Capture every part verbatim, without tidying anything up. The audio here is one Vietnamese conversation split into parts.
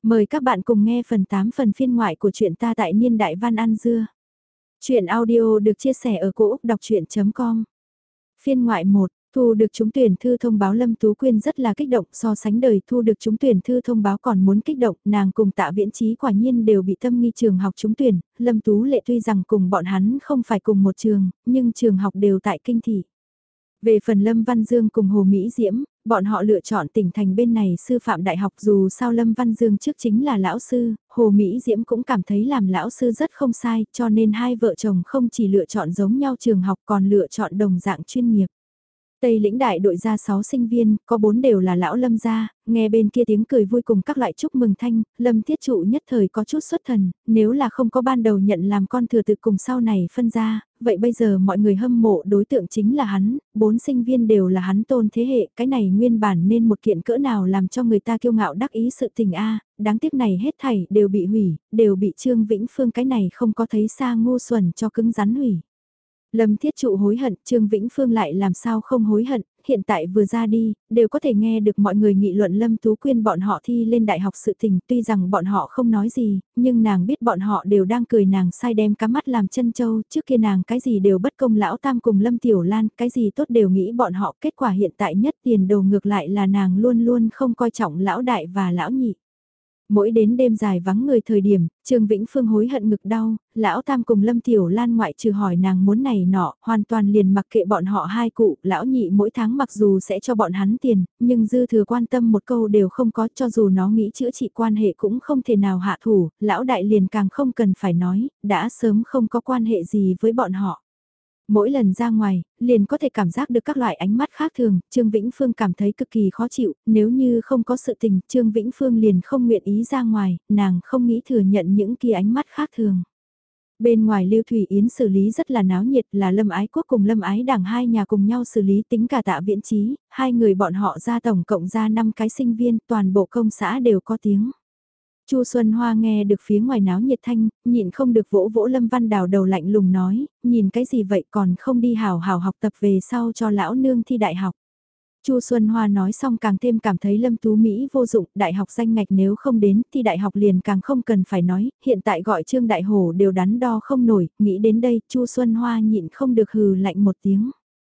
Mời các bạn cùng nghe phần tám phần phiên ngoại của truyện Ta tại niên đại Văn An Dưa. Chuyện audio được chia sẻ ở cỗ đọc chuyện chấm com. Phiên ngoại một, thu được trúng tuyển thư thông báo Lâm Tú Quyên rất là kích động, so sánh đời thu được trúng tuyển thư thông báo còn muốn kích động, nàng cùng Tạ Viễn Chí quả nhiên đều bị tâm nghi trường học trúng tuyển, Lâm Tú Lệ tuy rằng cùng bọn hắn không phải cùng một trường, nhưng trường học đều tại kinh thị. Về phần Lâm Văn Dương cùng Hồ Mỹ Diễm, bọn họ lựa chọn tỉnh thành bên này sư phạm đại học, dù sao Lâm Văn Dương trước chính là lão sư, Hồ Mỹ Diễm cũng cảm thấy làm lão sư rất không sai, cho nên hai vợ chồng không chỉ lựa chọn giống nhau trường học còn lựa chọn đồng dạng chuyên nghiệp. Tây lĩnh đại đội ra sáu sinh viên, có bốn đều là lão Lâm gia, nghe bên kia tiếng cười vui cùng các loại chúc mừng thanh, Lâm Thiết Trụ nhất thời có chút xuất thần, nếu là không có ban đầu nhận làm con thừa tự cùng sau này phân ra, vậy bây giờ mọi người hâm mộ đối tượng chính là hắn, bốn sinh viên đều là hắn tôn thế hệ, cái này nguyên bản nên một kiện cỡ nào làm cho người ta kiêu ngạo đắc ý sự tình a, đáng tiếc này hết thảy đều bị hủy, đều bị Trương Vĩnh Phương cái này không có thấy xa ngu xuẩn cho cứng rắn hủy. Lâm Thiết Trụ hối hận, Trương Vĩnh Phương lại làm sao không hối hận, hiện tại vừa ra đi, đều có thể nghe được mọi người nghị luận Lâm Tú Quyên bọn họ thi lên đại học sự tình, tuy rằng bọn họ không nói gì, nhưng nàng biết bọn họ đều đang cười nàng sai đem cá mắt làm chân châu, trước kia nàng cái gì đều bất công lão tam cùng Lâm Tiểu Lan, cái gì tốt đều nghĩ bọn họ, kết quả hiện tại nhất tiền đồ ngược lại là nàng luôn luôn không coi trọng lão đại và lão nhị. Mỗi đến đêm dài vắng người thời điểm, Trương Vĩnh Phương hối hận ngực đau, lão tam cùng Lâm Tiểu Lan ngoại trừ hỏi nàng muốn này nọ, hoàn toàn liền mặc kệ bọn họ hai cụ, lão nhị mỗi tháng mặc dù sẽ cho bọn hắn tiền, nhưng dư thừa quan tâm một câu đều không có, cho dù nó nghĩ chữa trị quan hệ cũng không thể nào hạ thủ, lão đại liền càng không cần phải nói, đã sớm không có quan hệ gì với bọn họ. Mỗi lần ra ngoài, liền có thể cảm giác được các loại ánh mắt khác thường, Trương Vĩnh Phương cảm thấy cực kỳ khó chịu, nếu như không có sự tình, Trương Vĩnh Phương liền không nguyện ý ra ngoài, nàng không nghĩ thừa nhận những kia ánh mắt khác thường. Bên ngoài Lưu Thủy Yến xử lý rất là náo nhiệt, là Lâm Ái Quốc cùng Lâm Ái Đảng hai nhà cùng nhau xử lý, tính cả Tạ Viễn Chí, hai người bọn họ ra tổng cộng ra năm cái sinh viên, toàn bộ công xã đều có tiếng. Chu Xuân Hoa nghe được phía ngoài náo nhiệt thanh, nhịn không được vỗ vỗ Lâm Văn Đào đầu lạnh lùng nói, nhìn cái gì vậy còn không đi hào hào học tập về sau cho lão nương thi đại học. Chu Xuân Hoa nói xong càng thêm cảm thấy Lâm Tú Mỹ vô dụng, đại học danh ngạch nếu không đến thì đại học liền càng không cần phải nói, hiện tại gọi Trương Đại Hổ đều đắn đo không nổi, nghĩ đến đây Chu Xuân Hoa nhịn không được hừ lạnh một tiếng.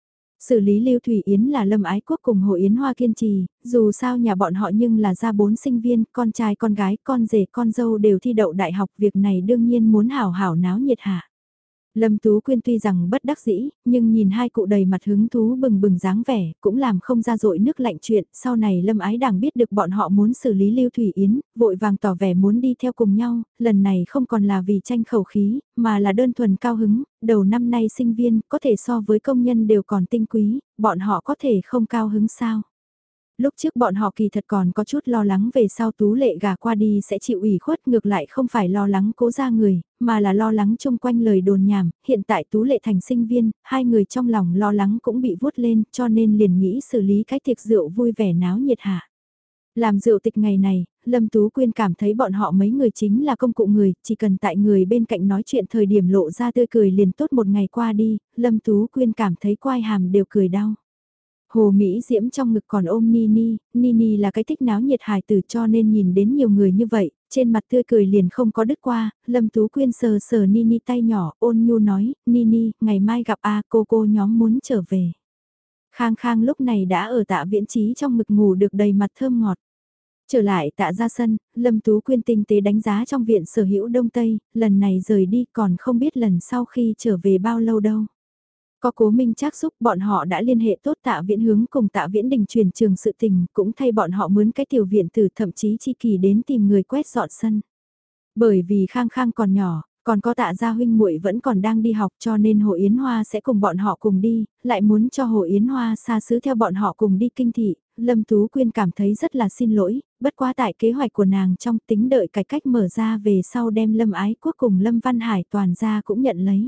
Xử lý Lưu Thủy Yến là Lâm Ái Quốc cùng Hồ Yến Hoa kiên trì, dù sao nhà bọn họ nhưng là ra bốn sinh viên, con trai con gái, con rể con dâu đều thi đậu đại học, việc này đương nhiên muốn hảo hảo náo nhiệt hạ. Lâm Tú Quyên tuy rằng bất đắc dĩ, nhưng nhìn hai cụ đầy mặt hứng thú bừng bừng dáng vẻ, cũng làm không ra dội nước lạnh chuyện, sau này Lâm Ái Đảng biết được bọn họ muốn xử lý Lưu Thủy Yến, vội vàng tỏ vẻ muốn đi theo cùng nhau, lần này không còn là vì tranh khẩu khí, mà là đơn thuần cao hứng, đầu năm nay sinh viên, có thể so với công nhân đều còn tinh quý, bọn họ có thể không cao hứng sao. Lúc trước bọn họ kỳ thật còn có chút lo lắng về sau Tú Lệ gả qua đi sẽ chịu ủy khuất, ngược lại không phải lo lắng cố ra người, mà là lo lắng chung quanh lời đồn nhảm, hiện tại Tú Lệ thành sinh viên, hai người trong lòng lo lắng cũng bị vuốt lên, cho nên liền nghĩ xử lý cái tiệc rượu vui vẻ náo nhiệt hạ. Làm rượu tịch ngày này, Lâm Tú Quyên cảm thấy bọn họ mấy người chính là công cụ người, chỉ cần tại người bên cạnh nói chuyện thời điểm lộ ra tươi cười liền tốt một ngày qua đi, Lâm Tú Quyên cảm thấy quai hàm đều cười đau. Hồ Mỹ Diễm trong ngực còn ôm Nini, Nini là cái thích náo nhiệt hài tử cho nên nhìn đến nhiều người như vậy, trên mặt tươi cười liền không có đứt qua, Lâm Tú Quyên sờ sờ Nini tay nhỏ, ôn nhu nói, Nini, ngày mai gặp a cô cô nhóm muốn trở về. Khang Khang lúc này đã ở Tạ Viễn Chí trong ngực ngủ được đầy mặt thơm ngọt. Trở lại Tạ ra sân, Lâm Tú Quyên tinh tế đánh giá trong viện sở hữu Đông Tây, lần này rời đi còn không biết lần sau khi trở về bao lâu đâu. Có Cố Minh Trác giúp bọn họ đã liên hệ tốt Tạ Viễn Hướng cùng Tạ Viễn Đình truyền trường sự tình, cũng thay bọn họ mướn cái tiểu viện từ thậm chí chi kỳ đến tìm người quét dọn sân. Bởi vì Khang Khang còn nhỏ, còn có Tạ gia huynh muội vẫn còn đang đi học cho nên Hồ Yến Hoa sẽ cùng bọn họ cùng đi, lại muốn cho Hồ Yến Hoa xa xứ theo bọn họ cùng đi kinh thị, Lâm Tú Quyên cảm thấy rất là xin lỗi, bất quá tại kế hoạch của nàng trong tính đợi cải cách mở ra về sau đem Lâm Ái Quốc cùng Lâm Văn Hải toàn ra cũng nhận lấy.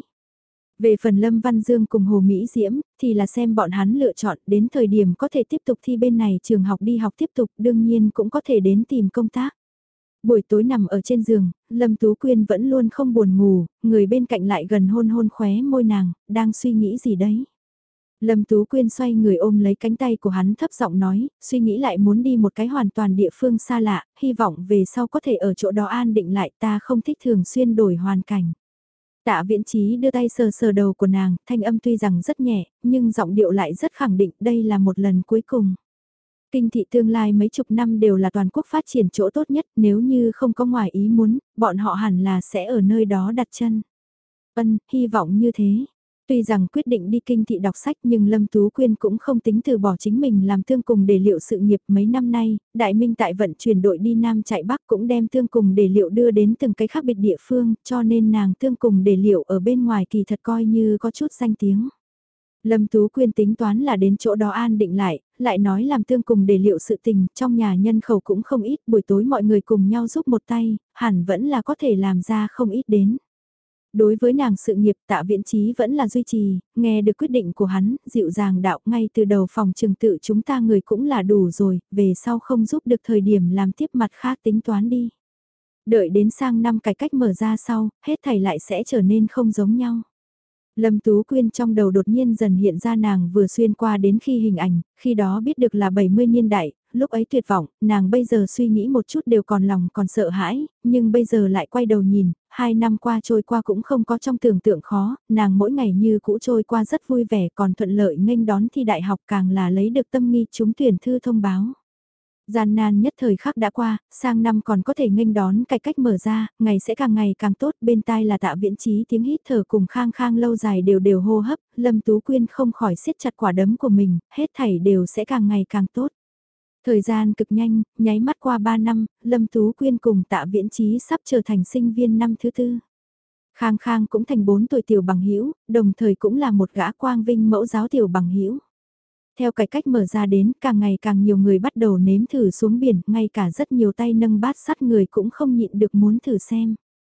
Về phần Lâm Văn Dương cùng Hồ Mỹ Diễm, thì là xem bọn hắn lựa chọn đến thời điểm có thể tiếp tục thi bên này trường học đi học tiếp tục đương nhiên cũng có thể đến tìm công tác. Buổi tối nằm ở trên giường, Lâm Tú Quyên vẫn luôn không buồn ngủ, người bên cạnh lại gần hôn hôn khóe môi nàng, đang suy nghĩ gì đấy. Lâm Tú Quyên xoay người ôm lấy cánh tay của hắn thấp giọng nói, suy nghĩ lại muốn đi một cái hoàn toàn địa phương xa lạ, hy vọng về sau có thể ở chỗ đó an định lại, ta không thích thường xuyên đổi hoàn cảnh. Tạ Viễn Chí đưa tay sờ sờ đầu của nàng, thanh âm tuy rằng rất nhẹ, nhưng giọng điệu lại rất khẳng định đây là một lần cuối cùng. Kinh thị tương lai mấy chục năm đều là toàn quốc phát triển chỗ tốt nhất, nếu như không có ngoài ý muốn, bọn họ hẳn là sẽ ở nơi đó đặt chân. Ân, hy vọng như thế. Tuy rằng quyết định đi kinh thị đọc sách nhưng Lâm Tú Quyên cũng không tính từ bỏ chính mình làm tương cùng để liệu sự nghiệp mấy năm nay, Đại Minh tại vận chuyển đội đi Nam chạy Bắc cũng đem tương cùng để liệu đưa đến từng cái khác biệt địa phương, cho nên nàng tương cùng để liệu ở bên ngoài kỳ thật coi như có chút danh tiếng. Lâm Tú Quyên tính toán là đến chỗ đó an định lại, lại nói làm tương cùng để liệu sự tình, trong nhà nhân khẩu cũng không ít, buổi tối mọi người cùng nhau giúp một tay, hẳn vẫn là có thể làm ra không ít đến. Đối với nàng sự nghiệp Tạ Viễn Chí vẫn là duy trì, nghe được quyết định của hắn, dịu dàng đạo ngay từ đầu phòng trường tự chúng ta người cũng là đủ rồi, về sau không giúp được thời điểm làm tiếp mặt khác tính toán đi. Đợi đến sang năm cải cách mở ra sau, hết thảy lại sẽ trở nên không giống nhau. Lâm Tú Quyên trong đầu đột nhiên dần hiện ra nàng vừa xuyên qua đến khi hình ảnh, khi đó biết được là bảy mươi niên đại, lúc ấy tuyệt vọng, nàng bây giờ suy nghĩ một chút đều còn lòng còn sợ hãi, nhưng bây giờ lại quay đầu nhìn, hai năm qua trôi qua cũng không có trong tưởng tượng khó, nàng mỗi ngày như cũ trôi qua rất vui vẻ còn thuận lợi nghênh đón thi đại học càng là lấy được tâm nghi trúng tuyển thư thông báo. Gian nan nhất thời khắc đã qua, sang năm còn có thể nghênh đón cải cách mở ra, ngày sẽ càng ngày càng tốt, bên tai là Tạ Viễn Chí tiếng hít thở cùng khang khang lâu dài đều đều hô hấp, Lâm Tú Quyên không khỏi siết chặt quả đấm của mình, hết thảy đều sẽ càng ngày càng tốt. Thời gian cực nhanh, nháy mắt qua ba năm, Lâm Tú Quyên cùng Tạ Viễn Chí sắp trở thành sinh viên năm thứ tư. Khang khang cũng thành bốn tuổi tiểu bằng hữu, đồng thời cũng là một gã quang vinh mẫu giáo tiểu bằng hữu. Theo cải cách mở ra đến, càng ngày càng nhiều người bắt đầu nếm thử xuống biển, ngay cả rất nhiều tay nâng bát sắt người cũng không nhịn được muốn thử xem.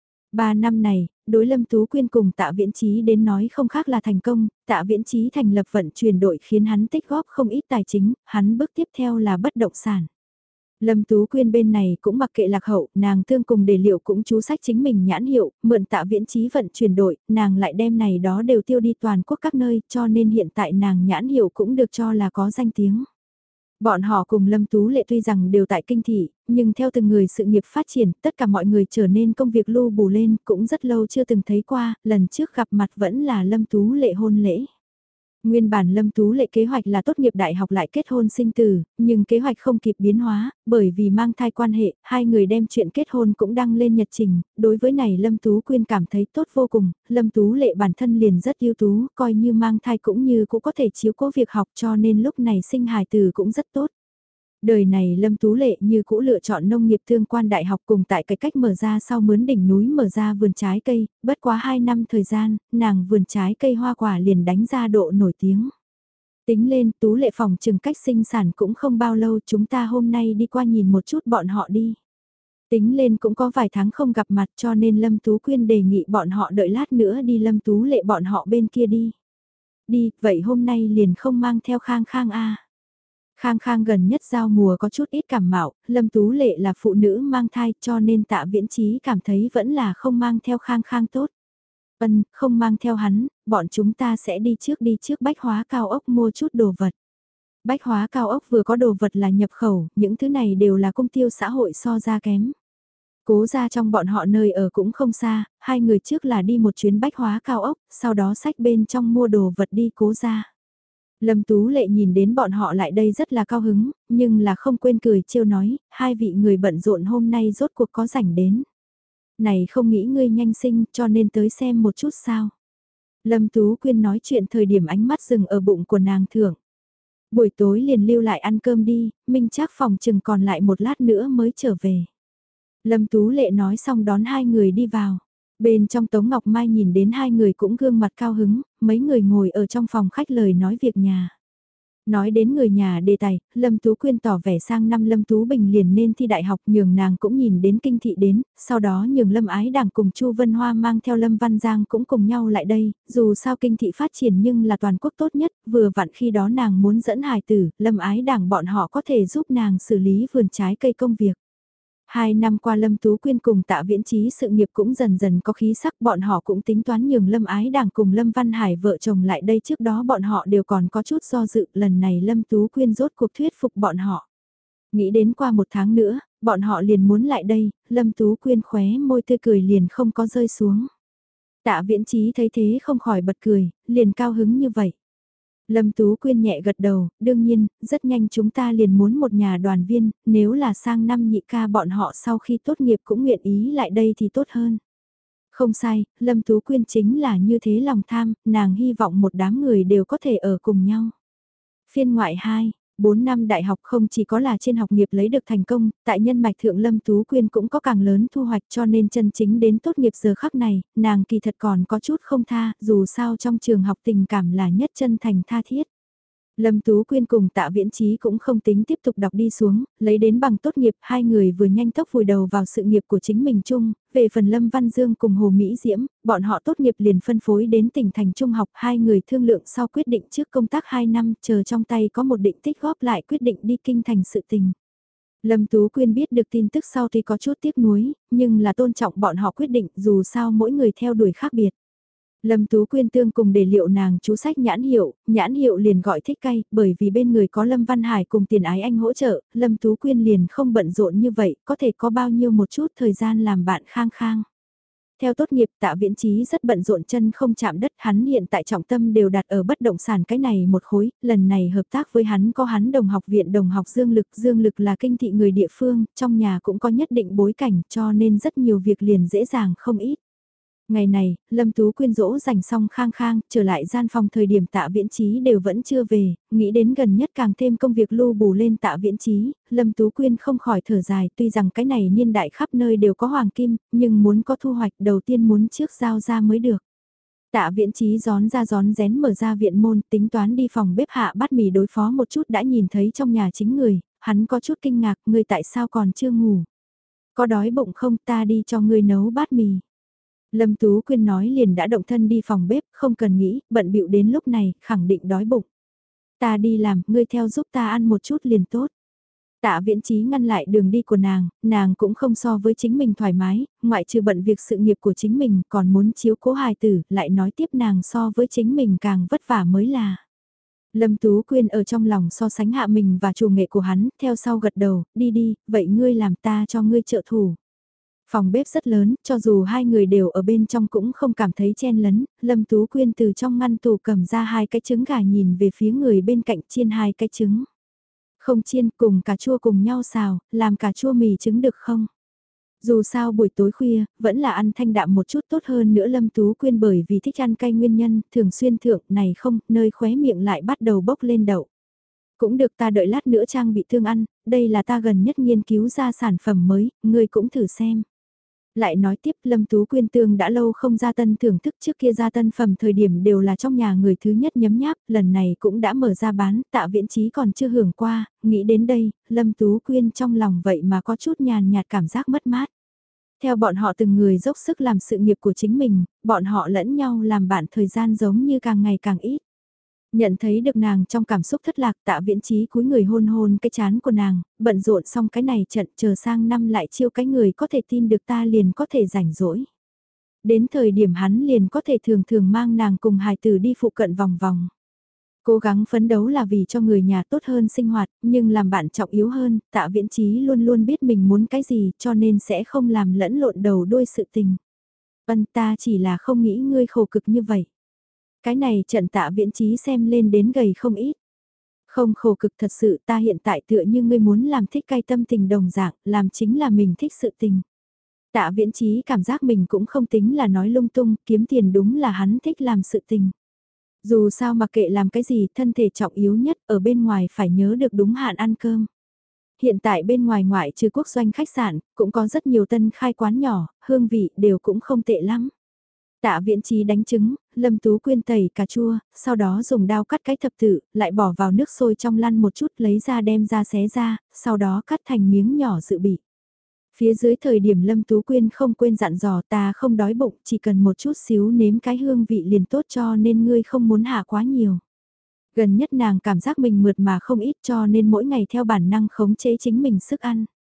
Ba năm này, đối Lâm Tú Quyên cùng Tạ Viễn Chí đến nói không khác là thành công, Tạ Viễn Chí thành lập vận chuyển đội khiến hắn tích góp không ít tài chính, hắn bước tiếp theo là bất động sản. Lâm Tú Quyên bên này cũng mặc kệ lạc hậu, nàng tương cùng để liệu cũng chú sách chính mình nhãn hiệu, mượn Tạ Viễn Chí vận chuyển đội, nàng lại đem này đó đều tiêu đi toàn quốc các nơi, cho nên hiện tại nàng nhãn hiệu cũng được cho là có danh tiếng. Bọn họ cùng Lâm Tú Lệ tuy rằng đều tại kinh thị, nhưng theo từng người sự nghiệp phát triển, tất cả mọi người trở nên công việc lưu bù lên, cũng rất lâu chưa từng thấy qua, lần trước gặp mặt vẫn là Lâm Tú Lệ hôn lễ. Nguyên bản Lâm Tú Lệ kế hoạch là tốt nghiệp đại học lại kết hôn sinh tử, nhưng kế hoạch không kịp biến hóa, bởi vì mang thai quan hệ, hai người đem chuyện kết hôn cũng đăng lên nhật trình, đối với này Lâm Tú Quyên cảm thấy tốt vô cùng, Lâm Tú Lệ bản thân liền rất ưu tú, coi như mang thai cũng như cũng có thể chiếu cố việc học cho nên lúc này sinh hài tử cũng rất tốt. Đời này Lâm Tú Lệ như cũ lựa chọn nông nghiệp tương quan đại học cùng tại cái cách mở ra sau mướn đỉnh núi mở ra vườn trái cây, bất quá hai năm thời gian, nàng vườn trái cây hoa quả liền đánh ra độ nổi tiếng. Tính lên Tú Lệ phòng chừng cách sinh sản cũng không bao lâu chúng ta hôm nay đi qua nhìn một chút bọn họ đi. Tính lên cũng có vài tháng không gặp mặt cho nên Lâm Tú Quyên đề nghị bọn họ đợi lát nữa đi Lâm Tú Lệ bọn họ bên kia đi. Đi, vậy hôm nay liền không mang theo Khang Khang a. Khang Khang gần nhất giao mùa có chút ít cảm mạo, Lâm Tú Lệ là phụ nữ mang thai cho nên Tạ Viễn Chí cảm thấy vẫn là không mang theo Khang Khang tốt. Vân, không mang theo hắn, bọn chúng ta sẽ đi trước đi trước bách hóa cao ốc mua chút đồ vật. Bách hóa cao ốc vừa có đồ vật là nhập khẩu, những thứ này đều là công tiêu xã hội so ra kém. Cố ra trong bọn họ nơi ở cũng không xa, hai người trước là đi một chuyến bách hóa cao ốc, sau đó xách bên trong mua đồ vật đi cố ra. Lâm Tú Lệ nhìn đến bọn họ lại đây rất là cao hứng, nhưng là không quên cười trêu nói, hai vị người bận rộn hôm nay rốt cuộc có rảnh đến. Này không nghĩ ngươi nhanh sinh cho nên tới xem một chút sao. Lâm Tú Quyên nói chuyện thời điểm ánh mắt dừng ở bụng của nàng thưởng. Buổi tối liền lưu lại ăn cơm đi, Minh Trác phòng chừng còn lại một lát nữa mới trở về. Lâm Tú Lệ nói xong đón hai người đi vào. Bên trong Tống Ngọc Mai nhìn đến hai người cũng gương mặt cao hứng, mấy người ngồi ở trong phòng khách lời nói việc nhà. Nói đến người nhà đề tài, Lâm Tú Quyên tỏ vẻ sang năm Lâm Tú Bình liền nên thi đại học nhường nàng cũng nhìn đến kinh thị đến, sau đó nhường Lâm Ái Đảng cùng Chu Vân Hoa mang theo Lâm Văn Giang cũng cùng nhau lại đây, dù sao kinh thị phát triển nhưng là toàn quốc tốt nhất, vừa vặn khi đó nàng muốn dẫn hài tử, Lâm Ái Đảng bọn họ có thể giúp nàng xử lý vườn trái cây công việc. Hai năm qua Lâm Tú Quyên cùng Tạ Viễn Chí sự nghiệp cũng dần dần có khí sắc, bọn họ cũng tính toán nhường Lâm Ái Đàng cùng Lâm Văn Hải vợ chồng lại đây, trước đó bọn họ đều còn có chút do dự, lần này Lâm Tú Quyên rốt cuộc thuyết phục bọn họ. Nghĩ đến qua một tháng nữa, bọn họ liền muốn lại đây, Lâm Tú Quyên khóe môi tươi cười liền không có rơi xuống. Tạ Viễn Chí thấy thế không khỏi bật cười, liền cao hứng như vậy. Lâm Tú Quyên nhẹ gật đầu, đương nhiên, rất nhanh chúng ta liền muốn một nhà đoàn viên, nếu là sang năm nhị ca bọn họ sau khi tốt nghiệp cũng nguyện ý lại đây thì tốt hơn. Không sai, Lâm Tú Quyên chính là như thế lòng tham, nàng hy vọng một đám người đều có thể ở cùng nhau. Phiên ngoại hai, bốn năm đại học không chỉ có là trên học nghiệp lấy được thành công, tại nhân mạch thượng Lâm Tú Quyên cũng có càng lớn thu hoạch, cho nên chân chính đến tốt nghiệp giờ khắc này, nàng kỳ thật còn có chút không tha, dù sao trong trường học tình cảm là nhất chân thành tha thiết. Lâm Tú Quyên cùng Tạ Viễn Chí cũng không tính tiếp tục đọc đi xuống, lấy đến bằng tốt nghiệp, hai người vừa nhanh tốc vùi đầu vào sự nghiệp của chính mình chung, về phần Lâm Văn Dương cùng Hồ Mỹ Diễm, bọn họ tốt nghiệp liền phân phối đến tỉnh thành trung học, hai người thương lượng sau quyết định trước công tác hai năm, chờ trong tay có một định tích góp lại quyết định đi kinh thành sự tình. Lâm Tú Quyên biết được tin tức sau thì có chút tiếc nuối, nhưng là tôn trọng bọn họ quyết định, dù sao mỗi người theo đuổi khác biệt. Lâm Tú Quyên tương cùng để liệu nàng chú sách nhãn hiệu, nhãn hiệu liền gọi thích cay, bởi vì bên người có Lâm Văn Hải cùng Tiền Ái Anh hỗ trợ, Lâm Tú Quyên liền không bận rộn như vậy, có thể có bao nhiêu một chút thời gian làm bạn khang khang. Theo tốt nghiệp, Tạ Viễn Chí rất bận rộn, chân không chạm đất, hắn hiện tại trọng tâm đều đặt ở bất động sản cái này một khối, lần này hợp tác với hắn có hắn đồng học viện đồng học Dương Lực, Dương Lực là kinh thị người địa phương, trong nhà cũng có nhất định bối cảnh cho nên rất nhiều việc liền dễ dàng không ít. Ngày này, Lâm Tú Quyên dỗ dành xong khang khang, trở lại gian phòng thời điểm Tạ Viễn Chí đều vẫn chưa về, nghĩ đến gần nhất càng thêm công việc lưu bù lên Tạ Viễn Chí, Lâm Tú Quyên không khỏi thở dài, tuy rằng cái này niên đại khắp nơi đều có hoàng kim, nhưng muốn có thu hoạch đầu tiên muốn trước giao ra mới được. Tạ Viễn Chí gión ra gión rén mở ra viện môn, tính toán đi phòng bếp hạ bát mì đối phó một chút đã nhìn thấy trong nhà chính người, hắn có chút kinh ngạc, ngươi tại sao còn chưa ngủ? Có đói bụng không, ta đi cho ngươi nấu bát mì. Lâm Tú Quyên nói liền đã động thân đi phòng bếp, không cần nghĩ, bận bịu đến lúc này, khẳng định đói bụng. Ta đi làm, ngươi theo giúp ta ăn một chút liền tốt. Tạ Viễn Chí ngăn lại đường đi của nàng, nàng cũng không so với chính mình thoải mái, ngoại trừ bận việc sự nghiệp của chính mình còn muốn chiếu cố hài tử, lại nói tiếp nàng so với chính mình càng vất vả mới là. Lâm Tú Quyên ở trong lòng so sánh hạ mình và chủ nghệ của hắn, theo sau gật đầu, đi đi, vậy ngươi làm ta cho ngươi trợ thủ. Phòng bếp rất lớn, cho dù hai người đều ở bên trong cũng không cảm thấy chen lấn, Lâm Tú Quyên từ trong ngăn tủ cầm ra hai cái trứng gà nhìn về phía người bên cạnh chiên hai cái trứng. Không chiên cùng cà chua cùng nhau xào, làm cà chua mì trứng được không? Dù sao buổi tối khuya, vẫn là ăn thanh đạm một chút tốt hơn nữa Lâm Tú Quyên bởi vì thích ăn cay nguyên nhân, thường xuyên thượng này không, nơi khóe miệng lại bắt đầu bốc lên đậu. Cũng được ta đợi lát nữa trang bị thương ăn, đây là ta gần nhất nghiên cứu ra sản phẩm mới, ngươi cũng thử xem. Lại nói tiếp Lâm Tú Quyên tương đã lâu không ra tân thưởng thức, trước kia ra tân phẩm thời điểm đều là trong nhà người thứ nhất nhấm nháp, lần này cũng đã mở ra bán, Tạ Viễn Chí còn chưa hưởng qua, nghĩ đến đây, Lâm Tú Quyên trong lòng vậy mà có chút nhàn nhạt cảm giác mất mát. Theo bọn họ từng người dốc sức làm sự nghiệp của chính mình, bọn họ lẫn nhau làm bạn thời gian giống như càng ngày càng ít. Nhận thấy được nàng trong cảm xúc thất lạc, Tạ Viễn Chí cúi người hôn hôn cái chán của nàng, bận rộn xong cái này trận chờ sang năm lại chiêu cái người có thể tin được ta liền có thể rảnh rỗi. Đến thời điểm hắn liền có thể thường thường mang nàng cùng hài tử đi phụ cận vòng vòng. Cố gắng phấn đấu là vì cho người nhà tốt hơn sinh hoạt, nhưng làm bạn trọng yếu hơn, Tạ Viễn Chí luôn luôn biết mình muốn cái gì cho nên sẽ không làm lẫn lộn đầu đuôi sự tình. Ân ta chỉ là không nghĩ ngươi khổ cực như vậy. Cái này trận Tạ Viễn Chí xem lên đến gầy không ít. Không khổ cực thật sự, ta hiện tại tựa như ngươi muốn làm thích cay tâm tình đồng dạng, làm chính là mình thích sự tình. Tạ Viễn Chí cảm giác mình cũng không tính là nói lung tung, kiếm tiền đúng là hắn thích làm sự tình. Dù sao mặc kệ làm cái gì, thân thể trọng yếu nhất, ở bên ngoài phải nhớ được đúng hạn ăn cơm. Hiện tại bên ngoài ngoại trừ quốc doanh khách sạn, cũng có rất nhiều tân khai quán nhỏ, hương vị đều cũng không tệ lắm. Tạ Viễn Chí đánh trứng, Lâm Tú Quyên tẩy cà chua, sau đó dùng dao cắt cái thập tự, lại bỏ vào nước sôi trong lăn một chút lấy ra đem ra xé ra, sau đó cắt thành miếng nhỏ dự bị. Phía dưới thời điểm Lâm Tú Quyên không quên dặn dò ta không đói bụng, chỉ cần một chút xíu nếm cái hương vị liền tốt cho nên ngươi không muốn hạ quá nhiều. Gần nhất nàng cảm giác mình mượt mà không ít cho nên mỗi ngày theo bản năng khống chế chính mình sức ăn.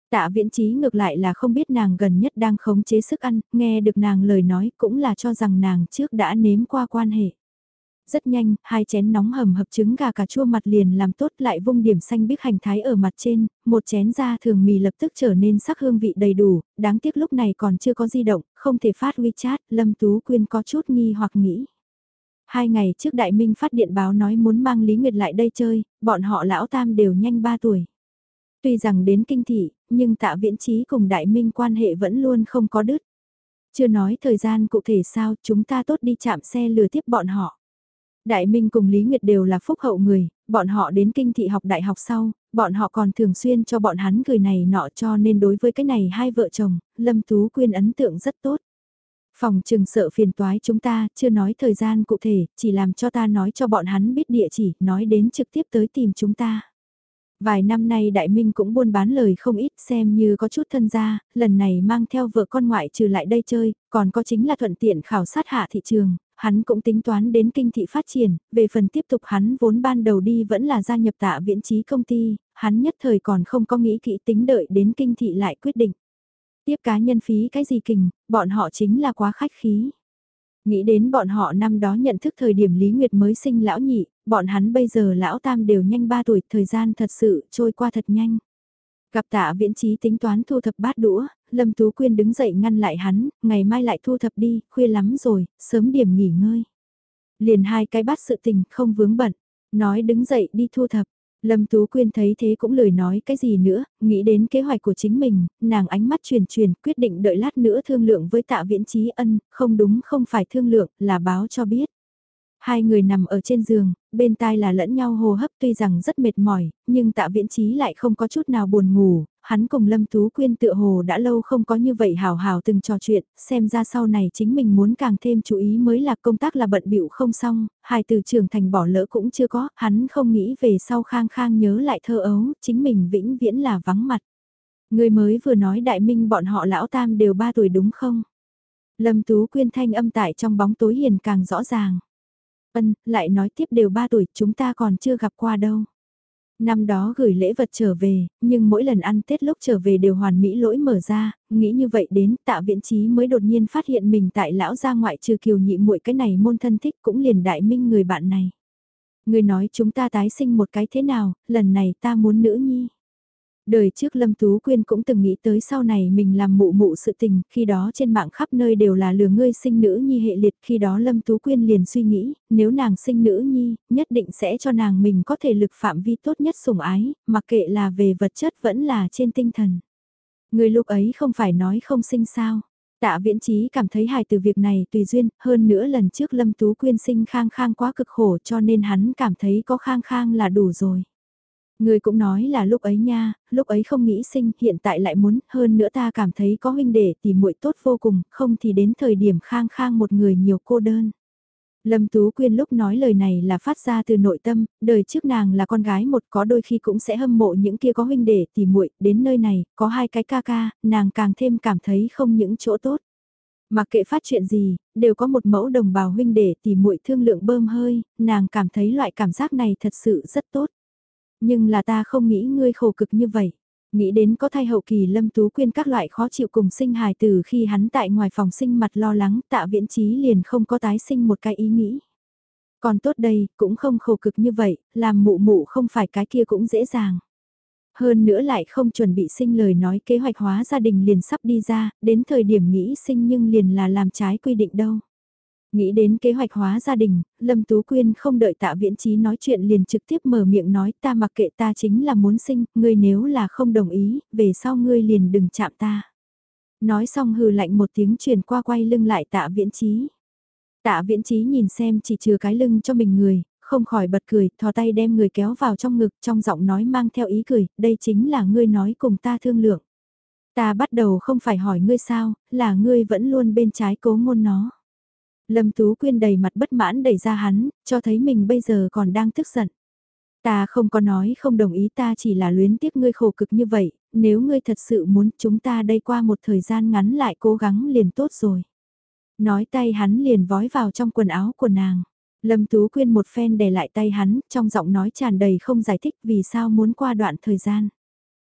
Tạ Viễn Chí ngược lại là không biết nàng gần nhất đang khống chế sức ăn, nghe được nàng lời nói cũng là cho rằng nàng trước đã nếm qua quan hệ. Rất nhanh, hai chén nóng hầm hập trứng gà cà chua mặt liền làm tốt lại vung điểm xanh biếc hành thái ở mặt trên, một chén da thường mì lập tức trở nên sắc hương vị đầy đủ, đáng tiếc lúc này còn chưa có di động, không thể phát WeChat, Lâm Tú Quyên có chút nghi hoặc nghĩ. Hai ngày trước Đại Minh phát điện báo nói muốn mang Lý Nguyệt lại đây chơi, bọn họ lão tam đều nhanh ba tuổi. Tuy rằng đến kinh thị, nhưng Tạ Viễn Chí cùng Đại Minh quan hệ vẫn luôn không có đứt. Chưa nói thời gian cụ thể sao, chúng ta tốt đi chạm xe lừa tiếp bọn họ. Đại Minh cùng Lý Nguyệt đều là phúc hậu người, bọn họ đến kinh thị học đại học sau, bọn họ còn thường xuyên cho bọn hắn gửi này nọ cho nên đối với cái này hai vợ chồng, Lâm Tú Quyên ấn tượng rất tốt. Phòng trừng sợ phiền toái chúng ta, chưa nói thời gian cụ thể, chỉ làm cho ta nói cho bọn hắn biết địa chỉ, nói đến trực tiếp tới tìm chúng ta. Vài năm nay Đại Minh cũng buôn bán lời không ít xem như có chút thân gia, lần này mang theo vợ con ngoại trừ lại đây chơi, còn có chính là thuận tiện khảo sát hạ thị trường, hắn cũng tính toán đến kinh thị phát triển, về phần tiếp tục hắn vốn ban đầu đi vẫn là gia nhập Tạ Viễn Chí công ty, hắn nhất thời còn không có nghĩ kỹ tính đợi đến kinh thị lại quyết định. Tiếp cá nhân phí cái gì kình, bọn họ chính là quá khách khí. Nghĩ đến bọn họ năm đó nhận thức thời điểm Lý Nguyệt mới sinh lão nhị, bọn hắn bây giờ lão tam đều nhanh ba tuổi, thời gian thật sự trôi qua thật nhanh. Gặp Tạ Viễn Chí tính toán thu thập bát đũa, Lâm Tú Quyên đứng dậy ngăn lại hắn, ngày mai lại thu thập đi, khuya lắm rồi, sớm điểm nghỉ ngơi. Liền hai cái bát sự tình không vướng bận, nói đứng dậy đi thu thập. Lâm Tú Quyên thấy thế cũng lười nói cái gì nữa, nghĩ đến kế hoạch của chính mình, nàng ánh mắt truyền truyền, quyết định đợi lát nữa thương lượng với Tạ Viễn Chí ân, không đúng không phải thương lượng, là báo cho biết. Hai người nằm ở trên giường, bên tai là lẫn nhau hô hấp tuy rằng rất mệt mỏi, nhưng Tạ Viễn Chí lại không có chút nào buồn ngủ, hắn cùng Lâm Tú Quyên tựa hồ đã lâu không có như vậy hào hào từng trò chuyện, xem ra sau này chính mình muốn càng thêm chú ý mới là công tác là bận bịu không xong, hài từ trưởng thành bỏ lỡ cũng chưa có, hắn không nghĩ về sau khang khang nhớ lại thơ ấu, chính mình vĩnh viễn là vắng mặt. Người mới vừa nói Đại Minh bọn họ lão tam đều ba tuổi đúng không? Lâm Tú Quyên thanh âm tại trong bóng tối hiền càng rõ ràng. Ân, lại nói tiếp đều ba tuổi, chúng ta còn chưa gặp qua đâu. Năm đó gửi lễ vật trở về, nhưng mỗi lần ăn Tết lúc trở về đều hoàn mỹ lỗi mở ra, nghĩ như vậy đến Tạ Viễn Chí mới đột nhiên phát hiện mình tại lão gia ngoại trừ Kiều nhị muội cái này môn thân thích cũng liền Đại Minh người bạn này. Người nói chúng ta tái sinh một cái thế nào, lần này ta muốn nữ nhi. Đời trước Lâm Tú Quyên cũng từng nghĩ tới sau này mình làm mụ mụ sự tình, khi đó trên mạng khắp nơi đều là lừa ngươi sinh nữ nhi hệ liệt, khi đó Lâm Tú Quyên liền suy nghĩ, nếu nàng sinh nữ nhi, nhất định sẽ cho nàng mình có thể lực phạm vi tốt nhất sủng ái, mặc kệ là về vật chất vẫn là trên tinh thần. Người lúc ấy không phải nói không sinh sao. Tạ Viễn Chí cảm thấy hài từ việc này tùy duyên, hơn nữa lần trước Lâm Tú Quyên sinh khang khang quá cực khổ cho nên hắn cảm thấy có khang khang là đủ rồi. Người cũng nói là lúc ấy nha, lúc ấy không nghĩ sinh, hiện tại lại muốn, hơn nữa ta cảm thấy có huynh đệ thì muội tốt vô cùng, không thì đến thời điểm khang khang một người nhiều cô đơn. Lâm Tú Quyên lúc nói lời này là phát ra từ nội tâm, đời trước nàng là con gái một có đôi khi cũng sẽ hâm mộ những kia có huynh đệ thì muội, đến nơi này, có hai cái ca ca, nàng càng thêm cảm thấy không những chỗ tốt. Mặc kệ phát chuyện gì, đều có một mẫu đồng bào huynh đệ thì muội thương lượng bơm hơi, nàng cảm thấy loại cảm giác này thật sự rất tốt. Nhưng là ta không nghĩ ngươi khổ cực như vậy. Nghĩ đến có thai hậu kỳ Lâm Tú Quyên các loại khó chịu cùng sinh hài từ khi hắn tại ngoài phòng sinh mặt lo lắng Tạ Viễn Chí liền không có tái sinh một cái ý nghĩ. Còn tốt đây, cũng không khổ cực như vậy, làm mụ mụ không phải cái kia cũng dễ dàng. Hơn nữa lại không chuẩn bị sinh lời nói kế hoạch hóa gia đình liền sắp đi ra, đến thời điểm nghĩ sinh nhưng liền là làm trái quy định đâu. Nghĩ đến kế hoạch hóa gia đình, Lâm Tú Quyên không đợi Tạ Viễn Chí nói chuyện liền trực tiếp mở miệng nói ta mặc kệ ta chính là muốn sinh, ngươi nếu là không đồng ý, về sau ngươi liền đừng chạm ta. Nói xong hừ lạnh một tiếng truyền qua quay lưng lại Tạ Viễn Chí. Tạ Viễn Chí nhìn xem chỉ chừa cái lưng cho mình người, không khỏi bật cười, thò tay đem người kéo vào trong ngực, trong giọng nói mang theo ý cười, đây chính là ngươi nói cùng ta thương lượng. Ta bắt đầu không phải hỏi ngươi sao, là ngươi vẫn luôn bên trái cố ngôn nó. Lâm Tú Quyên đầy mặt bất mãn đẩy ra hắn, cho thấy mình bây giờ còn đang tức giận. Ta không có nói không đồng ý ta chỉ là luyến tiếc ngươi khổ cực như vậy, nếu ngươi thật sự muốn chúng ta đây qua một thời gian ngắn lại cố gắng liền tốt rồi. Nói tay hắn liền vói vào trong quần áo của nàng. Lâm Tú Quyên một phen đè lại tay hắn, trong giọng nói tràn đầy không giải thích vì sao muốn qua đoạn thời gian.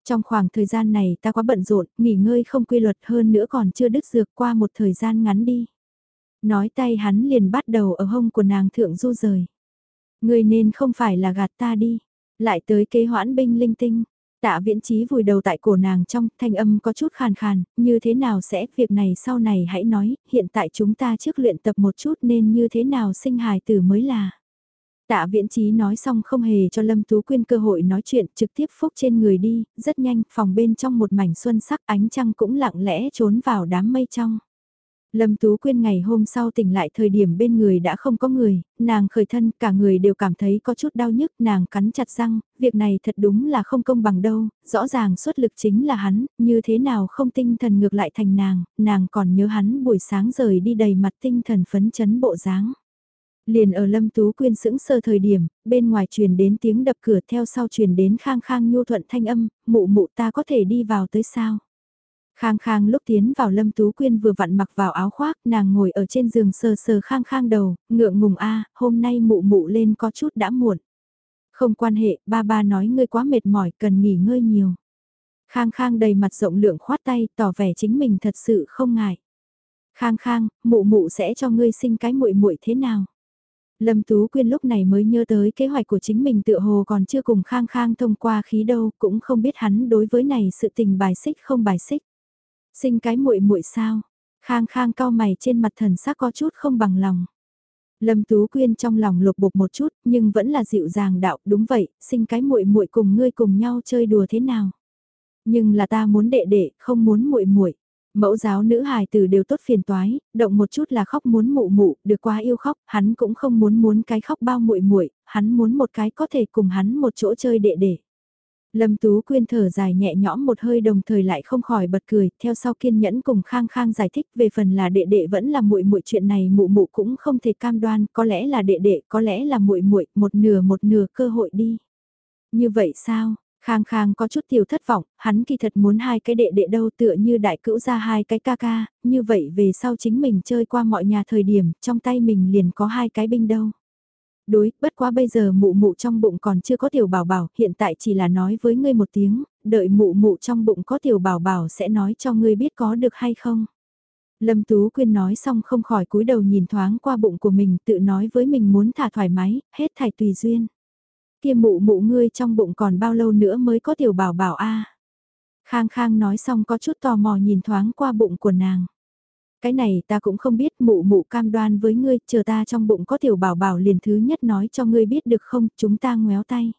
Trong khoảng thời gian này ta quá bận rộn, nghỉ ngơi không quy luật hơn nữa còn chưa đứt dược qua một thời gian ngắn đi. Nói tay hắn liền bắt đầu ở hông của nàng thượng du rời. Ngươi nên không phải là gạt ta đi. Lại tới kế hoãn binh linh tinh. Tạ Viễn Chí vùi đầu tại cổ nàng trong, thanh âm có chút khàn khàn, như thế nào sẽ, việc này sau này hãy nói, hiện tại chúng ta trước luyện tập một chút nên như thế nào sinh hài tử mới là. Tạ Viễn Chí nói xong không hề cho Lâm Tú Quyên cơ hội nói chuyện, trực tiếp phúc trên người đi, rất nhanh, phòng bên trong một mảnh xuân sắc, ánh trăng cũng lặng lẽ trốn vào đám mây trong. Lâm Tú Quyên ngày hôm sau tỉnh lại thời điểm bên người đã không có người, nàng khởi thân cả người đều cảm thấy có chút đau nhức, nàng cắn chặt răng, việc này thật đúng là không công bằng đâu, rõ ràng xuất lực chính là hắn, như thế nào không tinh thần ngược lại thành nàng, nàng còn nhớ hắn buổi sáng rời đi đầy mặt tinh thần phấn chấn bộ dáng. Liền ở Lâm Tú Quyên sững sờ thời điểm, bên ngoài truyền đến tiếng đập cửa theo sau truyền đến khang khang nhu thuận thanh âm, mụ mụ ta có thể đi vào tới sao? Khang Khang lúc tiến vào Lâm Tú Quyên vừa vặn mặc vào áo khoác, nàng ngồi ở trên giường sờ sờ Khang Khang đầu, ngượng ngùng a, hôm nay mụ mụ lên có chút đã muộn. Không quan hệ, ba ba nói ngươi quá mệt mỏi, cần nghỉ ngơi nhiều. Khang Khang đầy mặt rộng lượng khoát tay, tỏ vẻ chính mình thật sự không ngại. Khang Khang, mụ mụ sẽ cho ngươi sinh cái muội muội thế nào? Lâm Tú Quyên lúc này mới nhớ tới kế hoạch của chính mình tựa hồ còn chưa cùng Khang Khang thông qua khí đâu, cũng không biết hắn đối với này sự tình bài xích không bài xích. Sinh cái muội muội sao? Khang Khang cau mày trên mặt thần sắc có chút không bằng lòng. Lâm Tú Quyên trong lòng lục bục một chút, nhưng vẫn là dịu dàng đạo, đúng vậy, sinh cái muội muội cùng ngươi cùng nhau chơi đùa thế nào? Nhưng là ta muốn đệ đệ, không muốn muội muội. Mẫu giáo nữ hài tử đều tốt phiền toái, động một chút là khóc muốn mụ mụ, được quá yêu khóc, hắn cũng không muốn muốn cái khóc bao muội muội, hắn muốn một cái có thể cùng hắn một chỗ chơi đệ đệ. Lâm Tú Quyên thở dài nhẹ nhõm một hơi đồng thời lại không khỏi bật cười, theo sau kiên nhẫn cùng Khang Khang giải thích về phần là đệ đệ vẫn là muội muội chuyện này mụ mụ cũng không thể cam đoan, có lẽ là đệ đệ, có lẽ là muội muội, một nửa một nửa cơ hội đi. Như vậy sao? Khang Khang có chút tiểu thất vọng, hắn kỳ thật muốn hai cái đệ đệ đâu tựa như đại cữu ra hai cái ca ca, như vậy về sau chính mình chơi qua mọi nhà thời điểm, trong tay mình liền có hai cái binh đâu. Đối, bất quá bây giờ mụ mụ trong bụng còn chưa có tiểu bảo bảo, hiện tại chỉ là nói với ngươi một tiếng, đợi mụ mụ trong bụng có tiểu bảo bảo sẽ nói cho ngươi biết có được hay không. Lâm Tú Quyên nói xong không khỏi cúi đầu nhìn thoáng qua bụng của mình tự nói với mình muốn thả thoải mái, hết thảy tùy duyên. Kia mụ mụ ngươi trong bụng còn bao lâu nữa mới có tiểu bảo bảo a? Khang Khang nói xong có chút tò mò nhìn thoáng qua bụng của nàng. Cái này ta cũng không biết mụ mụ cam đoan với ngươi, chờ ta trong bụng có tiểu bảo bảo liền thứ nhất nói cho ngươi biết được không, chúng ta ngoéo tay.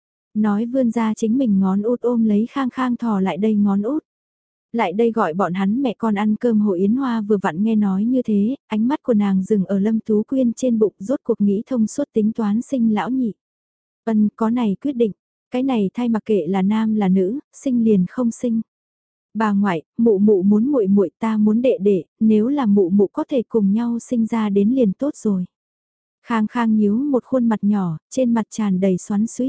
Nói vươn ra chính mình ngón út ôm lấy Khang Khang thò lại đây ngón út. Lại đây gọi bọn hắn mẹ con ăn cơm Hồ Yến Hoa vừa vặn nghe nói như thế, ánh mắt của nàng dừng ở Lâm Tú Quyên trên bụng rốt cuộc nghĩ thông suốt tính toán sinh lão nhị. Ân có này quyết định, cái này thay mặc kệ là nam là nữ, sinh liền không sinh. Bà ngoại, mụ mụ muốn muội muội ta muốn đệ đệ, nếu là mụ mụ có thể cùng nhau sinh ra đến liền tốt rồi. Khang Khang nhíu một khuôn mặt nhỏ, trên mặt tràn đầy xoắn xuýt.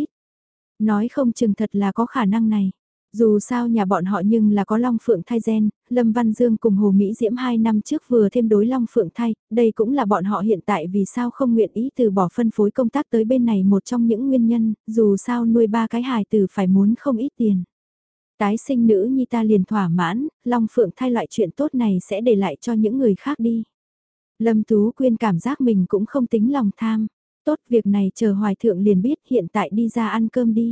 Nói không chừng thật là có khả năng này. Dù sao nhà bọn họ nhưng là có Long Phượng thai gen, Lâm Văn Dương cùng Hồ Mỹ Diễm hai năm trước vừa thêm đối Long Phượng thai, đây cũng là bọn họ hiện tại vì sao không nguyện ý từ bỏ phân phối công tác tới bên này một trong những nguyên nhân, dù sao nuôi ba cái hài tử phải muốn không ít tiền. Tái sinh nữ nhi ta liền thỏa mãn, Long Phượng thai loại chuyện tốt này sẽ để lại cho những người khác đi. Lâm Tú Quyên cảm giác mình cũng không tính lòng tham. Tốt việc này chờ Hoài Thượng liền biết hiện tại đi ra ăn cơm đi.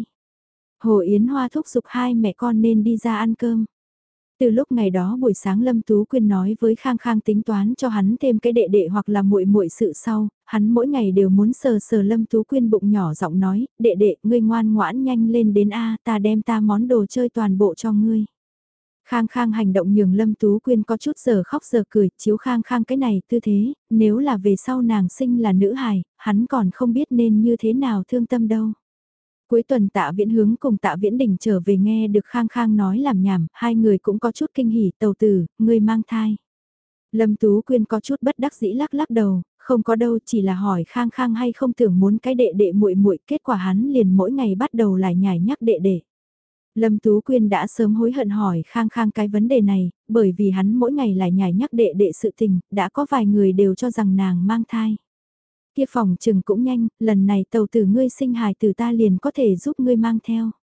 Hồ Yến Hoa thúc giục hai mẹ con nên đi ra ăn cơm. Từ lúc ngày đó buổi sáng Lâm Tú Quyên nói với Khang Khang tính toán cho hắn thêm cái đệ đệ hoặc là muội muội sự sau, hắn mỗi ngày đều muốn sờ sờ Lâm Tú Quyên bụng nhỏ giọng nói, đệ đệ, ngươi ngoan ngoãn nhanh lên đến A, ta đem ta món đồ chơi toàn bộ cho ngươi. Khang Khang hành động nhường Lâm Tú Quyên có chút giờ khóc giờ cười, chiếu Khang Khang cái này tư thế, nếu là về sau nàng sinh là nữ hài, hắn còn không biết nên như thế nào thương tâm đâu. Cuối tuần Tạ Viễn Hướng cùng Tạ Viễn Đình trở về nghe được Khang Khang nói làm nhảm, hai người cũng có chút kinh hỉ, tàu tử, người mang thai. Lâm Tú Quyên có chút bất đắc dĩ lắc lắc đầu, không có đâu, chỉ là hỏi Khang Khang hay không tưởng muốn cái đệ đệ muội muội, kết quả hắn liền mỗi ngày bắt đầu lại nhảy nhắc đệ đệ. Lâm Tú Quyên đã sớm hối hận hỏi Khang Khang cái vấn đề này, bởi vì hắn mỗi ngày lại nhảy nhắc đệ đệ sự tình, đã có vài người đều cho rằng nàng mang thai. Kia phòng trừng cũng nhanh, lần này tàu tử ngươi sinh hài từ ta liền có thể giúp ngươi mang theo.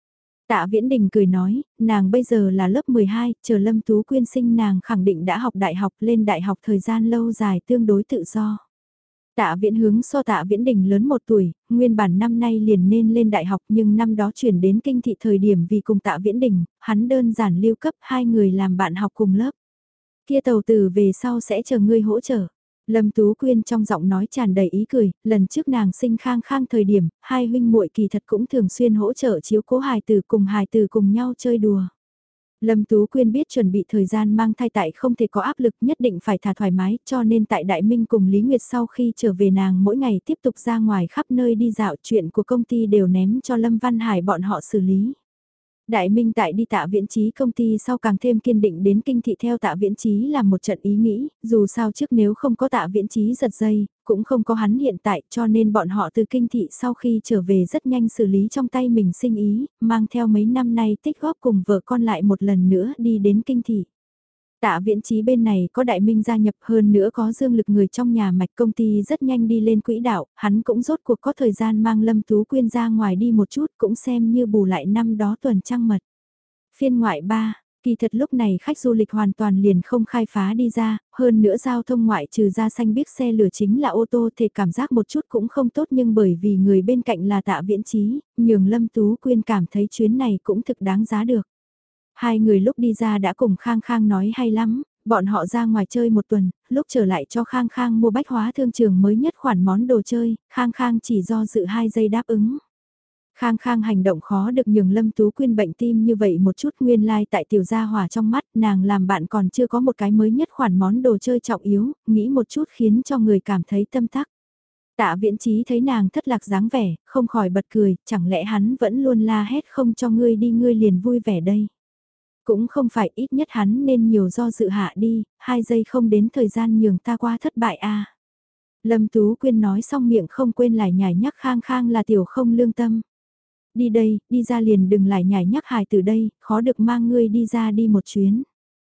Tạ Viễn Đình cười nói, nàng bây giờ là lớp mười hai, chờ Lâm Tú Quyên sinh nàng khẳng định đã học đại học, lên đại học thời gian lâu dài tương đối tự do. Tạ Viễn Hướng so Tạ Viễn Đình lớn một tuổi, nguyên bản năm nay liền nên lên đại học nhưng năm đó chuyển đến kinh thị thời điểm vì cùng Tạ Viễn Đình, hắn đơn giản lưu cấp hai người làm bạn học cùng lớp. Kia tàu từ về sau sẽ chờ ngươi hỗ trợ. Lâm Tú Quyên trong giọng nói tràn đầy ý cười, lần trước nàng sinh Khang Khang thời điểm, hai huynh muội kỳ thật cũng thường xuyên hỗ trợ chiếu cố hài tử cùng hài tử cùng nhau chơi đùa. Lâm Tú Quyên biết chuẩn bị thời gian mang thai tại không thể có áp lực nhất định phải thả thoải mái cho nên tại Đại Minh cùng Lý Nguyệt sau khi trở về nàng mỗi ngày tiếp tục ra ngoài khắp nơi đi dạo chuyện của công ty đều ném cho Lâm Văn Hải bọn họ xử lý. Đại Minh tại đi Tạ Viễn Chí công ty sau càng thêm kiên định đến kinh thị theo Tạ Viễn Chí làm một trận ý nghĩ, dù sao trước nếu không có Tạ Viễn Chí giật dây, cũng không có hắn hiện tại cho nên bọn họ từ kinh thị sau khi trở về rất nhanh xử lý trong tay mình sinh ý, mang theo mấy năm nay tích góp cùng vợ con lại một lần nữa đi đến kinh thị. Tạ Viễn Chí bên này có Đại Minh gia nhập hơn nữa có dương lực người trong nhà mạch công ty rất nhanh đi lên quỹ đạo, hắn cũng rốt cuộc có thời gian mang Lâm Tú Quyên ra ngoài đi một chút cũng xem như bù lại năm đó tuần trăng mật. Phiên ngoại ba, kỳ thật lúc này khách du lịch hoàn toàn liền không khai phá đi ra, hơn nữa giao thông ngoại trừ ra xanh biếc xe lửa chính là ô tô thì cảm giác một chút cũng không tốt nhưng bởi vì người bên cạnh là Tạ Viễn Chí, nhường Lâm Tú Quyên cảm thấy chuyến này cũng thực đáng giá được. Hai người lúc đi ra đã cùng Khang Khang nói hay lắm, bọn họ ra ngoài chơi một tuần, lúc trở lại cho Khang Khang mua bách hóa thương trường mới nhất khoản món đồ chơi, Khang Khang chỉ do dự hai giây đáp ứng. Khang Khang hành động khó được nhường Lâm Tú Quyên bệnh tim như vậy một chút nguyên lai like tại tiểu gia hỏa trong mắt nàng làm bạn còn chưa có một cái mới nhất khoản món đồ chơi trọng yếu, nghĩ một chút khiến cho người cảm thấy tâm tắc. Tạ Viễn Chí thấy nàng thất lạc dáng vẻ, không khỏi bật cười, chẳng lẽ hắn vẫn luôn la hét không cho ngươi đi ngươi liền vui vẻ đây. Cũng không phải ít nhất hắn nên nhiều do dự hạ đi, hai giây không đến thời gian nhường ta qua thất bại a. Lâm Tú Quyên nói xong miệng không quên lại nhảy nhắc Khang Khang là tiểu không lương tâm. Đi đây, đi ra liền đừng lại nhảy nhắc hài từ đây, khó được mang ngươi đi ra đi một chuyến.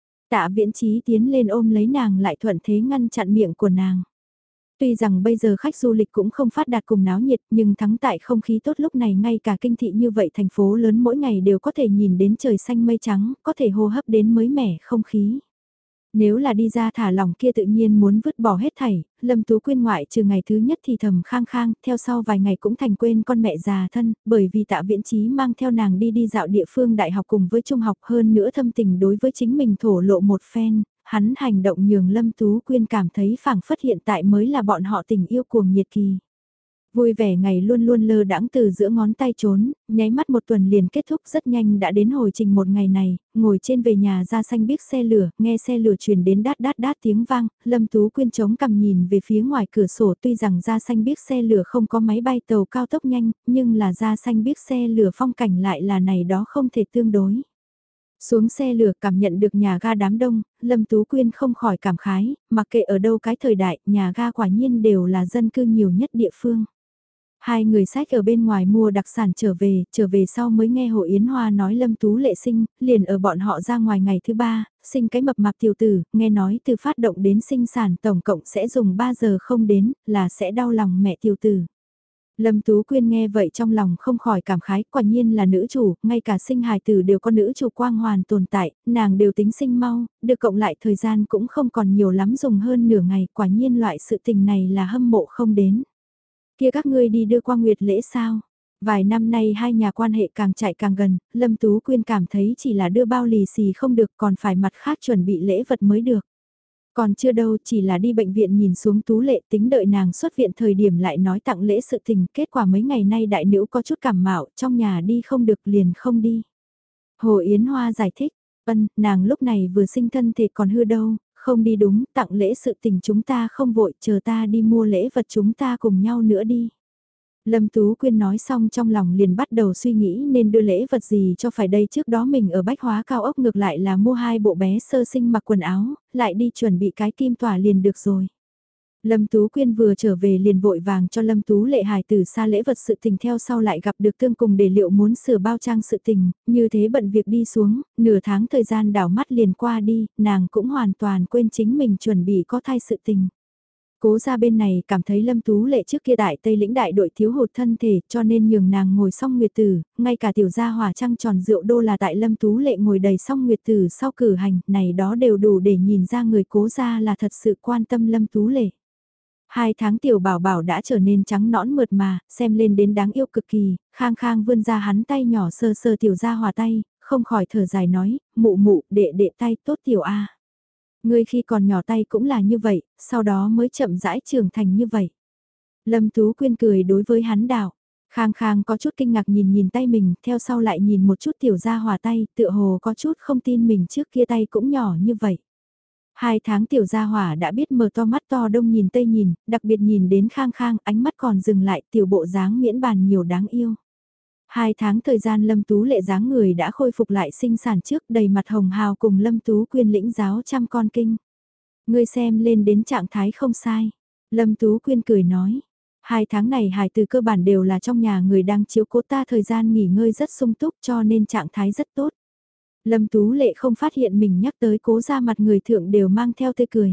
Tạ Viễn Chí tiến lên ôm lấy nàng lại thuận thế ngăn chặn miệng của nàng. Tuy rằng bây giờ khách du lịch cũng không phát đạt cùng náo nhiệt nhưng thắng tại không khí tốt lúc này ngay cả kinh thị như vậy thành phố lớn mỗi ngày đều có thể nhìn đến trời xanh mây trắng, có thể hô hấp đến mới mẻ không khí. Nếu là đi ra thả lỏng kia tự nhiên muốn vứt bỏ hết thảy, Lâm Tú Quyên ngoại trừ ngày thứ nhất thì thầm khang khang, theo sau vài ngày cũng thành quên con mẹ già thân, bởi vì Tạ Viễn Chí mang theo nàng đi đi dạo địa phương đại học cùng với trung học hơn nữa thâm tình đối với chính mình thổ lộ một phen, hắn hành động nhường Lâm Tú Quyên cảm thấy phảng phất hiện tại mới là bọn họ tình yêu cuồng nhiệt kỳ. Vui vẻ ngày luôn luôn lơ đãng từ giữa ngón tay trốn, nháy mắt một tuần liền kết thúc rất nhanh đã đến hồi trình một ngày này, ngồi trên về nhà ra xanh biếc xe lửa, nghe xe lửa truyền đến đát đát đát tiếng vang, Lâm Tú Quyên chống cằm nhìn về phía ngoài cửa sổ tuy rằng ra xanh biếc xe lửa không có máy bay tàu cao tốc nhanh, nhưng là ra xanh biếc xe lửa phong cảnh lại là này đó không thể tương đối. Xuống xe lửa cảm nhận được nhà ga đám đông, Lâm Tú Quyên không khỏi cảm khái, mặc kệ ở đâu cái thời đại, nhà ga quả nhiên đều là dân cư nhiều nhất địa phương. Hai người sách ở bên ngoài mua đặc sản trở về, trở về sau mới nghe Hồ Yến Hoa nói Lâm Tú lệ sinh, liền ở bọn họ ra ngoài ngày thứ ba, sinh cái mập mạp tiểu tử, nghe nói từ phát động đến sinh sản tổng cộng sẽ dùng ba giờ không đến, là sẽ đau lòng mẹ tiểu tử. Lâm Tú Quyên nghe vậy trong lòng không khỏi cảm khái, quả nhiên là nữ chủ, ngay cả sinh hài tử đều có nữ chủ quang hoàn tồn tại, nàng đều tính sinh mau, được cộng lại thời gian cũng không còn nhiều lắm dùng hơn nửa ngày, quả nhiên loại sự tình này là hâm mộ không đến. Kia các ngươi đi đưa qua nguyệt lễ sao? Vài năm nay hai nhà quan hệ càng chạy càng gần, Lâm Tú Quyên cảm thấy chỉ là đưa bao lì xì không được còn phải mặt khác chuẩn bị lễ vật mới được. Còn chưa đâu chỉ là đi bệnh viện nhìn xuống Tú Lệ tính đợi nàng xuất viện thời điểm lại nói tặng lễ sự tình, kết quả mấy ngày nay đại nữ có chút cảm mạo, trong nhà đi không được liền không đi. Hồ Yến Hoa giải thích, ân, nàng lúc này vừa sinh thân thì còn hư đâu, không đi đúng, tặng lễ sự tình chúng ta không vội, chờ ta đi mua lễ vật chúng ta cùng nhau nữa đi. Lâm Tú Quyên nói xong trong lòng liền bắt đầu suy nghĩ nên đưa lễ vật gì cho phải đây trước đó mình ở bách hóa cao ốc ngược lại là mua hai bộ bé sơ sinh mặc quần áo, lại đi chuẩn bị cái kim tỏa liền được rồi. Lâm Tú Quyên vừa trở về liền vội vàng cho Lâm Tú lệ hài từ xa lễ vật sự tình theo sau lại gặp được tương cùng để liệu muốn sửa bao trang sự tình, như thế bận việc đi xuống, nửa tháng thời gian đảo mắt liền qua đi, nàng cũng hoàn toàn quên chính mình chuẩn bị có thai sự tình. Cố gia bên này cảm thấy Lâm Tú Lệ trước kia đại Tây lĩnh đại đội thiếu hụt thân thể cho nên nhường nàng ngồi xong nguyệt tử, ngay cả tiểu gia hỏa trăng tròn rượu đô là tại Lâm Tú Lệ ngồi đầy xong nguyệt tử sau cử hành, này đó đều đủ để nhìn ra người cố gia là thật sự quan tâm Lâm Tú Lệ. Hai tháng tiểu bảo bảo đã trở nên trắng nõn mượt mà, xem lên đến đáng yêu cực kỳ, khang khang vươn ra hắn tay nhỏ sơ sơ tiểu gia hỏa tay, không khỏi thở dài nói, mụ mụ, đệ đệ tay tốt tiểu A. Ngươi khi còn nhỏ tay cũng là như vậy, sau đó mới chậm rãi trưởng thành như vậy. Lâm Tú Quyên cười đối với hắn đạo. Khang Khang có chút kinh ngạc nhìn nhìn tay mình, theo sau lại nhìn một chút tiểu gia hòa tay, tựa hồ có chút không tin mình trước kia tay cũng nhỏ như vậy. Hai tháng tiểu gia hỏa đã biết mở to mắt to đông nhìn tây nhìn, đặc biệt nhìn đến Khang Khang, ánh mắt còn dừng lại tiểu bộ dáng miễn bàn nhiều đáng yêu. Hai tháng thời gian Lâm Tú Lệ dáng người đã khôi phục lại sinh sản trước đầy mặt hồng hào cùng Lâm Tú Quyên lĩnh giáo trăm con kinh. Ngươi xem lên đến trạng thái không sai. Lâm Tú Quyên cười nói. Hai tháng này hài từ cơ bản đều là trong nhà người đang chiếu cố ta thời gian nghỉ ngơi rất sung túc cho nên trạng thái rất tốt. Lâm Tú Lệ không phát hiện mình nhắc tới cố ra mặt người thượng đều mang theo tươi cười.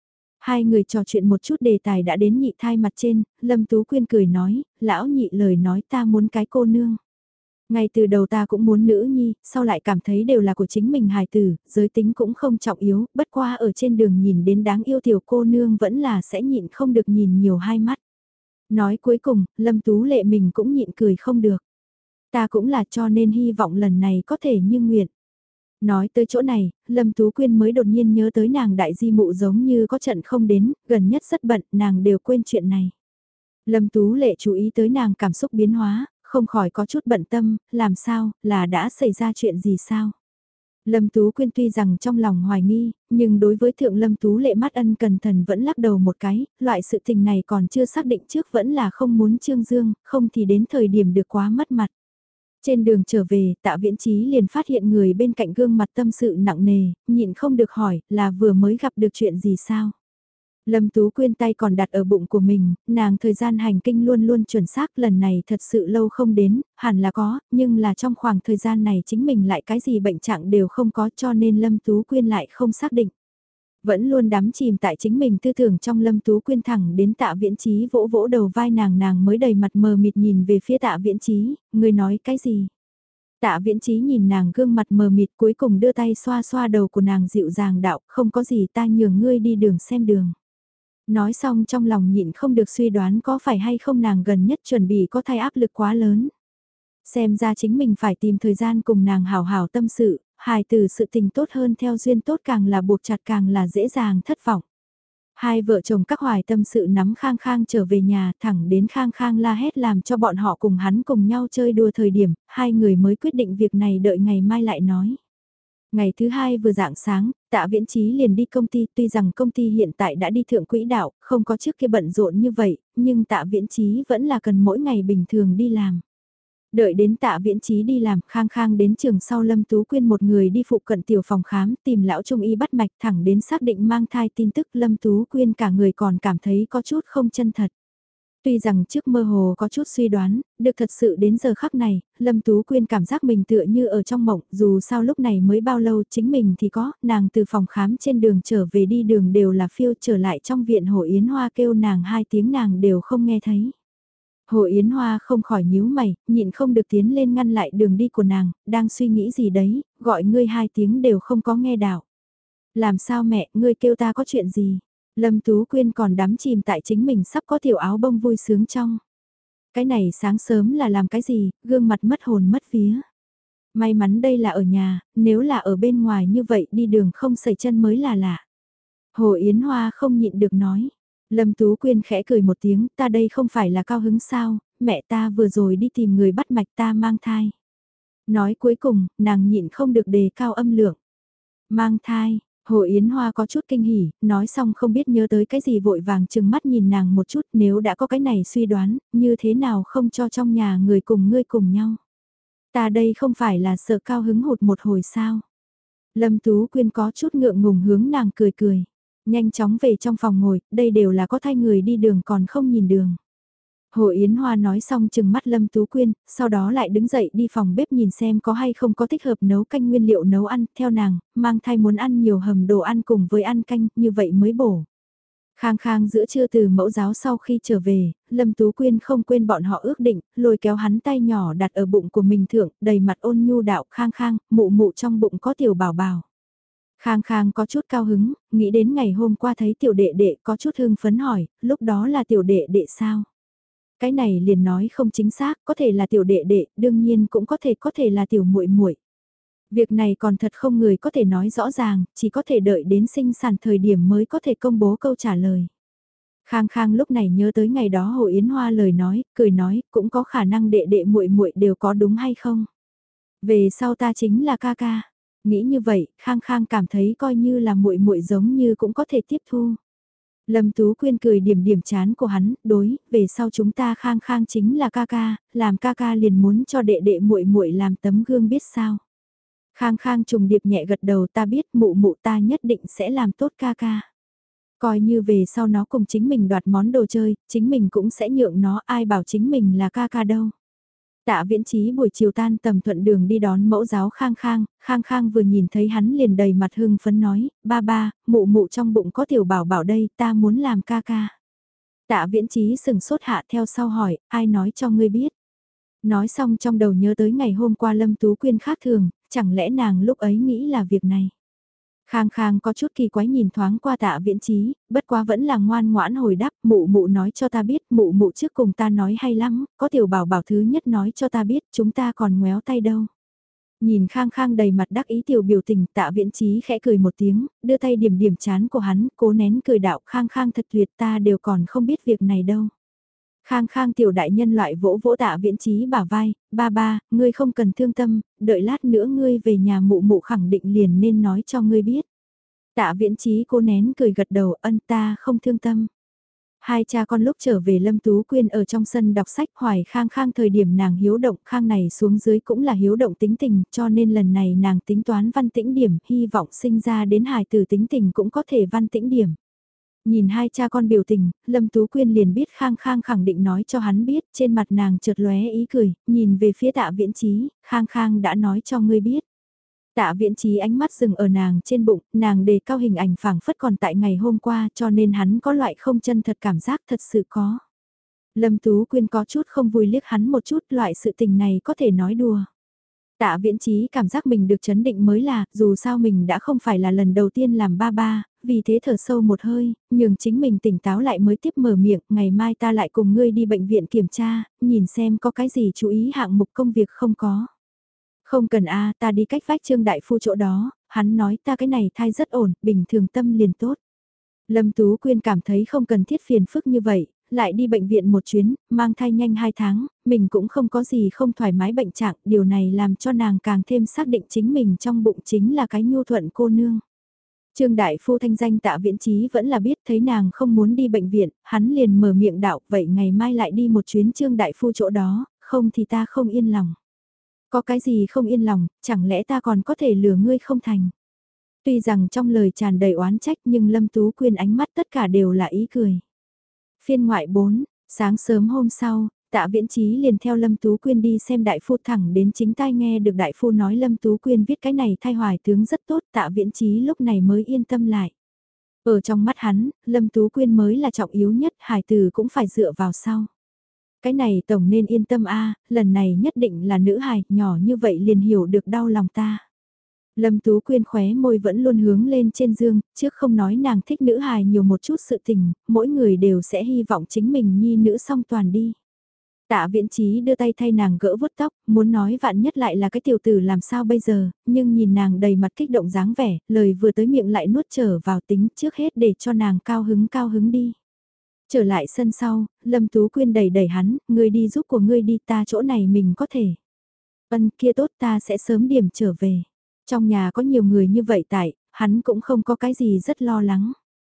Hai người trò chuyện một chút đề tài đã đến nhị thai mặt trên, Lâm Tú Quyên cười nói, lão nhị lời nói ta muốn cái cô nương. Ngay từ đầu ta cũng muốn nữ nhi, sau lại cảm thấy đều là của chính mình hài tử, giới tính cũng không trọng yếu, bất qua ở trên đường nhìn đến đáng yêu tiểu cô nương vẫn là sẽ nhịn không được nhìn nhiều hai mắt. Nói cuối cùng, Lâm Tú Lệ mình cũng nhịn cười không được. Ta cũng là cho nên hy vọng lần này có thể như nguyện. Nói tới chỗ này, Lâm Tú Quyên mới đột nhiên nhớ tới nàng đại di mụ giống như có trận không đến, gần nhất rất bận, nàng đều quên chuyện này. Lâm Tú Lệ chú ý tới nàng cảm xúc biến hóa, không khỏi có chút bận tâm, làm sao, là đã xảy ra chuyện gì sao? Lâm Tú Quyên tuy rằng trong lòng hoài nghi, nhưng đối với thượng Lâm Tú Lệ mắt ân cẩn thận vẫn lắc đầu một cái, loại sự tình này còn chưa xác định trước vẫn là không muốn trương dương, không thì đến thời điểm được quá mất mặt. Trên đường trở về, Tạ Viễn Chí liền phát hiện người bên cạnh gương mặt tâm sự nặng nề, nhịn không được hỏi, là vừa mới gặp được chuyện gì sao? Lâm Tú Quyên tay còn đặt ở bụng của mình, nàng thời gian hành kinh luôn luôn chuẩn xác, lần này thật sự lâu không đến, hẳn là có, nhưng là trong khoảng thời gian này chính mình lại cái gì bệnh trạng đều không có cho nên Lâm Tú Quyên lại không xác định. Vẫn luôn đắm chìm tại chính mình tư tưởng trong Lâm Tú Quyên thẳng đến Tạ Viễn Chí vỗ vỗ đầu vai nàng nàng mới đầy mặt mờ mịt nhìn về phía Tạ Viễn Chí, người nói cái gì? Tạ Viễn Chí nhìn nàng gương mặt mờ mịt cuối cùng đưa tay xoa xoa đầu của nàng dịu dàng đạo, không có gì ta nhường ngươi đi đường xem đường. Nói xong trong lòng nhịn không được suy đoán có phải hay không nàng gần nhất chuẩn bị có thay áp lực quá lớn. Xem ra chính mình phải tìm thời gian cùng nàng hào hào tâm sự, hài từ sự tình tốt hơn theo duyên tốt càng là buộc chặt càng là dễ dàng thất vọng. Hai vợ chồng các hoài tâm sự nắm Khang Khang trở về nhà thẳng đến Khang Khang la hét làm cho bọn họ cùng hắn cùng nhau chơi đùa thời điểm, hai người mới quyết định việc này đợi ngày mai lại nói. Ngày thứ hai vừa dạng sáng, Tạ Viễn Chí liền đi công ty, tuy rằng công ty hiện tại đã đi thượng quỹ đạo, không có trước kia bận rộn như vậy, nhưng Tạ Viễn Chí vẫn là cần mỗi ngày bình thường đi làm. Đợi đến Tạ Viễn Chí đi làm, Khang Khang đến trường sau Lâm Tú Quyên một người đi phụ cận tiểu phòng khám, tìm lão trung y bắt mạch thẳng đến xác định mang thai tin tức Lâm Tú Quyên cả người còn cảm thấy có chút không chân thật. Tuy rằng trước mơ hồ có chút suy đoán, được thật sự đến giờ khắc này, Lâm Tú Quyên cảm giác mình tựa như ở trong mộng, dù sao lúc này mới bao lâu chính mình thì có, nàng từ phòng khám trên đường trở về đi đường đều là phiêu trở lại trong viện Hồ Yến Hoa kêu nàng hai tiếng nàng đều không nghe thấy. Hồ Yến Hoa không khỏi nhíu mày, nhịn không được tiến lên ngăn lại đường đi của nàng, đang suy nghĩ gì đấy, gọi ngươi hai tiếng đều không có nghe đạo. Làm sao mẹ, ngươi kêu ta có chuyện gì? Lâm Tú Quyên còn đắm chìm tại chính mình sắp có tiểu áo bông vui sướng trong. Cái này sáng sớm là làm cái gì, gương mặt mất hồn mất vía. May mắn đây là ở nhà, nếu là ở bên ngoài như vậy đi đường không sẩy chân mới là lạ. Hồ Yến Hoa không nhịn được nói. Lâm Tú Quyên khẽ cười một tiếng, ta đây không phải là cao hứng sao, mẹ ta vừa rồi đi tìm người bắt mạch ta mang thai. Nói cuối cùng, nàng nhịn không được đề cao âm lượng. Mang thai, Hồ Yến Hoa có chút kinh hỉ, nói xong không biết nhớ tới cái gì vội vàng chừng mắt nhìn nàng một chút nếu đã có cái này suy đoán, như thế nào không cho trong nhà người cùng ngươi cùng nhau. Ta đây không phải là sợ cao hứng hụt một hồi sao. Lâm Tú Quyên có chút ngượng ngùng hướng nàng cười cười. Nhanh chóng về trong phòng ngồi, đây đều là có thay người đi đường còn không nhìn đường. Hồ Yến Hoa nói xong chừng mắt Lâm Tú Quyên, sau đó lại đứng dậy đi phòng bếp nhìn xem có hay không có thích hợp nấu canh nguyên liệu nấu ăn, theo nàng, mang thai muốn ăn nhiều hầm đồ ăn cùng với ăn canh, như vậy mới bổ. Khang Khang giữa trưa từ mẫu giáo sau khi trở về, Lâm Tú Quyên không quên bọn họ ước định, lôi kéo hắn tay nhỏ đặt ở bụng của mình thượng, đầy mặt ôn nhu đạo Khang Khang, mụ mụ trong bụng có tiểu bảo bảo. Khang Khang có chút cao hứng, nghĩ đến ngày hôm qua thấy tiểu đệ đệ có chút hưng phấn hỏi, lúc đó là tiểu đệ đệ sao? Cái này liền nói không chính xác, có thể là tiểu đệ đệ, đương nhiên cũng có thể có thể là tiểu muội muội. Việc này còn thật không người có thể nói rõ ràng, chỉ có thể đợi đến sinh sản thời điểm mới có thể công bố câu trả lời. Khang Khang lúc này nhớ tới ngày đó Hồ Yến Hoa lời nói, cười nói, cũng có khả năng đệ đệ muội muội đều có đúng hay không? Về sau ta chính là ca ca. Nghĩ như vậy, Khang Khang cảm thấy coi như là muội muội giống như cũng có thể tiếp thu. Lâm Tú Quyên cười điểm điểm chán của hắn, đối, về sau chúng ta Khang Khang chính là ca ca, làm ca ca liền muốn cho đệ đệ muội muội làm tấm gương biết sao. Khang Khang trùng điệp nhẹ gật đầu, ta biết mụ mụ ta nhất định sẽ làm tốt ca ca. Coi như về sau nó cùng chính mình đoạt món đồ chơi, chính mình cũng sẽ nhượng nó, ai bảo chính mình là ca ca đâu. Tạ Viễn Chí buổi chiều tan tầm thuận đường đi đón mẫu giáo Khang Khang, Khang Khang vừa nhìn thấy hắn liền đầy mặt hưng phấn nói, ba ba, mụ mụ trong bụng có tiểu bảo bảo đây, ta muốn làm ca ca. Tạ Viễn Chí sừng sốt hạ theo sau hỏi, ai nói cho ngươi biết. Nói xong trong đầu nhớ tới ngày hôm qua Lâm Tú Quyên khác thường, chẳng lẽ nàng lúc ấy nghĩ là việc này. Khang Khang có chút kỳ quái nhìn thoáng qua Tạ Viễn Chí, bất quá vẫn là ngoan ngoãn hồi đáp, mụ mụ nói cho ta biết, mụ mụ trước cùng ta nói hay lắm, có tiểu bảo bảo thứ nhất nói cho ta biết, chúng ta còn ngoéo tay đâu. Nhìn Khang Khang đầy mặt đắc ý tiểu biểu tình, Tạ Viễn Chí khẽ cười một tiếng, đưa tay điểm điểm chán của hắn, cố nén cười đạo Khang Khang thật tuyệt, ta đều còn không biết việc này đâu. Khang Khang tiểu đại nhân loại vỗ vỗ Tạ Viễn Chí bả vai, ba ba, ngươi không cần thương tâm, đợi lát nữa ngươi về nhà mụ mụ khẳng định liền nên nói cho ngươi biết. Tạ Viễn Chí cố nén cười gật đầu, ân ta không thương tâm. Hai cha con lúc trở về Lâm Tú Quyên ở trong sân đọc sách, Hoài Khang Khang thời điểm nàng hiếu động, Khang này xuống dưới cũng là hiếu động tính tình, cho nên lần này nàng tính toán văn tĩnh điểm, hy vọng sinh ra đến hài từ tính tình cũng có thể văn tĩnh điểm. Nhìn hai cha con biểu tình, Lâm Tú Quyên liền biết Khang Khang khẳng định nói cho hắn biết, trên mặt nàng chợt lóe ý cười, nhìn về phía Tạ Viễn Chí, Khang Khang đã nói cho ngươi biết. Tạ Viễn Chí ánh mắt dừng ở nàng trên bụng, nàng đề cao hình ảnh phảng phất còn tại ngày hôm qua cho nên hắn có loại không chân thật cảm giác thật sự có. Lâm Tú Quyên có chút không vui liếc hắn một chút, loại sự tình này có thể nói đùa. Tạ Viễn Chí cảm giác mình được chấn định mới là, dù sao mình đã không phải là lần đầu tiên làm ba ba, vì thế thở sâu một hơi, nhường chính mình tỉnh táo lại mới tiếp mở miệng, ngày mai ta lại cùng ngươi đi bệnh viện kiểm tra, nhìn xem có cái gì chú ý hạng mục công việc không có. Không cần a, ta đi cách vách Trương đại phu chỗ đó, hắn nói ta cái này thai rất ổn, bình thường tâm liền tốt. Lâm Tú Quyên cảm thấy không cần thiết phiền phức như vậy, lại đi bệnh viện một chuyến, mang thai nhanh hai tháng, mình cũng không có gì không thoải mái bệnh trạng, điều này làm cho nàng càng thêm xác định chính mình trong bụng chính là cái nhu thuận cô nương. Trương đại phu thanh danh Tạ Viễn Chí vẫn là biết thấy nàng không muốn đi bệnh viện, hắn liền mở miệng đạo, vậy ngày mai lại đi một chuyến Trương đại phu chỗ đó, không thì ta không yên lòng. Có cái gì không yên lòng, chẳng lẽ ta còn có thể lừa ngươi không thành. Tuy rằng trong lời tràn đầy oán trách nhưng Lâm Tú Quyên ánh mắt tất cả đều là ý cười. Phiên ngoại bốn, sáng sớm hôm sau, Tạ Viễn Chí liền theo Lâm Tú Quyên đi xem đại phu thẳng đến chính tai nghe được đại phu nói Lâm Tú Quyên viết cái này thai hoài tướng rất tốt, Tạ Viễn Chí lúc này mới yên tâm lại. Ở trong mắt hắn, Lâm Tú Quyên mới là trọng yếu nhất, hài từ cũng phải dựa vào sau. Cái này tổng nên yên tâm a, lần này nhất định là nữ hài, nhỏ như vậy liền hiểu được đau lòng ta. Lâm Tú Quyên khóe môi vẫn luôn hướng lên trên dương, trước không nói nàng thích nữ hài nhiều một chút sự tình, mỗi người đều sẽ hy vọng chính mình nhi nữ song toàn đi. Tạ Viễn Chí đưa tay thay nàng gỡ vuốt tóc, muốn nói vạn nhất lại là cái tiểu tử làm sao bây giờ, nhưng nhìn nàng đầy mặt kích động dáng vẻ, lời vừa tới miệng lại nuốt trở vào tính trước hết để cho nàng cao hứng cao hứng đi. Trở lại sân sau, Lâm Tú Quyên đẩy đẩy hắn, ngươi đi giúp của ngươi đi, ta chỗ này mình có thể. Ân kia tốt, ta sẽ sớm điểm trở về. Trong nhà có nhiều người như vậy tại, hắn cũng không có cái gì rất lo lắng.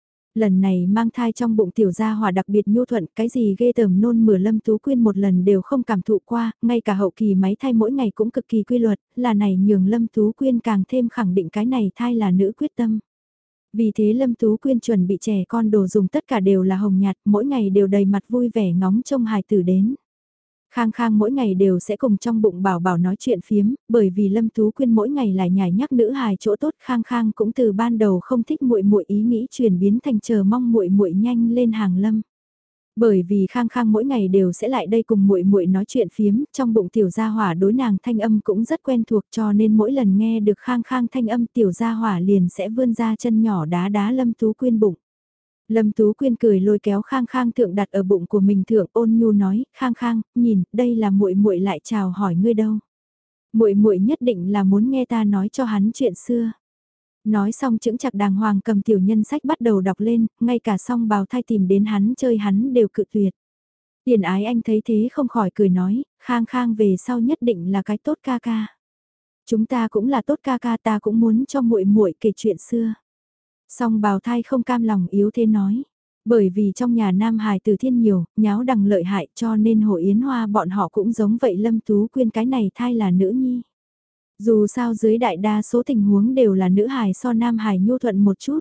Lần này mang thai trong bụng tiểu gia hòa đặc biệt nhu thuận, cái gì ghê tởm nôn mửa Lâm Tú Quyên một lần đều không cảm thụ qua, ngay cả hậu kỳ máy thai mỗi ngày cũng cực kỳ quy luật, là này nhường Lâm Tú Quyên càng thêm khẳng định cái này thai là nữ quyết tâm. Vì thế Lâm Tú Quyên chuẩn bị trẻ con đồ dùng tất cả đều là hồng nhạt, mỗi ngày đều đầy mặt vui vẻ ngóng trông hài tử đến. Khang Khang mỗi ngày đều sẽ cùng trong bụng Bảo Bảo nói chuyện phiếm, bởi vì Lâm Tú Quyên mỗi ngày lại nhảy nhắc nữ hài chỗ tốt, Khang Khang cũng từ ban đầu không thích muội muội ý nghĩ chuyển biến thành chờ mong muội muội nhanh lên hàng Lâm. Bởi vì Khang Khang mỗi ngày đều sẽ lại đây cùng muội muội nói chuyện phiếm, trong bụng tiểu gia hỏa đối nàng thanh âm cũng rất quen thuộc, cho nên mỗi lần nghe được Khang Khang thanh âm tiểu gia hỏa liền sẽ vươn ra chân nhỏ đá đá Lâm Tú Quyên bụng. Lâm Tú Quyên cười lôi kéo Khang Khang thượng đặt ở bụng của mình thượng, ôn nhu nói, "Khang Khang, nhìn, đây là muội muội lại chào hỏi ngươi đâu. Muội muội nhất định là muốn nghe ta nói cho hắn chuyện xưa." Nói xong chững chạc đàng hoàng cầm tiểu nhân sách bắt đầu đọc lên, ngay cả song bào thai tìm đến hắn chơi hắn đều cự tuyệt. Tiền Ái Anh thấy thế không khỏi cười nói, Khang Khang về sau nhất định là cái tốt ca ca. Chúng ta cũng là tốt ca ca, ta cũng muốn cho muội muội kể chuyện xưa. Song bào thai không cam lòng yếu thế nói. Bởi vì trong nhà Nam Hải tử thiên nhiều, nháo đằng lợi hại cho nên Hồ Yến Hoa bọn họ cũng giống vậy, Lâm Tú Quyên cái này thai là nữ nhi. Dù sao dưới đại đa số tình huống đều là nữ hài so Nam Hải nhu thuận một chút.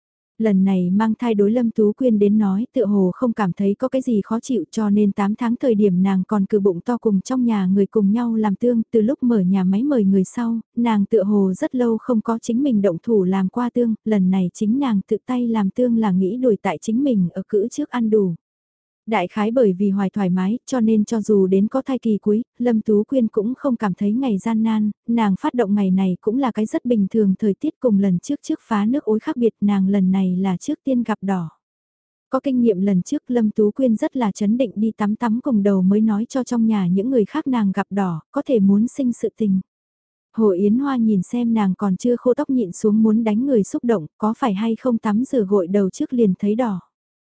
Lần này mang thai đối Lâm Tú Quyên đến nói tựa hồ không cảm thấy có cái gì khó chịu, cho nên tám tháng thời điểm nàng còn cử bụng to cùng trong nhà người cùng nhau làm tương, từ lúc mở nhà máy mời người sau, nàng tựa hồ rất lâu không có chính mình động thủ làm qua tương, lần này chính nàng tự tay làm tương là nghĩ đuổi tại chính mình ở cữ trước ăn đủ. Đại khái bởi vì hoài thoải mái, cho nên cho dù đến có thai kỳ cuối, Lâm Tú Quyên cũng không cảm thấy ngày gian nan, nàng phát động ngày này cũng là cái rất bình thường, thời tiết cùng lần trước trước phá nước ối khác biệt, nàng lần này là trước tiên gặp đỏ. Có kinh nghiệm lần trước Lâm Tú Quyên rất là chấn định đi tắm tắm cùng đầu mới nói cho trong nhà những người khác nàng gặp đỏ, có thể muốn sinh sự tình. Hồ Yến Hoa nhìn xem nàng còn chưa khô tóc nhịn xuống muốn đánh người xúc động, có phải hay không tắm rửa gội đầu trước liền thấy đỏ.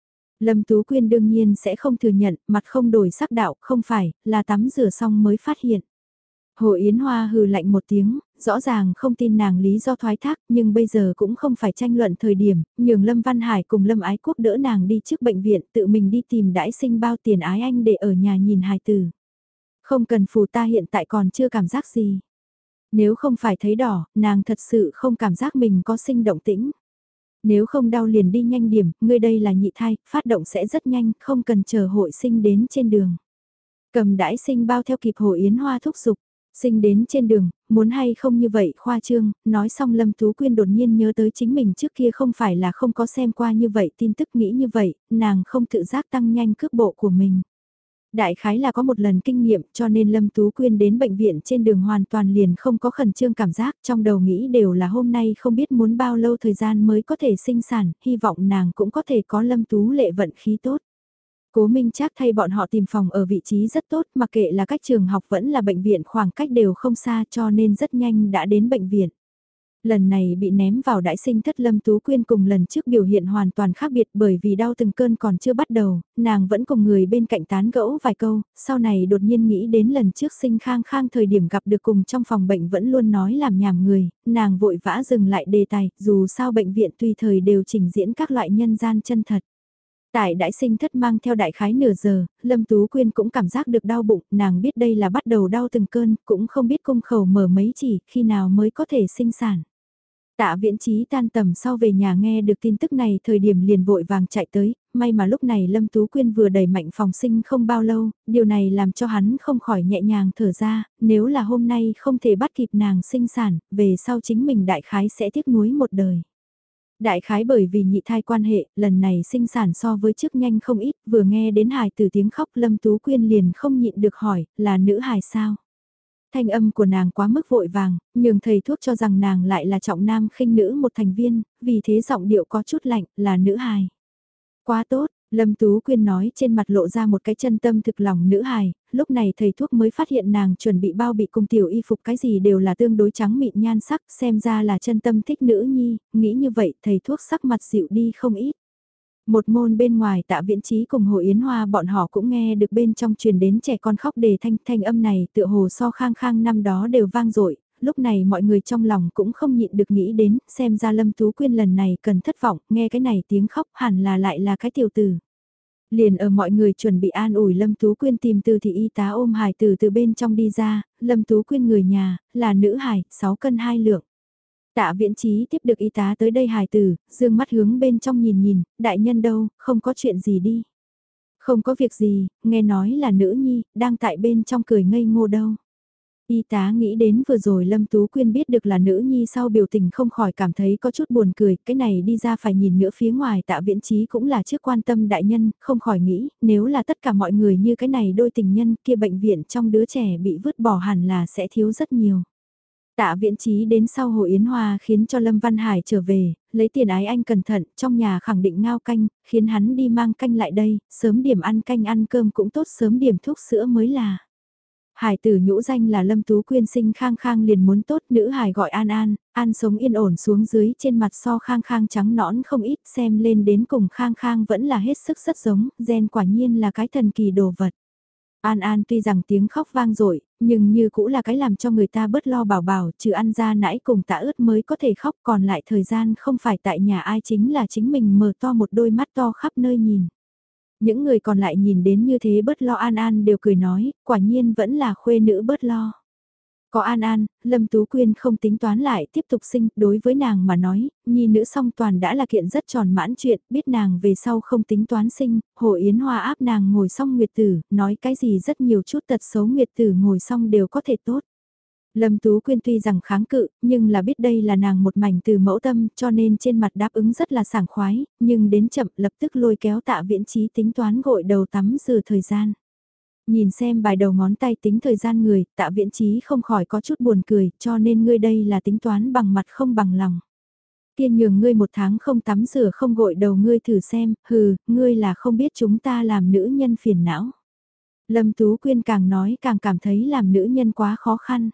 Lâm Tú Quyên đương nhiên sẽ không thừa nhận, mặt không đổi sắc đạo, không phải, là tắm rửa xong mới phát hiện. Hồ Yến Hoa hừ lạnh một tiếng, rõ ràng không tin nàng lý do thoái thác, nhưng bây giờ cũng không phải tranh luận thời điểm, nhường Lâm Văn Hải cùng Lâm Ái Quốc đỡ nàng đi trước bệnh viện, tự mình đi tìm đãi sinh bao tiền Ái Anh để ở nhà nhìn hài tử. Không cần phù, ta hiện tại còn chưa cảm giác gì. Nếu không phải thấy đỏ, nàng thật sự không cảm giác mình có sinh động tĩnh. Nếu không đau liền đi nhanh điểm, ngươi đây là nhị thai, phát động sẽ rất nhanh, không cần chờ hội sinh đến trên đường. Cầm đãi sinh bao theo kịp Hồ Yến Hoa thúc giục, sinh đến trên đường, muốn hay không như vậy khoa trương, nói xong Lâm Tú Quyên đột nhiên nhớ tới chính mình trước kia không phải là không có xem qua như vậy, tin tức nghĩ như vậy, nàng không tự giác tăng nhanh cước bộ của mình. Đại khái là có một lần kinh nghiệm cho nên Lâm Tú Quyên đến bệnh viện trên đường hoàn toàn liền không có khẩn trương cảm giác, trong đầu nghĩ đều là hôm nay không biết muốn bao lâu thời gian mới có thể sinh sản, hy vọng nàng cũng có thể có Lâm Tú lệ vận khí tốt. Cố Minh Trác thay bọn họ tìm phòng ở vị trí rất tốt, mặc kệ là cách trường học vẫn là bệnh viện, khoảng cách đều không xa cho nên rất nhanh đã đến bệnh viện. Lần này bị ném vào đãi sinh thất Lâm Tú Quyên cùng lần trước biểu hiện hoàn toàn khác biệt, bởi vì đau từng cơn còn chưa bắt đầu, nàng vẫn cùng người bên cạnh tán gẫu vài câu, sau này đột nhiên nghĩ đến lần trước sinh Khang Khang thời điểm gặp được cùng trong phòng bệnh vẫn luôn nói làm nhảm người, nàng vội vã dừng lại đề tài, dù sao bệnh viện tùy thời đều trình diễn các loại nhân gian chân thật. Tại đãi sinh thất mang theo đại khái nửa giờ, Lâm Tú Quyên cũng cảm giác được đau bụng, nàng biết đây là bắt đầu đau từng cơn, cũng không biết cung khẩu mở mấy chỉ, khi nào mới có thể sinh sản. Tạ Viễn Chí tan tầm sau về nhà nghe được tin tức này thời điểm liền vội vàng chạy tới, may mà lúc này Lâm Tú Quyên vừa đẩy mạnh phòng sinh không bao lâu, điều này làm cho hắn không khỏi nhẹ nhàng thở ra, nếu là hôm nay không thể bắt kịp nàng sinh sản, về sau chính mình đại khái sẽ tiếc nuối một đời. Đại khái bởi vì nhị thai quan hệ, lần này sinh sản so với trước nhanh không ít, vừa nghe đến hài từ tiếng khóc Lâm Tú Quyên liền không nhịn được hỏi, là nữ hài sao? Thanh âm của nàng quá mức vội vàng, nhường thầy thuốc cho rằng nàng lại là trọng nam khinh nữ một thành viên, vì thế giọng điệu có chút lạnh, là nữ hài. Quá tốt, Lâm Tú Quyên nói trên mặt lộ ra một cái chân tâm thực lòng nữ hài, lúc này thầy thuốc mới phát hiện nàng chuẩn bị bao bị cùng tiểu y phục cái gì đều là tương đối trắng mịn nhan sắc, xem ra là chân tâm thích nữ nhi, nghĩ như vậy thầy thuốc sắc mặt dịu đi không ít. Một môn bên ngoài Tạ Viễn Chí cùng Hồ Yến Hoa bọn họ cũng nghe được bên trong truyền đến trẻ con khóc đề thanh, thanh âm này tựa hồ so Khang Khang năm đó đều vang dội. Lúc này mọi người trong lòng cũng không nhịn được nghĩ đến, xem ra Lâm Tú Quyên lần này cần thất vọng, nghe cái này tiếng khóc hẳn là lại là cái tiểu tử. Liền ở mọi người chuẩn bị an ủi Lâm Tú Quyên tìm từ thì y tá ôm hài tử từ bên trong đi ra, Lâm Tú Quyên người nhà, là nữ hài, sáu cân hai lượng. Tạ Viễn Chí tiếp được y tá tới đây hài tử, dương mắt hướng bên trong nhìn nhìn, đại nhân đâu, không có chuyện gì đi. Không có việc gì, nghe nói là nữ nhi, đang tại bên trong cười ngây ngô đâu. Y tá nghĩ đến vừa rồi Lâm Tú Quyên biết được là nữ nhi sau biểu tình không khỏi cảm thấy có chút buồn cười, cái này đi ra phải nhìn nữa phía ngoài Tạ Viễn Chí cũng là trước quan tâm đại nhân, không khỏi nghĩ, nếu là tất cả mọi người như cái này đôi tình nhân kia bệnh viện trong đứa trẻ bị vứt bỏ hẳn là sẽ thiếu rất nhiều. Tạ Viễn Chí đến sau Hồ Yến Hoa khiến cho Lâm Văn Hải trở về, lấy tiền ái anh cẩn thận, trong nhà khẳng định ngao canh, khiến hắn đi mang canh lại đây, sớm điểm ăn canh ăn cơm cũng tốt sớm điểm thuốc sữa mới là. Hải tử nhũ danh là Lâm Tú Quyên sinh Khang Khang liền muốn tốt, nữ hải gọi An An, An sống yên ổn xuống dưới trên mặt so Khang Khang trắng nõn không ít, xem lên đến cùng Khang Khang vẫn là hết sức rất giống, gen quả nhiên là cái thần kỳ đồ vật. An An tuy rằng tiếng khóc vang dội nhưng như cũ là cái làm cho người ta bớt lo bảo bảo, trừ ăn ra nãy cùng tạ ướt mới có thể khóc, còn lại thời gian không phải tại nhà ai chính là chính mình mở to một đôi mắt to khắp nơi nhìn. Những người còn lại nhìn đến như thế bớt lo An An đều cười nói, quả nhiên vẫn là khuê nữ bớt lo. Có An An, Lâm Tú Quyên không tính toán lại tiếp tục sinh, đối với nàng mà nói, nhi nữ song toàn đã là kiện rất tròn mãn chuyện, biết nàng về sau không tính toán sinh, Hồ Yến Hoa áp nàng ngồi xong nguyệt tử, nói cái gì rất nhiều chút tật xấu nguyệt tử ngồi xong đều có thể tốt. Lâm Tú Quyên tuy rằng kháng cự, nhưng là biết đây là nàng một mảnh từ mẫu tâm cho nên trên mặt đáp ứng rất là sảng khoái, nhưng đến chậm lập tức lôi kéo Tạ Viễn Chí tính toán gội đầu tắm rửa thời gian. Nhìn xem bài đầu ngón tay tính thời gian người, Tạ Viễn Chí không khỏi có chút buồn cười, cho nên ngươi đây là tính toán bằng mặt không bằng lòng. Kia nhường ngươi một tháng không tắm rửa không gội đầu ngươi thử xem, hừ, ngươi là không biết chúng ta làm nữ nhân phiền não. Lâm Tú Quyên càng nói càng cảm thấy làm nữ nhân quá khó khăn.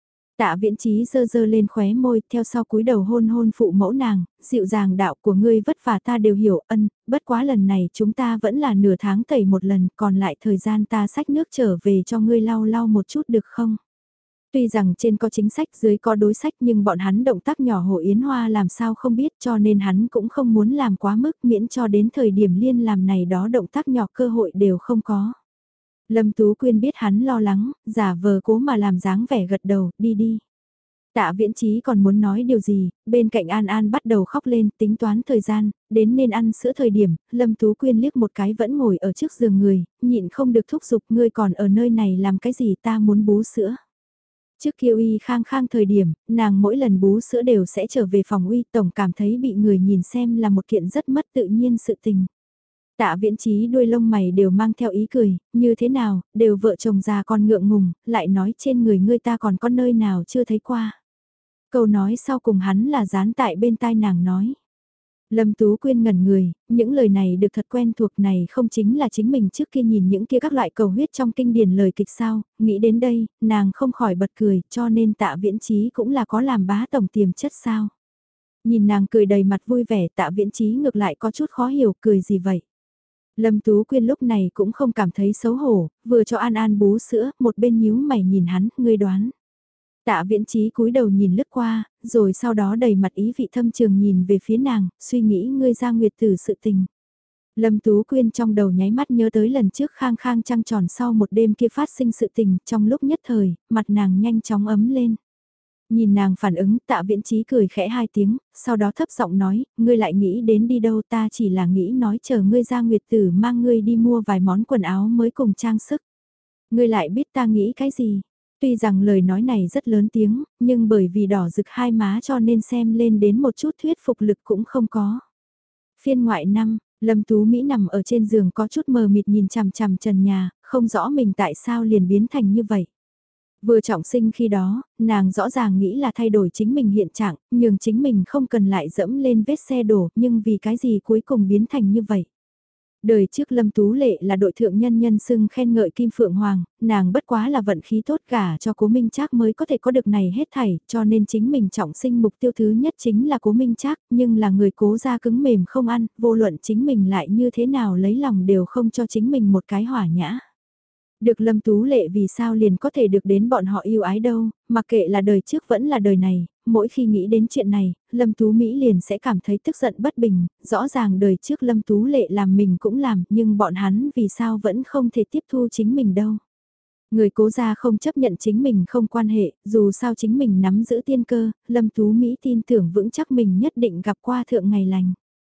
Tạ Viễn Chí dơ dơ lên khóe môi, theo sau cúi đầu hôn hôn phụ mẫu nàng, dịu dàng đạo của ngươi vất vả ta đều hiểu ân, bất quá lần này chúng ta vẫn là nửa tháng tẩy một lần, còn lại thời gian ta xách nước trở về cho ngươi lau lau một chút được không? Tuy rằng trên có chính sách dưới có đối sách nhưng bọn hắn động tác nhỏ Hồ Yến Hoa làm sao không biết cho nên hắn cũng không muốn làm quá mức miễn cho đến thời điểm liên làm này đó động tác nhỏ cơ hội đều không có. Lâm Tú Quyên biết hắn lo lắng, giả vờ cố mà làm dáng vẻ gật đầu, đi đi. Tạ Viễn Chí còn muốn nói điều gì, bên cạnh An An bắt đầu khóc lên, tính toán thời gian, đến nên ăn sữa thời điểm, Lâm Tú Quyên liếc một cái vẫn ngồi ở trước giường người, nhịn không được thúc giục ngươi còn ở nơi này làm cái gì ta muốn bú sữa. Trước kia uy khang khang thời điểm, nàng mỗi lần bú sữa đều sẽ trở về phòng uy tổng cảm thấy bị người nhìn xem là một kiện rất mất tự nhiên sự tình. Tạ Viễn Chí đuôi lông mày đều mang theo ý cười, như thế nào, đều vợ chồng già còn ngượng ngùng, lại nói trên người ngươi ta còn có nơi nào chưa thấy qua. Câu nói sau cùng hắn là dán tại bên tai nàng nói. Lâm Tú Quyên ngẩn người, những lời này được thật quen thuộc này không chính là chính mình trước kia nhìn những kia các loại cầu huyết trong kinh điển lời kịch sao, nghĩ đến đây, nàng không khỏi bật cười, cho nên Tạ Viễn Chí cũng là có làm bá tổng tiềm chất sao. Nhìn nàng cười đầy mặt vui vẻ Tạ Viễn Chí ngược lại có chút khó hiểu cười gì vậy. Lâm Tú Quyên lúc này cũng không cảm thấy xấu hổ, vừa cho An An bú sữa, một bên nhíu mày nhìn hắn, ngươi đoán. Tạ Viễn Chí cúi đầu nhìn lướt qua, rồi sau đó đầy mặt ý vị thâm trường nhìn về phía nàng, suy nghĩ ngươi ra nguyệt tử sự tình. Lâm Tú Quyên trong đầu nháy mắt nhớ tới lần trước khang khang trăng tròn sau một đêm kia phát sinh sự tình, trong lúc nhất thời, mặt nàng nhanh chóng ấm lên. Nhìn nàng phản ứng Tạ Viễn Chí cười khẽ hai tiếng, sau đó thấp giọng nói, ngươi lại nghĩ đến đi đâu ta chỉ là nghĩ nói chờ ngươi ra nguyệt tử mang ngươi đi mua vài món quần áo mới cùng trang sức. Ngươi lại biết ta nghĩ cái gì? Tuy rằng lời nói này rất lớn tiếng, nhưng bởi vì đỏ rực hai má cho nên xem lên đến một chút thuyết phục lực cũng không có. Phiên ngoại năm, Lâm Tú Mỹ nằm ở trên giường có chút mờ mịt nhìn chằm chằm trần nhà, không rõ mình tại sao liền biến thành như vậy. Vừa trọng sinh khi đó, nàng rõ ràng nghĩ là thay đổi chính mình hiện trạng, nhưng chính mình không cần lại dẫm lên vết xe đổ, nhưng vì cái gì cuối cùng biến thành như vậy. Đời trước Lâm Tú Lệ là đội thượng nhân nhân xưng khen ngợi Kim Phượng Hoàng, nàng bất quá là vận khí tốt cả cho Cố Minh Trác mới có thể có được này hết thảy, cho nên chính mình trọng sinh mục tiêu thứ nhất chính là Cố Minh Trác, nhưng là người cố ra cứng mềm không ăn, vô luận chính mình lại như thế nào lấy lòng đều không cho chính mình một cái hỏa nhã. Được Lâm Tú Lệ vì sao liền có thể được đến bọn họ yêu ái đâu, mặc kệ là đời trước vẫn là đời này, mỗi khi nghĩ đến chuyện này, Lâm Tú Mỹ liền sẽ cảm thấy tức giận bất bình, rõ ràng đời trước Lâm Tú Lệ làm mình cũng làm, nhưng bọn hắn vì sao vẫn không thể tiếp thu chính mình đâu. Người cố gia không chấp nhận chính mình không quan hệ, dù sao chính mình nắm giữ tiên cơ, Lâm Tú Mỹ tin tưởng vững chắc mình nhất định gặp qua thượng ngày lành.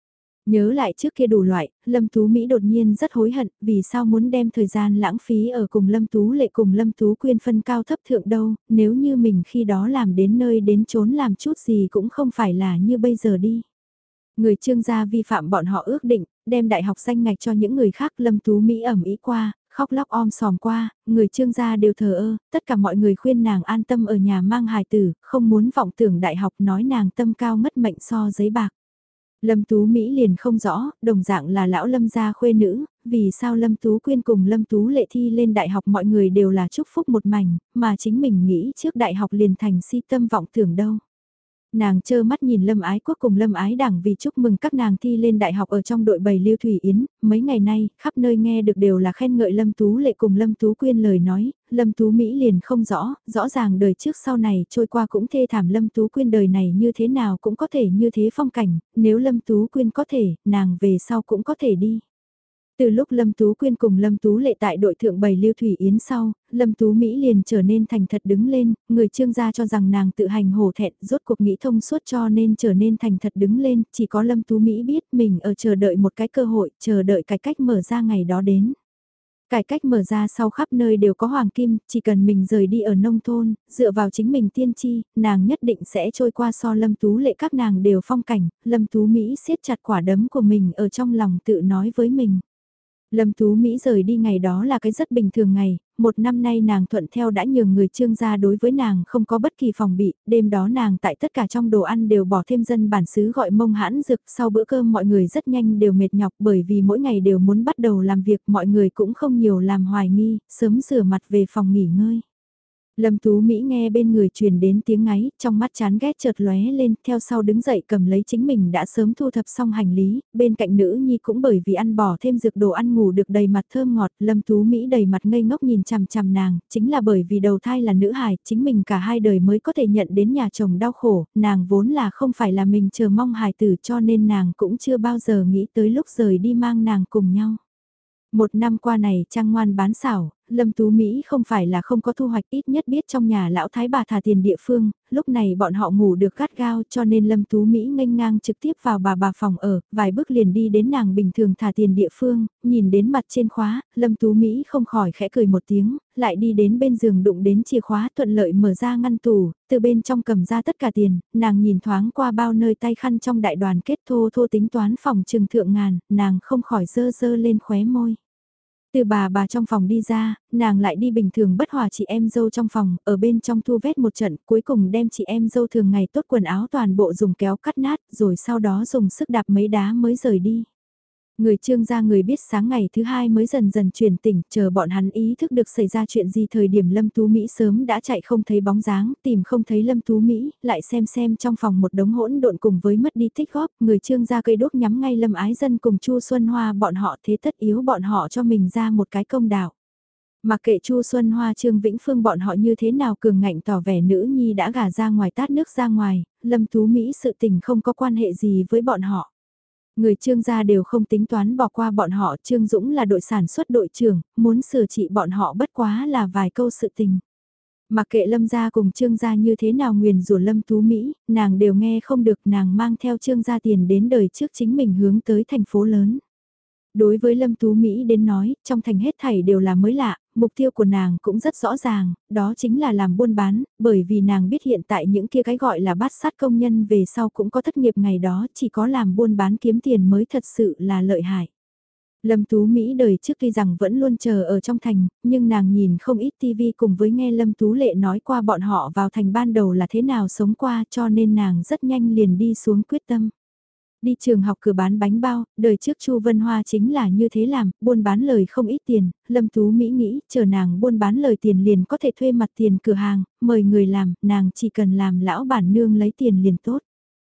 Nhớ lại trước kia đủ loại, Lâm Tú Mỹ đột nhiên rất hối hận, vì sao muốn đem thời gian lãng phí ở cùng Lâm Tú Lệ cùng Lâm Tú Quyên phân cao thấp thượng đâu, nếu như mình khi đó làm đến nơi đến chốn làm chút gì cũng không phải là như bây giờ đi. Người Trương gia vi phạm bọn họ ước định, đem đại học danh ngạch cho những người khác. Lâm Tú Mỹ ẩm ý qua, khóc lóc om sòm qua, người Trương gia đều thờ ơ, tất cả mọi người khuyên nàng an tâm ở nhà mang hài tử, không muốn vọng tưởng đại học, nói nàng tâm cao mất mệnh so giấy bạc. Lâm Tú Mỹ liền không rõ, đồng dạng là lão Lâm gia khuê nữ, vì sao Lâm Tú Quyên cùng Lâm Tú Lệ thi lên đại học mọi người đều là chúc phúc một mảnh, mà chính mình nghĩ trước đại học liền thành si tâm vọng tưởng đâu. Nàng trơ mắt nhìn Lâm Ái Quốc cùng Lâm Ái Đảng vì chúc mừng các nàng thi lên đại học ở trong đội bầy Lưu Thủy Yến, mấy ngày nay, khắp nơi nghe được đều là khen ngợi Lâm Tú Lệ cùng Lâm Tú Quyên lời nói, Lâm Tú Mỹ liền không rõ, rõ ràng đời trước sau này trôi qua cũng thê thảm, Lâm Tú Quyên đời này như thế nào cũng có thể như thế phong cảnh, nếu Lâm Tú Quyên có thể, nàng về sau cũng có thể đi. Từ lúc Lâm Tú Quyên cùng Lâm Tú Lệ tại đội thượng bầy Lưu Thủy Yến sau, Lâm Tú Mỹ liền trở nên thành thật đứng lên, người Trương gia cho rằng nàng tự hành hổ thẹn, rốt cuộc nghĩ thông suốt cho nên trở nên thành thật đứng lên, chỉ có Lâm Tú Mỹ biết mình ở chờ đợi một cái cơ hội, chờ đợi cái cách mở ra ngày đó đến. Cải cách mở ra sau khắp nơi đều có hoàng kim, chỉ cần mình rời đi ở nông thôn, dựa vào chính mình tiên tri, nàng nhất định sẽ trôi qua so Lâm Tú Lệ các nàng đều phong cảnh, Lâm Tú Mỹ siết chặt quả đấm của mình ở trong lòng tự nói với mình. Lâm Tú Mỹ rời đi ngày đó là cái rất bình thường ngày, một năm nay nàng thuận theo đã nhường người Trương gia đối với nàng không có bất kỳ phòng bị, đêm đó nàng tại tất cả trong đồ ăn đều bỏ thêm dân bản xứ gọi mông hãn dực, sau bữa cơm mọi người rất nhanh đều mệt nhọc bởi vì mỗi ngày đều muốn bắt đầu làm việc, mọi người cũng không nhiều làm hoài nghi, sớm rửa mặt về phòng nghỉ ngơi. Lâm Tú Mỹ nghe bên người truyền đến tiếng ngáy, trong mắt chán ghét chợt lóe lên, theo sau đứng dậy cầm lấy chính mình đã sớm thu thập xong hành lý, bên cạnh nữ nhi cũng bởi vì ăn bỏ thêm dược đồ ăn ngủ được đầy mặt thơm ngọt, Lâm Tú Mỹ đầy mặt ngây ngốc nhìn chằm chằm nàng, chính là bởi vì đầu thai là nữ hài, chính mình cả hai đời mới có thể nhận đến nhà chồng đau khổ, nàng vốn là không phải là mình chờ mong hài tử cho nên nàng cũng chưa bao giờ nghĩ tới lúc rời đi mang nàng cùng nhau. Một năm qua này trang ngoan bán xảo, Lâm Tú Mỹ không phải là không có thu hoạch, ít nhất biết trong nhà lão thái bà thả tiền địa phương, lúc này bọn họ ngủ được gắt gao cho nên Lâm Tú Mỹ nghênh ngang trực tiếp vào bà bà phòng ở, vài bước liền đi đến nàng bình thường thả tiền địa phương, nhìn đến mặt trên khóa, Lâm Tú Mỹ không khỏi khẽ cười một tiếng, lại đi đến bên giường đụng đến chìa khóa thuận lợi mở ra ngăn tủ, từ bên trong cầm ra tất cả tiền, nàng nhìn thoáng qua bao nơi tay khăn trong đại đoàn kết thô thô tính toán phòng trừng thượng ngàn, nàng không khỏi dơ dơ lên khóe môi. Từ bà bà trong phòng đi ra, nàng lại đi bình thường bất hòa chị em dâu trong phòng, ở bên trong thu vét một trận, cuối cùng đem chị em dâu thường ngày tốt quần áo toàn bộ dùng kéo cắt nát, rồi sau đó dùng sức đạp mấy đá mới rời đi. Người Trương gia người biết sáng ngày thứ hai mới dần dần chuyển tỉnh, chờ bọn hắn ý thức được xảy ra chuyện gì thời điểm Lâm Tú Mỹ sớm đã chạy không thấy bóng dáng, tìm không thấy Lâm Tú Mỹ, lại xem xem trong phòng một đống hỗn độn cùng với mất đi tích góp, người Trương gia cây đốt nhắm ngay Lâm Ái Dân cùng Chu Xuân Hoa bọn họ thế tất yếu bọn họ cho mình ra một cái công đạo. Mặc kệ Chu Xuân Hoa Trương Vĩnh Phương bọn họ như thế nào cường ngạnh tỏ vẻ nữ nhi đã gả ra ngoài tát nước ra ngoài, Lâm Tú Mỹ sự tình không có quan hệ gì với bọn họ. Người Trương gia đều không tính toán bỏ qua bọn họ, Trương Dũng là đội sản xuất đội trưởng, muốn sửa trị bọn họ bất quá là vài câu sự tình. Mặc kệ Lâm gia cùng Trương gia như thế nào nguyền rủa Lâm Tú Mỹ, nàng đều nghe không được, nàng mang theo Trương gia tiền đến đời trước chính mình hướng tới thành phố lớn. Đối với Lâm Tú Mỹ đến nói, trong thành hết thảy đều là mới lạ, mục tiêu của nàng cũng rất rõ ràng, đó chính là làm buôn bán, bởi vì nàng biết hiện tại những kia cái gọi là bát sát công nhân về sau cũng có thất nghiệp ngày đó, chỉ có làm buôn bán kiếm tiền mới thật sự là lợi hại. Lâm Tú Mỹ đời trước tuy rằng vẫn luôn chờ ở trong thành, nhưng nàng nhìn không ít tivi cùng với nghe Lâm Tú Lệ nói qua bọn họ vào thành ban đầu là thế nào sống qua cho nên nàng rất nhanh liền đi xuống quyết tâm. Đi trường học cửa bán bánh bao, đời trước Chu Vân Hoa chính là như thế làm, buôn bán lời không ít tiền, Lâm Tú Mỹ nghĩ, chờ nàng buôn bán lời tiền liền có thể thuê mặt tiền cửa hàng, mời người làm, nàng chỉ cần làm lão bản nương lấy tiền liền tốt.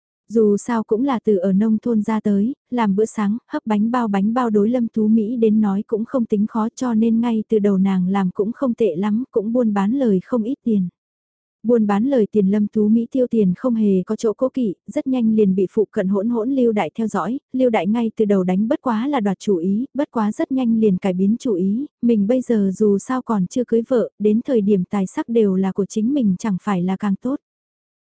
Dù sao cũng là từ ở nông thôn ra tới, làm bữa sáng, hấp bánh bao bánh bao đối Lâm Tú Mỹ đến nói cũng không tính khó cho nên ngay từ đầu nàng làm cũng không tệ lắm, cũng buôn bán lời không ít tiền. Buôn bán lời tiền Lâm Tú Mỹ tiêu tiền không hề có chỗ cố kỵ, rất nhanh liền bị phụ cận hỗn hỗn Lưu Đại theo dõi, Lưu Đại ngay từ đầu đánh bất quá là đoạt chủ ý, bất quá rất nhanh liền cải biến chủ ý, mình bây giờ dù sao còn chưa cưới vợ, đến thời điểm tài sắc đều là của chính mình chẳng phải là càng tốt.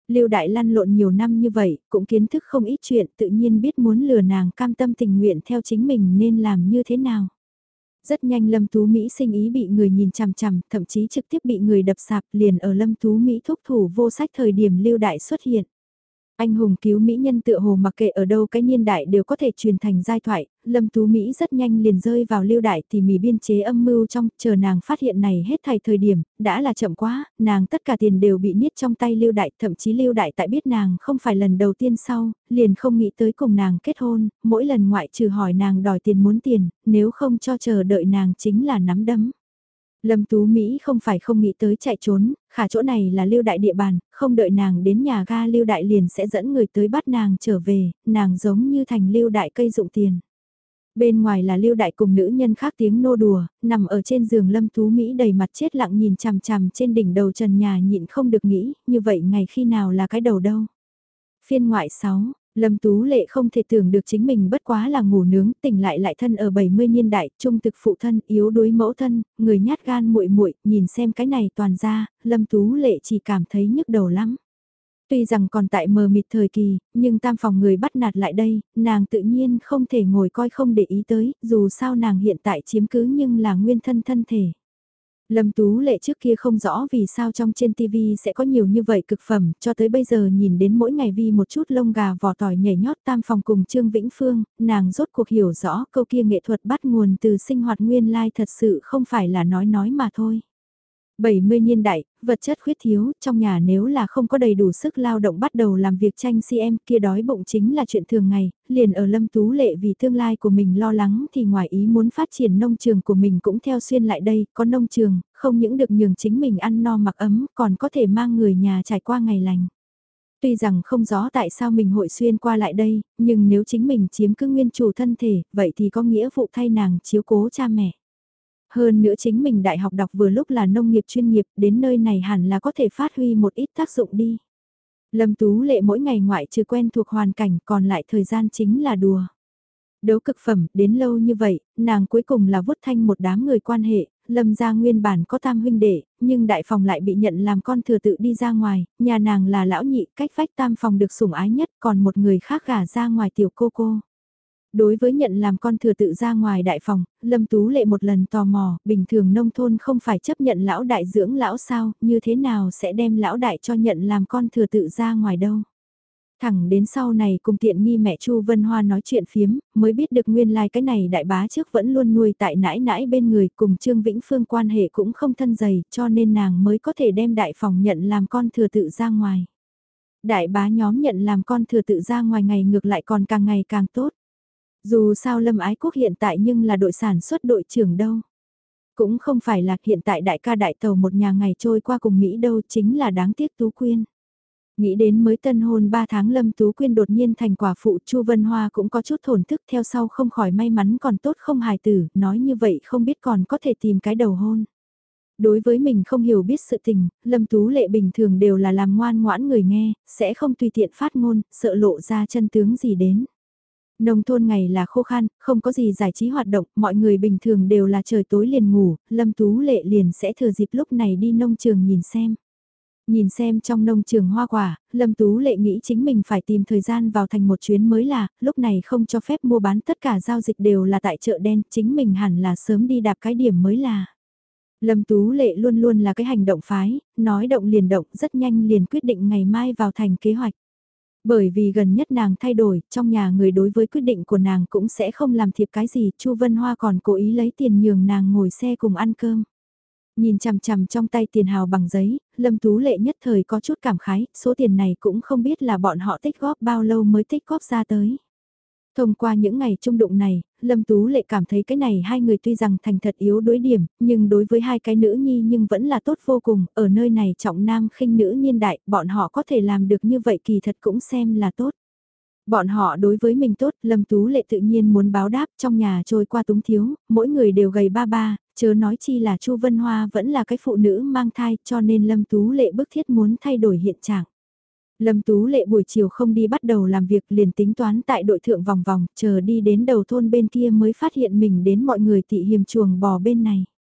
Lưu Đại lăn lộn nhiều năm như vậy, cũng kiến thức không ít chuyện, tự nhiên biết muốn lừa nàng cam tâm tình nguyện theo chính mình nên làm như thế nào. Rất nhanh Lâm Tú Mỹ sinh ý bị người nhìn chằm chằm, thậm chí trực tiếp bị người đập sạp, liền ở Lâm Tú Mỹ thúc thủ vô sách thời điểm Lưu Đại xuất hiện. Anh hùng cứu mỹ nhân tựa hồ mặc kệ ở đâu cái niên đại đều có thể truyền thành giai thoại, Lâm Tú Mỹ rất nhanh liền rơi vào Lưu Đại tỉ mỉ biên chế âm mưu trong, chờ nàng phát hiện này hết thảy thời điểm, đã là chậm quá, nàng tất cả tiền đều bị niết trong tay Lưu Đại, thậm chí Lưu Đại tại biết nàng không phải lần đầu tiên sau, liền không nghĩ tới cùng nàng kết hôn, mỗi lần ngoại trừ hỏi nàng đòi tiền muốn tiền, nếu không cho chờ đợi nàng chính là nắm đấm. Lâm Tú Mỹ không phải không nghĩ tới chạy trốn, khả chỗ này là Lưu Đại địa bàn, không đợi nàng đến nhà ga Lưu Đại liền sẽ dẫn người tới bắt nàng trở về, nàng giống như thành Lưu Đại cây dụng tiền. Bên ngoài là Lưu Đại cùng nữ nhân khác tiếng nô đùa, nằm ở trên giường Lâm Tú Mỹ đầy mặt chết lặng nhìn chằm chằm trên đỉnh đầu trần nhà nhịn không được nghĩ, như vậy ngày khi nào là cái đầu đâu. Phiên ngoại sáu, Lâm Tú Lệ không thể tưởng được chính mình bất quá là ngủ nướng, tỉnh lại lại thân ở bảy mươi niên đại, trung thực phụ thân, yếu đuối mẫu thân, người nhát gan muội muội, nhìn xem cái này toàn ra, Lâm Tú Lệ chỉ cảm thấy nhức đầu lắm. Tuy rằng còn tại mờ mịt thời kỳ, nhưng tam phòng người bắt nạt lại đây, nàng tự nhiên không thể ngồi coi không để ý tới, dù sao nàng hiện tại chiếm cứ nhưng là nguyên thân thân thể. Lâm Tú Lệ trước kia không rõ vì sao trong trên ti vi sẽ có nhiều như vậy cực phẩm, cho tới bây giờ nhìn đến mỗi ngày vi một chút lông gà vỏ tỏi nhảy nhót tam phòng cùng Trương Vĩnh Phương, nàng rốt cuộc hiểu rõ câu kia nghệ thuật bắt nguồn từ sinh hoạt nguyên lai thật sự không phải là nói nói mà thôi. bảy mươi niên đại, vật chất khuyết thiếu, trong nhà nếu là không có đầy đủ sức lao động bắt đầu làm việc tranh xê em kia đói bụng chính là chuyện thường ngày, liền ở Lâm Tú Lệ vì tương lai của mình lo lắng thì ngoài ý muốn phát triển nông trường của mình cũng theo xuyên lại đây, có nông trường, không những được nhường chính mình ăn no mặc ấm còn có thể mang người nhà trải qua ngày lành. Tuy rằng không rõ tại sao mình hội xuyên qua lại đây, nhưng nếu chính mình chiếm cứ nguyên chủ thân thể, vậy thì có nghĩa vụ thay nàng chiếu cố cha mẹ. Hơn nữa chính mình đại học đọc vừa lúc là nông nghiệp chuyên nghiệp, đến nơi này hẳn là có thể phát huy một ít tác dụng đi. Lâm Tú Lệ mỗi ngày ngoại trừ quen thuộc hoàn cảnh còn lại thời gian chính là đùa. Đấu cực phẩm, đến lâu như vậy, nàng cuối cùng là vút thanh một đám người quan hệ, Lâm gia nguyên bản có tam huynh đệ, nhưng đại phòng lại bị nhận làm con thừa tự đi ra ngoài, nhà nàng là lão nhị, cách vách tam phòng được sủng ái nhất, còn một người khác gả ra ngoài tiểu cô cô. Đối với nhận làm con thừa tự ra ngoài đại phòng, Lâm Tú Lệ một lần tò mò, bình thường nông thôn không phải chấp nhận lão đại dưỡng lão sao, như thế nào sẽ đem lão đại cho nhận làm con thừa tự ra ngoài đâu. Thẳng đến sau này cùng tiện nghi mẹ Chu Vân Hoa nói chuyện phiếm, mới biết được nguyên lai like cái này đại bá trước vẫn luôn nuôi tại nãi nãi bên người cùng Trương Vĩnh Phương quan hệ cũng không thân dày cho nên nàng mới có thể đem đại phòng nhận làm con thừa tự ra ngoài. Đại bá nhóm nhận làm con thừa tự ra ngoài ngày ngược lại còn càng ngày càng tốt. Dù sao Lâm Ái Quốc hiện tại nhưng là đội sản xuất đội trưởng đâu. Cũng không phải là hiện tại đại ca đại tàu một nhà ngày trôi qua cùng Mỹ đâu chính là đáng tiếc Tú Quyên. Nghĩ đến mới tân hôn ba tháng Lâm Tú Quyên đột nhiên thành quả phụ Chu Vân Hoa cũng có chút thổn thức theo sau không khỏi may mắn còn tốt không hài tử, nói như vậy không biết còn có thể tìm cái đầu hôn. Đối với mình không hiểu biết sự tình, Lâm Tú Lệ bình thường đều là làm ngoan ngoãn người nghe, sẽ không tùy tiện phát ngôn, sợ lộ ra chân tướng gì đến. Nông thôn ngày là khô khan, không có gì giải trí hoạt động, mọi người bình thường đều là trời tối liền ngủ, Lâm Tú Lệ liền sẽ thừa dịp lúc này đi nông trường nhìn xem. Nhìn xem trong nông trường hoa quả, Lâm Tú Lệ nghĩ chính mình phải tìm thời gian vào thành một chuyến mới là, lúc này không cho phép mua bán tất cả giao dịch đều là tại chợ đen, chính mình hẳn là sớm đi đạp cái điểm mới là. Lâm Tú Lệ luôn luôn là cái hành động phái, nói động liền động rất nhanh liền quyết định ngày mai vào thành kế hoạch. Bởi vì gần nhất nàng thay đổi, trong nhà người đối với quyết định của nàng cũng sẽ không làm thiệp cái gì, Chu Vân Hoa còn cố ý lấy tiền nhường nàng ngồi xe cùng ăn cơm. Nhìn chằm chằm trong tay tiền hào bằng giấy, Lâm Tú Lệ nhất thời có chút cảm khái, số tiền này cũng không biết là bọn họ tích góp bao lâu mới tích góp ra tới. Thông qua những ngày trung đụng này, Lâm Tú Lệ cảm thấy cái này hai người tuy rằng thành thật yếu đối điểm, nhưng đối với hai cái nữ nhi nhưng vẫn là tốt vô cùng, ở nơi này trọng nam khinh nữ niên đại, bọn họ có thể làm được như vậy kỳ thật cũng xem là tốt. Bọn họ đối với mình tốt, Lâm Tú Lệ tự nhiên muốn báo đáp trong nhà trôi qua túng thiếu, mỗi người đều gầy ba ba, chớ nói chi là Chu Vân Hoa vẫn là cái phụ nữ mang thai cho nên Lâm Tú Lệ bức thiết muốn thay đổi hiện trạng. Lâm Tú Lệ buổi chiều không đi bắt đầu làm việc liền tính toán tại đội thượng vòng vòng, chờ đi đến đầu thôn bên kia mới phát hiện mình đến mọi người tị hiềm chuồng bò bên này.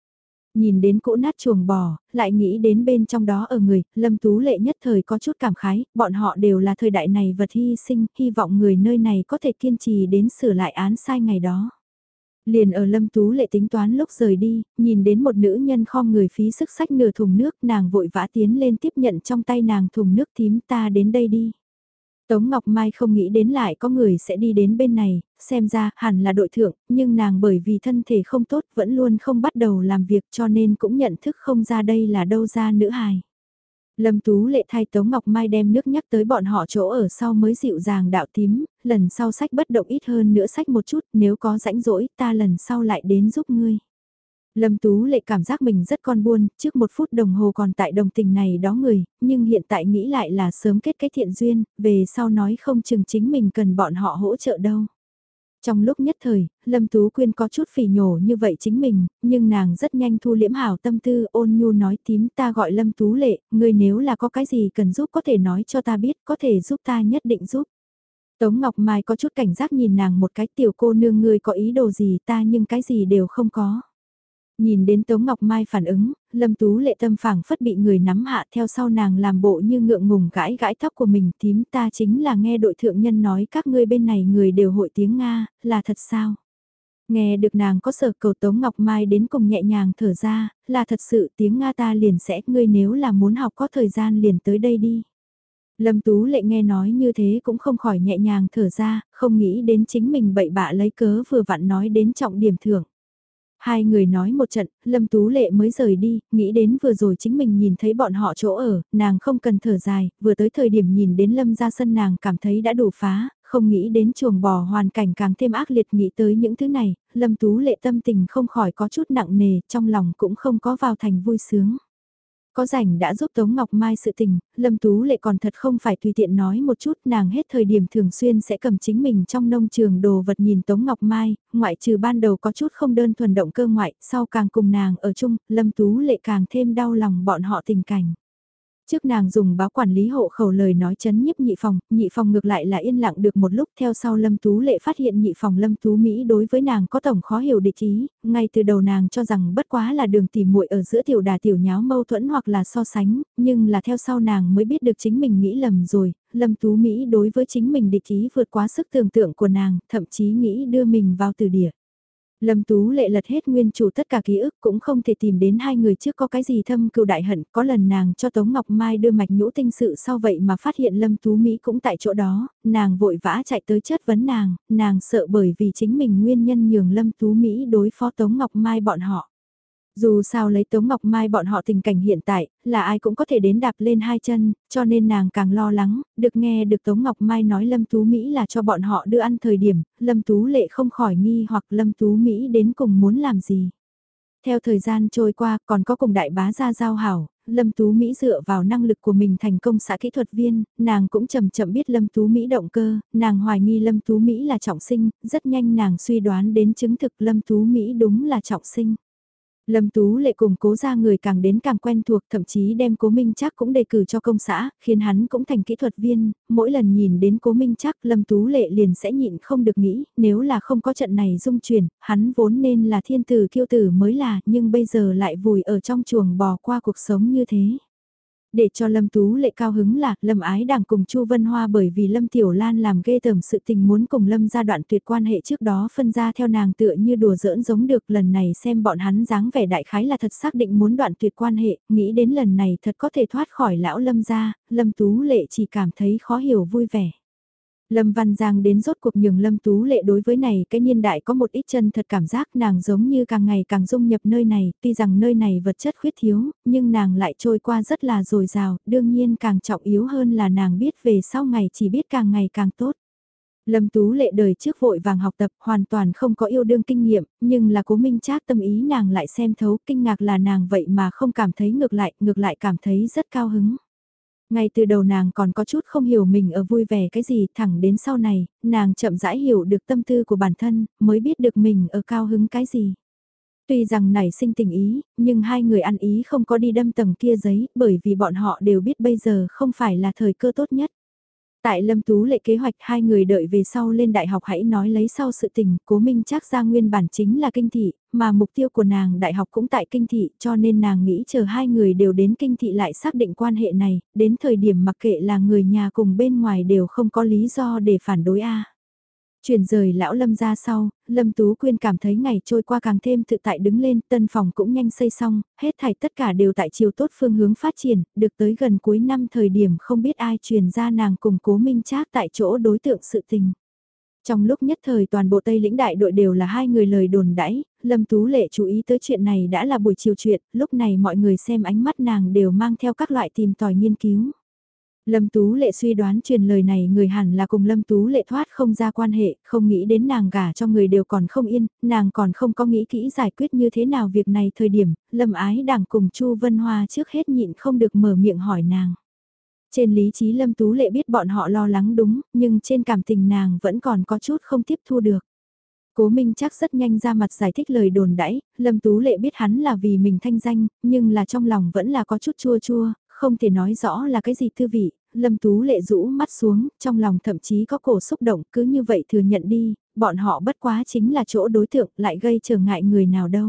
Nhìn đến cỗ nát chuồng bò, lại nghĩ đến bên trong đó ở người, Lâm Tú Lệ nhất thời có chút cảm khái, bọn họ đều là thời đại này vật hy sinh, hy vọng người nơi này có thể kiên trì đến sửa lại án sai ngày đó. Liền ở Lâm Tú Lệ tính toán lúc rời đi, nhìn đến một nữ nhân khom người phí sức xách nửa thùng nước, nàng vội vã tiến lên tiếp nhận trong tay nàng thùng nước, thím ta đến đây đi. Tống Ngọc Mai không nghĩ đến lại có người sẽ đi đến bên này, xem ra hẳn là đội thượng, nhưng nàng bởi vì thân thể không tốt vẫn luôn không bắt đầu làm việc cho nên cũng nhận thức không ra đây là đâu ra nữ hài. Lâm Tú Lệ thay Tống Ngọc Mai đem nước nhắc tới bọn họ chỗ ở sau mới dịu dàng đạo tím, lần sau sách bất động ít hơn nữa sách một chút, nếu có rãnh rỗi ta lần sau lại đến giúp ngươi. Lâm Tú Lệ cảm giác mình rất con buôn, trước một phút đồng hồ còn tại đồng tình này đó người, nhưng hiện tại nghĩ lại là sớm kết cái thiện duyên, về sau nói không chừng chính mình cần bọn họ hỗ trợ đâu. Trong lúc nhất thời, Lâm Tú Quyên có chút phỉ nhổ như vậy chính mình, nhưng nàng rất nhanh thu liễm hảo tâm tư ôn nhu nói tím ta gọi Lâm Tú Lệ, người nếu là có cái gì cần giúp có thể nói cho ta biết, có thể giúp ta nhất định giúp. Tống Ngọc Mai có chút cảnh giác nhìn nàng một cái tiểu cô nương ngươi có ý đồ gì ta nhưng cái gì đều không có. Nhìn đến Tống Ngọc Mai phản ứng, Lâm Tú Lệ tâm phảng phất bị người nắm hạ theo sau nàng làm bộ như ngượng ngùng gãi gãi tóc của mình tím ta chính là nghe đội thượng nhân nói các ngươi bên này người đều hội tiếng Nga, là thật sao? Nghe được nàng có sở cầu Tống Ngọc Mai đến cùng nhẹ nhàng thở ra, là thật sự tiếng Nga ta liền sẽ ngươi nếu là muốn học có thời gian liền tới đây đi. Lâm Tú Lệ nghe nói như thế cũng không khỏi nhẹ nhàng thở ra, không nghĩ đến chính mình bậy bạ lấy cớ vừa vặn nói đến trọng điểm thưởng. Hai người nói một trận, Lâm Tú Lệ mới rời đi, nghĩ đến vừa rồi chính mình nhìn thấy bọn họ chỗ ở, nàng không cần thở dài, vừa tới thời điểm nhìn đến Lâm ra sân nàng cảm thấy đã đủ phá, không nghĩ đến chuồng bò hoàn cảnh càng thêm ác liệt nghĩ tới những thứ này, Lâm Tú Lệ tâm tình không khỏi có chút nặng nề, trong lòng cũng không có vào thành vui sướng. Có rảnh đã giúp Tống Ngọc Mai sự tình, Lâm Tú Lệ còn thật không phải tùy tiện nói một chút, nàng hết thời điểm thường xuyên sẽ cầm chính mình trong nông trường đồ vật nhìn Tống Ngọc Mai, ngoại trừ ban đầu có chút không đơn thuần động cơ ngoại, sau càng cùng nàng ở chung, Lâm Tú Lệ càng thêm đau lòng bọn họ tình cảnh. Trước nàng dùng báo quản lý hộ khẩu lời nói chấn nhiếp nhị phòng, nhị phòng ngược lại là yên lặng được một lúc theo sau Lâm Tú Lệ phát hiện nhị phòng Lâm Tú Mỹ đối với nàng có tổng khó hiểu địch ý, ngay từ đầu nàng cho rằng bất quá là đường tỉ muội ở giữa tiểu đà tiểu nháo mâu thuẫn hoặc là so sánh, nhưng là theo sau nàng mới biết được chính mình nghĩ lầm rồi, Lâm Tú Mỹ đối với chính mình địch ý vượt quá sức tưởng tượng của nàng, thậm chí nghĩ đưa mình vào từ địa. Lâm Tú Lệ lật hết nguyên chủ tất cả ký ức cũng không thể tìm đến hai người trước có cái gì thâm cừu đại hận, có lần nàng cho Tống Ngọc Mai đưa mạch nhũ tinh sự sau vậy mà phát hiện Lâm Tú Mỹ cũng tại chỗ đó, nàng vội vã chạy tới chất vấn nàng, nàng sợ bởi vì chính mình nguyên nhân nhường Lâm Tú Mỹ đối phó Tống Ngọc Mai bọn họ. Dù sao lấy Tống Ngọc Mai bọn họ tình cảnh hiện tại, là ai cũng có thể đến đạp lên hai chân, cho nên nàng càng lo lắng, được nghe được Tống Ngọc Mai nói Lâm Tú Mỹ là cho bọn họ đưa ăn thời điểm, Lâm Tú Lệ không khỏi nghi hoặc Lâm Tú Mỹ đến cùng muốn làm gì. Theo thời gian trôi qua còn có cùng đại bá gia giao hảo, Lâm Tú Mỹ dựa vào năng lực của mình thành công xã kỹ thuật viên, nàng cũng chậm chậm biết Lâm Tú Mỹ động cơ, nàng hoài nghi Lâm Tú Mỹ là trọng sinh, rất nhanh nàng suy đoán đến chứng thực Lâm Tú Mỹ đúng là trọng sinh. Lâm Tú Lệ cùng cố ra người càng đến càng quen thuộc thậm chí đem cố Minh Trác cũng đề cử cho công xã, khiến hắn cũng thành kỹ thuật viên, mỗi lần nhìn đến cố Minh Trác Lâm Tú Lệ liền sẽ nhịn không được nghĩ, nếu là không có trận này dung chuyển, hắn vốn nên là thiên tử kiêu tử mới là, nhưng bây giờ lại vùi ở trong chuồng bò qua cuộc sống như thế. Để cho Lâm Tú Lệ cao hứng là Lâm Ái Đàng cùng Chu Vân Hoa bởi vì Lâm Tiểu Lan làm ghê tởm sự tình muốn cùng Lâm gia đoạn tuyệt quan hệ trước đó phân ra theo nàng tựa như đùa giỡn giống được lần này xem bọn hắn dáng vẻ đại khái là thật xác định muốn đoạn tuyệt quan hệ, nghĩ đến lần này thật có thể thoát khỏi lão Lâm gia, Lâm Tú Lệ chỉ cảm thấy khó hiểu vui vẻ. Lâm Văn Giang đến rốt cuộc nhường Lâm Tú Lệ đối với này cái niên đại có một ít chân thật cảm giác nàng giống như càng ngày càng dung nhập nơi này, tuy rằng nơi này vật chất khuyết thiếu, nhưng nàng lại trôi qua rất là dồi dào, đương nhiên càng trọng yếu hơn là nàng biết về sau ngày chỉ biết càng ngày càng tốt. Lâm Tú Lệ đời trước vội vàng học tập hoàn toàn không có yêu đương kinh nghiệm, nhưng là cố Minh Trác tâm ý nàng lại xem thấu, kinh ngạc là nàng vậy mà không cảm thấy ngược lại, ngược lại cảm thấy rất cao hứng. Ngay từ đầu nàng còn có chút không hiểu mình ở vui vẻ cái gì, thẳng đến sau này, nàng chậm rãi hiểu được tâm tư của bản thân, mới biết được mình ở cao hứng cái gì. Tuy rằng nảy sinh tình ý, nhưng hai người ăn ý không có đi đâm tầng kia giấy, bởi vì bọn họ đều biết bây giờ không phải là thời cơ tốt nhất. Tại Lâm Tú Lệ kế hoạch hai người đợi về sau lên đại học hãy nói lấy sau sự tình, Cố Minh Trác ra nguyên bản chính là kinh thị, mà mục tiêu của nàng đại học cũng tại kinh thị cho nên nàng nghĩ chờ hai người đều đến kinh thị lại xác định quan hệ này, đến thời điểm mặc kệ là người nhà cùng bên ngoài đều không có lý do để phản đối a. Chuyển rời lão Lâm ra sau, Lâm Tú Quyên cảm thấy ngày trôi qua càng thêm tự tại đứng lên, tân phòng cũng nhanh xây xong, hết thảy tất cả đều tại chiều tốt phương hướng phát triển, được tới gần cuối năm thời điểm không biết ai truyền ra nàng cùng Cố Minh Trác tại chỗ đối tượng sự tình. Trong lúc nhất thời toàn bộ Tây lĩnh đại đội đều là hai người lời đồn đãi, Lâm Tú Lệ chú ý tới chuyện này đã là buổi chiều chuyện, lúc này mọi người xem ánh mắt nàng đều mang theo các loại tìm tòi nghiên cứu. Lâm Tú Lệ suy đoán truyền lời này người hẳn là cùng Lâm Tú Lệ thoát không ra quan hệ, không nghĩ đến nàng gả cho người đều còn không yên, nàng còn không có nghĩ kỹ giải quyết như thế nào việc này thời điểm, Lâm Ái Đảng cùng Chu Vân Hoa trước hết nhịn không được mở miệng hỏi nàng. Trên lý trí Lâm Tú Lệ biết bọn họ lo lắng đúng, nhưng trên cảm tình nàng vẫn còn có chút không tiếp thu được. Cố Minh chắc rất nhanh ra mặt giải thích lời đồn đãi, Lâm Tú Lệ biết hắn là vì mình thanh danh, nhưng là trong lòng vẫn là có chút chua chua, không thể nói rõ là cái gì thư vị. Lâm Tú Lệ rũ mắt xuống, trong lòng thậm chí có cổ xúc động, cứ như vậy thừa nhận đi, bọn họ bất quá chính là chỗ đối tượng, lại gây trở ngại người nào đâu.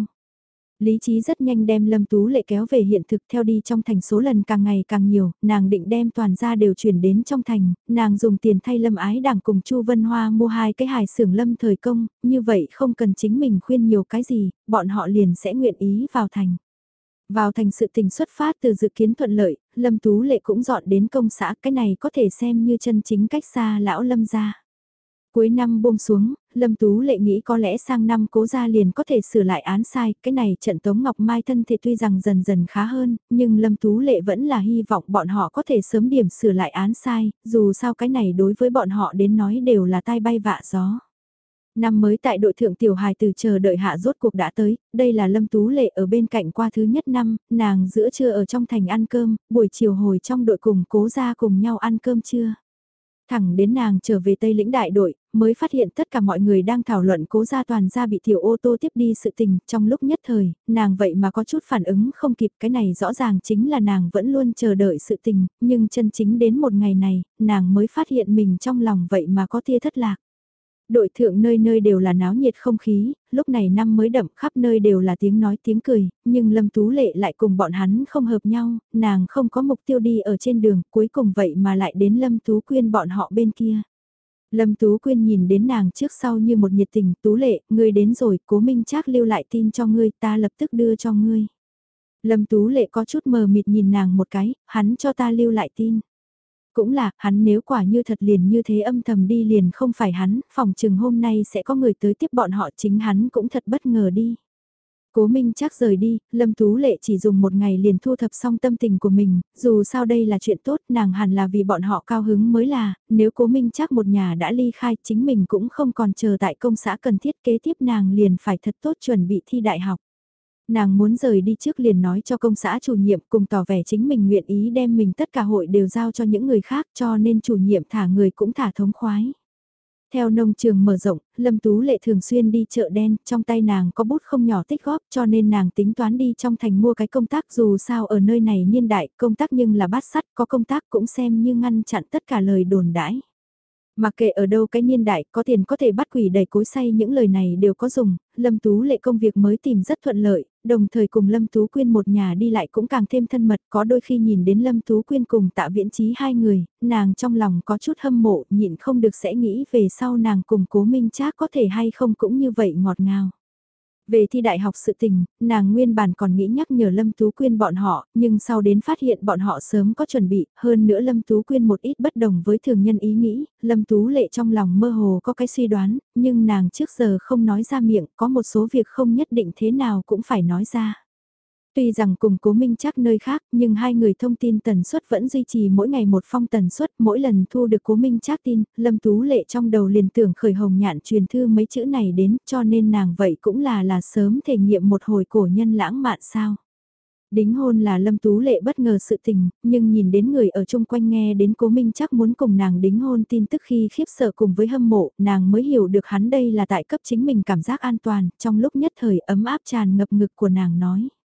Lý trí rất nhanh đem Lâm Tú Lệ kéo về hiện thực theo đi trong thành số lần càng ngày càng nhiều, nàng định đem toàn gia đều chuyển đến trong thành, nàng dùng tiền thay Lâm Ái Đảng cùng Chu Vân Hoa mua hai cái hài xưởng Lâm thời công, như vậy không cần chính mình khuyên nhiều cái gì, bọn họ liền sẽ nguyện ý vào thành. Vào thành sự tình xuất phát từ dự kiến thuận lợi, Lâm Tú Lệ cũng dọn đến công xã, cái này có thể xem như chân chính cách xa lão Lâm gia. Cuối năm buông xuống, Lâm Tú Lệ nghĩ có lẽ sang năm Cố gia liền có thể sửa lại án sai, cái này trận Tống Ngọc Mai thân thể tuy rằng dần dần khá hơn, nhưng Lâm Tú Lệ vẫn là hy vọng bọn họ có thể sớm điểm sửa lại án sai, dù sao cái này đối với bọn họ đến nói đều là tai bay vạ gió. Năm mới tại đội thượng tiểu hài từ chờ đợi hạ rốt cuộc đã tới, đây là Lâm Tú Lệ ở bên cạnh qua thứ nhất năm, nàng giữa trưa ở trong thành ăn cơm, buổi chiều hồi trong đội cùng Cố gia cùng nhau ăn cơm trưa. Thẳng đến nàng trở về Tây lĩnh đại đội, mới phát hiện tất cả mọi người đang thảo luận Cố gia toàn gia bị tiểu ô tô tiếp đi sự tình, trong lúc nhất thời, nàng vậy mà có chút phản ứng không kịp, cái này rõ ràng chính là nàng vẫn luôn chờ đợi sự tình, nhưng chân chính đến một ngày này, nàng mới phát hiện mình trong lòng vậy mà có tia thất lạc. Đội thượng nơi nơi đều là náo nhiệt không khí, lúc này năm mới đậm khắp nơi đều là tiếng nói tiếng cười, nhưng Lâm Tú Lệ lại cùng bọn hắn không hợp nhau, nàng không có mục tiêu đi ở trên đường, cuối cùng vậy mà lại đến Lâm Tú Quyên bọn họ bên kia. Lâm Tú Quyên nhìn đến nàng trước sau như một nhiệt tình, Tú Lệ, ngươi đến rồi, Cố Minh Trác lưu lại tin cho ngươi, ta lập tức đưa cho ngươi. Lâm Tú Lệ có chút mờ mịt nhìn nàng một cái, hắn cho ta lưu lại tin. Cũng là, hắn nếu quả như thật liền như thế âm thầm đi liền không phải hắn, phòng chừng hôm nay sẽ có người tới tiếp bọn họ, chính hắn cũng thật bất ngờ đi. Cố Minh Trác rời đi, Lâm Tú Lệ chỉ dùng một ngày liền thu thập xong tâm tình của mình, dù sao đây là chuyện tốt, nàng hẳn là vì bọn họ cao hứng mới là, nếu Cố Minh Trác một nhà đã ly khai, chính mình cũng không còn chờ tại công xã cần thiết, kế tiếp nàng liền phải thật tốt chuẩn bị thi đại học. Nàng muốn rời đi trước liền nói cho công xã chủ nhiệm cùng tỏ vẻ chính mình nguyện ý đem mình tất cả hội đều giao cho những người khác cho nên chủ nhiệm thả người cũng thả thống khoái. Theo nông trường mở rộng, Lâm Tú Lệ thường xuyên đi chợ đen, trong tay nàng có bút không nhỏ tích góp cho nên nàng tính toán đi trong thành mua cái công tác dù sao ở nơi này niên đại công tác nhưng là bát sắt có công tác cũng xem như ngăn chặn tất cả lời đồn đãi. Mà kệ ở đâu cái niên đại có tiền có thể bắt quỷ đầy cối xay những lời này đều có dùng, Lâm Tú Lệ công việc mới tìm rất thuận lợi, đồng thời cùng Lâm Tú Quyên một nhà đi lại cũng càng thêm thân mật, có đôi khi nhìn đến Lâm Tú Quyên cùng Tạ Viễn Chí hai người, nàng trong lòng có chút hâm mộ, nhịn không được sẽ nghĩ về sau nàng cùng Cố Minh Trác có thể hay không cũng như vậy ngọt ngào. Về thi đại học sự tình, nàng nguyên bản còn nghĩ nhắc nhở Lâm Tú Quyên bọn họ, nhưng sau đến phát hiện bọn họ sớm có chuẩn bị, hơn nữa Lâm Tú Quyên một ít bất đồng với thường nhân ý nghĩ, Lâm Tú Lệ trong lòng mơ hồ có cái suy đoán, nhưng nàng trước giờ không nói ra miệng, có một số việc không nhất định thế nào cũng phải nói ra. Tuy rằng cùng Cố Minh Trác nơi khác, nhưng hai người thông tin tần suất vẫn duy trì mỗi ngày một phong tần suất, mỗi lần thu được Cố Minh Trác tin, Lâm Tú Lệ trong đầu liền tưởng khởi hồng nhạn truyền thư mấy chữ này đến, cho nên nàng vậy cũng là là sớm thể nghiệm một hồi cổ nhân lãng mạn sao. Đính hôn là Lâm Tú Lệ bất ngờ sự tình, nhưng nhìn đến người ở chung quanh nghe đến Cố Minh Trác muốn cùng nàng đính hôn tin tức khi khiếp sợ cùng với hâm mộ, nàng mới hiểu được hắn đây là tại cấp chính mình cảm giác an toàn, trong lúc nhất thời ấm áp tràn ngập ngực của nàng nói.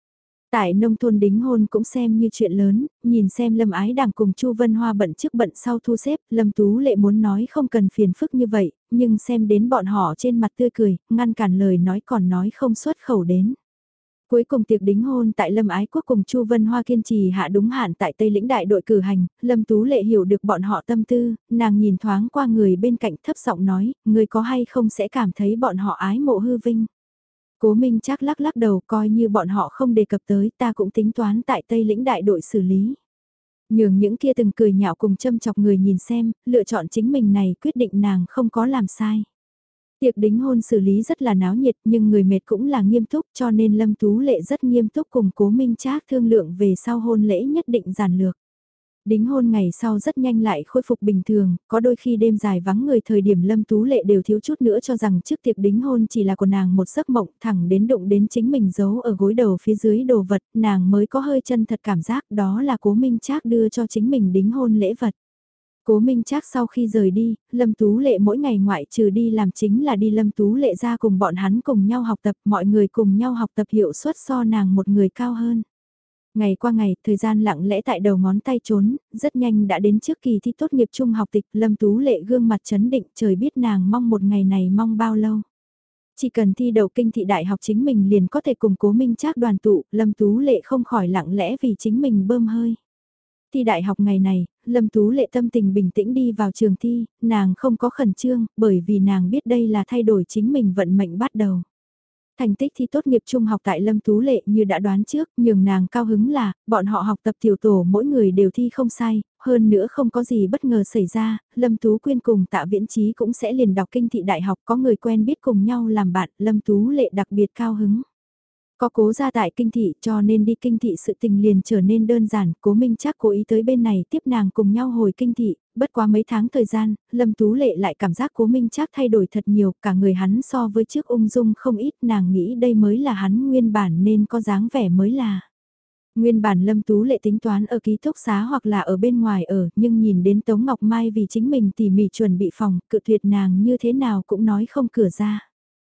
Tại nông thôn đính hôn cũng xem như chuyện lớn, nhìn xem Lâm Ái Đằng cùng Chu Vân Hoa bận trước bận sau thu xếp, Lâm Tú Lệ muốn nói không cần phiền phức như vậy, nhưng xem đến bọn họ trên mặt tươi cười, ngăn cản lời nói còn nói không xuất khẩu đến. Cuối cùng tiệc đính hôn tại Lâm Ái Quốc cùng Chu Vân Hoa kiên trì hạ đúng hạn tại Tây Lĩnh đại đội cử hành, Lâm Tú Lệ hiểu được bọn họ tâm tư, nàng nhìn thoáng qua người bên cạnh thấp giọng nói, người có hay không sẽ cảm thấy bọn họ ái mộ hư vinh. Cố Minh Trác lắc lắc đầu coi như bọn họ không đề cập tới ta cũng tính toán tại Tây Lĩnh đại đội xử lý. Nhường những kia từng cười nhạo cùng châm chọc người nhìn xem, lựa chọn chính mình này quyết định nàng không có làm sai. Tiệc đính hôn xử lý rất là náo nhiệt nhưng người mệt cũng là nghiêm túc cho nên Lâm Tú Lệ rất nghiêm túc cùng Cố Minh Trác thương lượng về sau hôn lễ nhất định giản lược. Đính hôn ngày sau rất nhanh lại khôi phục bình thường, có đôi khi đêm dài vắng người thời điểm Lâm Tú Lệ đều thiếu chút nữa cho rằng trước tiệc đính hôn chỉ là của nàng một giấc mộng thẳng đến đụng đến chính mình giấu ở gối đầu phía dưới đồ vật, nàng mới có hơi chân thật cảm giác đó là Cố Minh Trác đưa cho chính mình đính hôn lễ vật. Cố Minh Trác sau khi rời đi, Lâm Tú Lệ mỗi ngày ngoại trừ đi làm chính là đi Lâm Tú Lệ ra cùng bọn hắn cùng nhau học tập, mọi người cùng nhau học tập hiệu suất so nàng một người cao hơn. Ngày qua ngày, thời gian lặng lẽ tại đầu ngón tay trốn, rất nhanh đã đến trước kỳ thi tốt nghiệp trung học tịch, Lâm Tú Lệ gương mặt chấn định, trời biết nàng mong một ngày này mong bao lâu. Chỉ cần thi đậu kinh thị đại học chính mình liền có thể cùng Cố Minh Trác đoàn tụ, Lâm Tú Lệ không khỏi lặng lẽ vì chính mình bơm hơi. Thi đại học ngày này, Lâm Tú Lệ tâm tình bình tĩnh đi vào trường thi, nàng không có khẩn trương, bởi vì nàng biết đây là thay đổi chính mình vận mệnh bắt đầu. Thành tích thi tốt nghiệp trung học tại Lâm Tú Lệ như đã đoán trước, nhường nàng cao hứng là, bọn họ học tập tiểu tổ mỗi người đều thi không sai, hơn nữa không có gì bất ngờ xảy ra, Lâm Tú Quyên cùng Tạ Viễn Chí cũng sẽ liền đọc kinh thị đại học có người quen biết cùng nhau làm bạn, Lâm Tú Lệ đặc biệt cao hứng. Có Cố gia tại kinh thị cho nên đi kinh thị sự tình liền trở nên đơn giản, Cố Minh Trác cố ý tới bên này tiếp nàng cùng nhau hồi kinh thị, bất quá mấy tháng thời gian, Lâm Tú Lệ lại cảm giác Cố Minh Trác thay đổi thật nhiều, cả người hắn so với trước ung dung không ít, nàng nghĩ đây mới là hắn nguyên bản nên có dáng vẻ mới là. Nguyên bản Lâm Tú Lệ tính toán ở ký túc xá hoặc là ở bên ngoài ở, nhưng nhìn đến Tống Ngọc Mai vì chính mình tỉ mỉ chuẩn bị phòng, cự tuyệt nàng như thế nào cũng nói không cửa ra.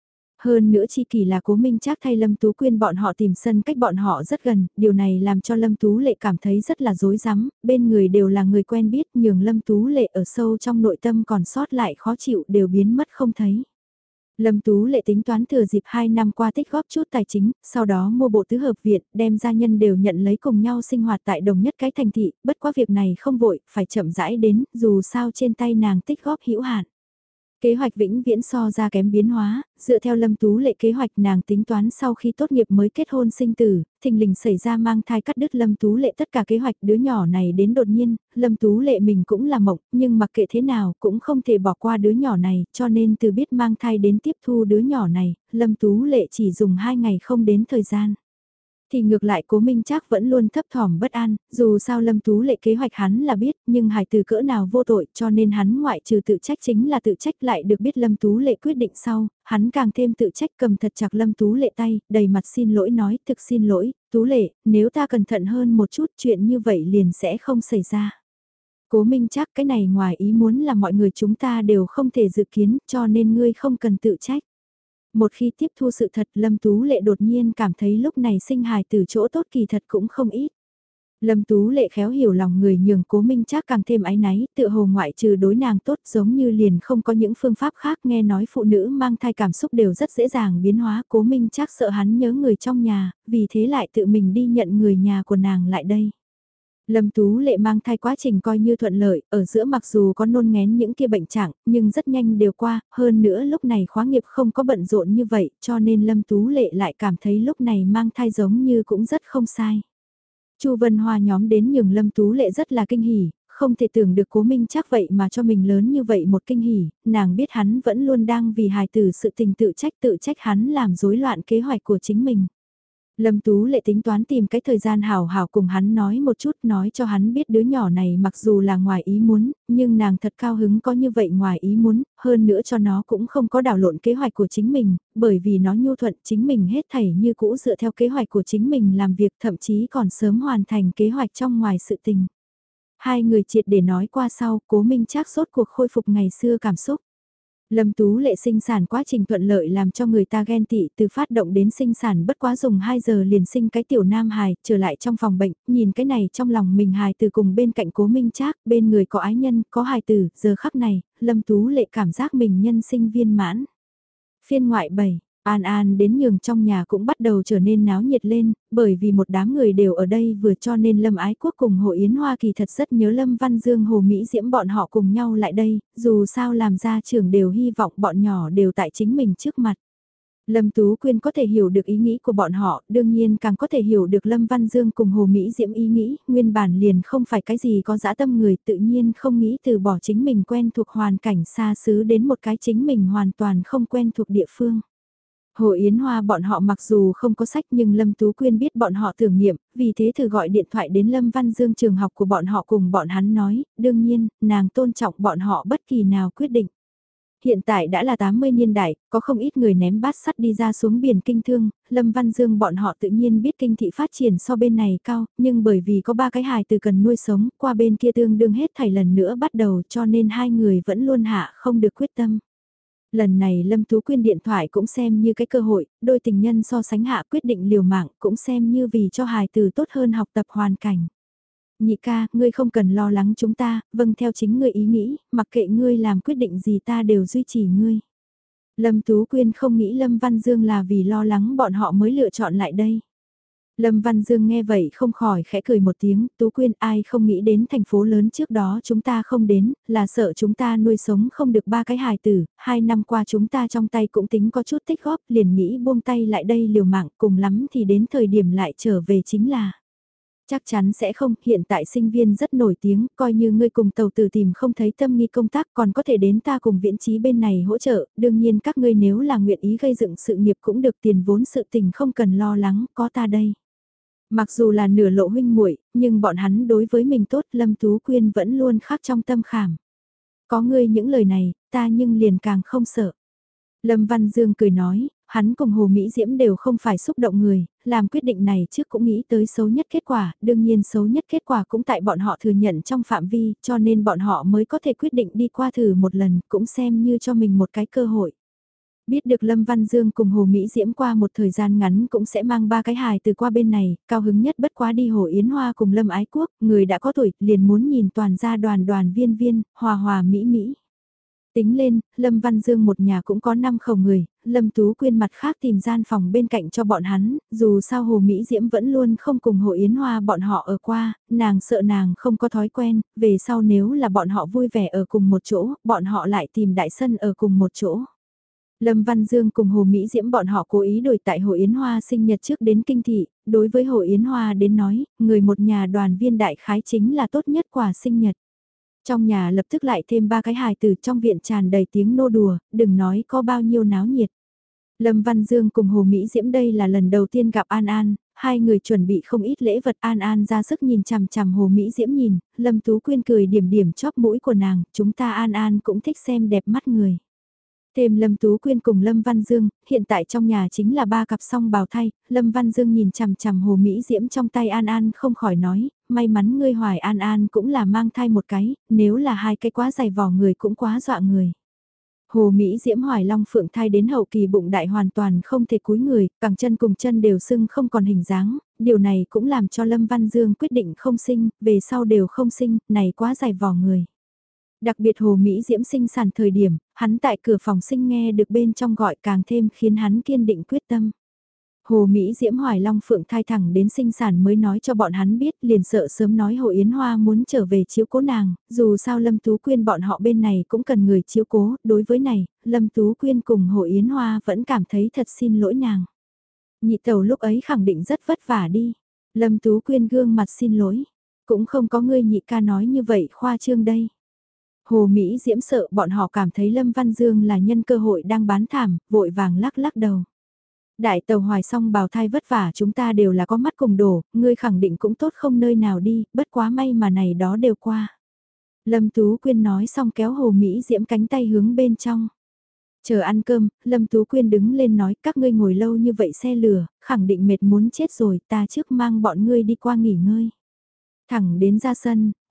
Hơn nữa chi kỳ là Cố Minh Trác thay Lâm Tú Quyên bọn họ tìm sân cách bọn họ rất gần, điều này làm cho Lâm Tú Lệ cảm thấy rất là rối rắm, bên người đều là người quen biết nhường Lâm Tú Lệ ở sâu trong nội tâm còn sót lại khó chịu đều biến mất không thấy. Lâm Tú Lệ tính toán thừa dịp hai năm qua tích góp chút tài chính, sau đó mua bộ tứ hợp viện, đem gia nhân đều nhận lấy cùng nhau sinh hoạt tại đồng nhất cái thành thị, bất quá việc này không vội, phải chậm rãi đến, dù sao trên tay nàng tích góp hữu hạn. Kế hoạch vĩnh viễn so ra kém biến hóa, dựa theo Lâm Tú Lệ kế hoạch nàng tính toán sau khi tốt nghiệp mới kết hôn sinh tử, thình lình xảy ra mang thai cắt đứt Lâm Tú Lệ tất cả kế hoạch đứa nhỏ này đến đột nhiên, Lâm Tú Lệ mình cũng là mộng, nhưng mặc kệ thế nào cũng không thể bỏ qua đứa nhỏ này, cho nên từ biết mang thai đến tiếp thu đứa nhỏ này, Lâm Tú Lệ chỉ dùng hai ngày không đến thời gian. Thì ngược lại Cố Minh Trác vẫn luôn thấp thỏm bất an, dù sao Lâm Tú Lệ kế hoạch hắn là biết, nhưng hài từ cỡ nào vô tội cho nên hắn ngoại trừ tự trách chính là tự trách lại được biết Lâm Tú Lệ quyết định sau, hắn càng thêm tự trách cầm thật chặt Lâm Tú Lệ tay, đầy mặt xin lỗi nói, thực xin lỗi, Tú Lệ, nếu ta cẩn thận hơn một chút chuyện như vậy liền sẽ không xảy ra. Cố Minh Trác cái này ngoài ý muốn là mọi người chúng ta đều không thể dự kiến cho nên ngươi không cần tự trách. Một khi tiếp thu sự thật Lâm Tú Lệ đột nhiên cảm thấy lúc này sinh hài từ chỗ tốt kỳ thật cũng không ít. Lâm Tú Lệ khéo hiểu lòng người nhường Cố Minh Trác càng thêm áy náy, tự hồ ngoại trừ đối nàng tốt giống như liền không có những phương pháp khác nghe nói phụ nữ mang thai cảm xúc đều rất dễ dàng biến hóa. Cố Minh Trác sợ hắn nhớ người trong nhà, vì thế lại tự mình đi nhận người nhà của nàng lại đây. Lâm Tú Lệ mang thai quá trình coi như thuận lợi, ở giữa mặc dù có nôn ngén những kia bệnh trạng, nhưng rất nhanh đều qua, hơn nữa lúc này khóa nghiệp không có bận rộn như vậy, cho nên Lâm Tú Lệ lại cảm thấy lúc này mang thai giống như cũng rất không sai. Chu Vân Hoa nhóm đến nhường Lâm Tú Lệ rất là kinh hỉ, không thể tưởng được Cố Minh Trác vậy mà cho mình lớn như vậy một kinh hỉ, nàng biết hắn vẫn luôn đang vì hài tử sự tình tự trách tự trách hắn làm rối loạn kế hoạch của chính mình. Lâm Tú Lệ tính toán tìm cái thời gian hảo hảo cùng hắn nói một chút, nói cho hắn biết đứa nhỏ này mặc dù là ngoài ý muốn, nhưng nàng thật cao hứng có như vậy ngoài ý muốn, hơn nữa cho nó cũng không có đảo lộn kế hoạch của chính mình, bởi vì nó nhu thuận chính mình hết thảy như cũ dựa theo kế hoạch của chính mình làm việc, thậm chí còn sớm hoàn thành kế hoạch trong ngoài sự tình. Hai người triệt để nói qua sau, Cố Minh Trác rốt cuộc khôi phục ngày xưa cảm xúc. Lâm Tú Lệ sinh sản quá trình thuận lợi làm cho người ta ghen tị, từ phát động đến sinh sản bất quá dùng hai giờ liền sinh cái tiểu nam hài, trở lại trong phòng bệnh, nhìn cái này trong lòng mình hài từ cùng bên cạnh Cố Minh Trác, bên người có ái nhân, có hài tử, giờ khắc này, Lâm Tú Lệ cảm giác mình nhân sinh viên mãn. Phiên ngoại bảy, An An đến nhường trong nhà cũng bắt đầu trở nên náo nhiệt lên, bởi vì một đám người đều ở đây vừa cho nên Lâm Ái Quốc cùng Hồ Yến Hoa kỳ thật rất nhớ Lâm Văn Dương Hồ Mỹ Diễm bọn họ cùng nhau lại đây, dù sao làm gia trưởng đều hy vọng bọn nhỏ đều tại chính mình trước mặt. Lâm Tú Quyên có thể hiểu được ý nghĩ của bọn họ, đương nhiên càng có thể hiểu được Lâm Văn Dương cùng Hồ Mỹ Diễm ý nghĩ, nguyên bản liền không phải cái gì có dã tâm người tự nhiên không nghĩ từ bỏ chính mình quen thuộc hoàn cảnh xa xứ đến một cái chính mình hoàn toàn không quen thuộc địa phương. Hồ Yến Hoa bọn họ mặc dù không có sách nhưng Lâm Tú Quyên biết bọn họ tưởng niệm, vì thế thử gọi điện thoại đến Lâm Văn Dương trường học của bọn họ cùng bọn hắn nói, đương nhiên, nàng tôn trọng bọn họ bất kỳ nào quyết định. Hiện tại đã là tám mươi niên đại, có không ít người ném bát sắt đi ra xuống biển kinh thương, Lâm Văn Dương bọn họ tự nhiên biết kinh thị phát triển so bên này cao, nhưng bởi vì có ba cái hài từ cần nuôi sống, qua bên kia tương đương hết thảy lần nữa bắt đầu cho nên hai người vẫn luôn hạ không được quyết tâm. Lần này Lâm Tú Quyên điện thoại cũng xem như cái cơ hội, đôi tình nhân so sánh hạ quyết định liều mạng cũng xem như vì cho hài từ tốt hơn học tập hoàn cảnh. Nhị ca, ngươi không cần lo lắng chúng ta, vâng theo chính ngươi ý nghĩ, mặc kệ ngươi làm quyết định gì ta đều duy trì ngươi. Lâm Tú Quyên không nghĩ Lâm Văn Dương là vì lo lắng bọn họ mới lựa chọn lại đây. Lâm Văn Dương nghe vậy không khỏi khẽ cười một tiếng, Tú Quyên ai không nghĩ đến thành phố lớn trước đó chúng ta không đến, là sợ chúng ta nuôi sống không được ba cái hài tử, hai năm qua chúng ta trong tay cũng tính có chút tích góp, liền nghĩ buông tay lại đây liều mạng cùng lắm thì đến thời điểm lại trở về chính là. Chắc chắn sẽ không, hiện tại sinh viên rất nổi tiếng, coi như ngươi cùng tàu tử tìm không thấy tâm nghi công tác còn có thể đến ta cùng viễn trí bên này hỗ trợ, đương nhiên các ngươi nếu là nguyện ý gây dựng sự nghiệp cũng được tiền vốn sự tình không cần lo lắng, có ta đây. Mặc dù là nửa lộ huynh muội, nhưng bọn hắn đối với mình tốt Lâm Tú Quyên vẫn luôn khắc trong tâm khảm. Có ngươi những lời này, ta nhưng liền càng không sợ. Lâm Văn Dương cười nói, hắn cùng Hồ Mỹ Diễm đều không phải xúc động người, làm quyết định này trước cũng nghĩ tới xấu nhất kết quả, đương nhiên xấu nhất kết quả cũng tại bọn họ thừa nhận trong phạm vi, cho nên bọn họ mới có thể quyết định đi qua thử một lần, cũng xem như cho mình một cái cơ hội. Biết được Lâm Văn Dương cùng Hồ Mỹ Diễm qua một thời gian ngắn cũng sẽ mang ba cái hài từ qua bên này, cao hứng nhất bất quá đi Hồ Yến Hoa cùng Lâm Ái Quốc, người đã có tuổi, liền muốn nhìn toàn gia đoàn đoàn viên viên, hòa hòa mỹ mỹ. Tính lên, Lâm Văn Dương một nhà cũng có năm khẩu người, Lâm Tú Quyên mặt khác tìm gian phòng bên cạnh cho bọn hắn, dù sao Hồ Mỹ Diễm vẫn luôn không cùng Hồ Yến Hoa bọn họ ở qua, nàng sợ nàng không có thói quen, về sau nếu là bọn họ vui vẻ ở cùng một chỗ, bọn họ lại tìm đại sân ở cùng một chỗ. Lâm Văn Dương cùng Hồ Mỹ Diễm bọn họ cố ý đổi tại Hồ Yến Hoa sinh nhật trước đến kinh thị, đối với Hồ Yến Hoa đến nói, người một nhà đoàn viên đại khái chính là tốt nhất quà sinh nhật. Trong nhà lập tức lại thêm ba cái hài từ trong viện tràn đầy tiếng nô đùa, đừng nói có bao nhiêu náo nhiệt. Lâm Văn Dương cùng Hồ Mỹ Diễm đây là lần đầu tiên gặp An An, hai người chuẩn bị không ít lễ vật. An An ra sức nhìn chằm chằm Hồ Mỹ Diễm nhìn, Lâm Tú Quyên cười điểm điểm chóp mũi của nàng, chúng ta An An cũng thích xem đẹp mắt người. Thêm Lâm Tú Quyên cùng Lâm Văn Dương, hiện tại trong nhà chính là ba cặp song bào thai, Lâm Văn Dương nhìn chằm chằm Hồ Mỹ Diễm trong tay An An không khỏi nói, may mắn ngươi hoài An An cũng là mang thai một cái, nếu là hai cái quá dày vò người cũng quá dọa người. Hồ Mỹ Diễm hoài long phượng thai đến hậu kỳ bụng đại hoàn toàn không thể cúi người, cẳng chân cùng chân đều sưng không còn hình dáng, điều này cũng làm cho Lâm Văn Dương quyết định không sinh, về sau đều không sinh, này quá dày vò người. Đặc biệt Hồ Mỹ Diễm sinh sản thời điểm, hắn tại cửa phòng sinh nghe được bên trong gọi càng thêm khiến hắn kiên định quyết tâm. Hồ Mỹ Diễm hoài long phượng thai thẳng đến sinh sản mới nói cho bọn hắn biết, liền sợ sớm nói Hồ Yến Hoa muốn trở về chiếu cố nàng, dù sao Lâm Tú Quyên bọn họ bên này cũng cần người chiếu cố, đối với này, Lâm Tú Quyên cùng Hồ Yến Hoa vẫn cảm thấy thật xin lỗi nàng. Nhị tẩu lúc ấy khẳng định rất vất vả đi, Lâm Tú Quyên gương mặt xin lỗi, cũng không có người nhị ca nói như vậy khoa trương đây. Hồ Mỹ Diễm sợ bọn họ cảm thấy Lâm Văn Dương là nhân cơ hội đang bán thảm, vội vàng lắc lắc đầu. Đại tàu hoài xong bào thai vất vả chúng ta đều là có mắt cùng đổ, ngươi khẳng định cũng tốt không nơi nào đi, bất quá may mà này đó đều qua. Lâm Tú Quyên nói xong kéo Hồ Mỹ Diễm cánh tay hướng bên trong. Chờ ăn cơm, Lâm Tú Quyên đứng lên nói các ngươi ngồi lâu như vậy xe lửa, khẳng định mệt muốn chết rồi, ta trước mang bọn ngươi đi qua nghỉ ngơi. Thẳng đến ra sân,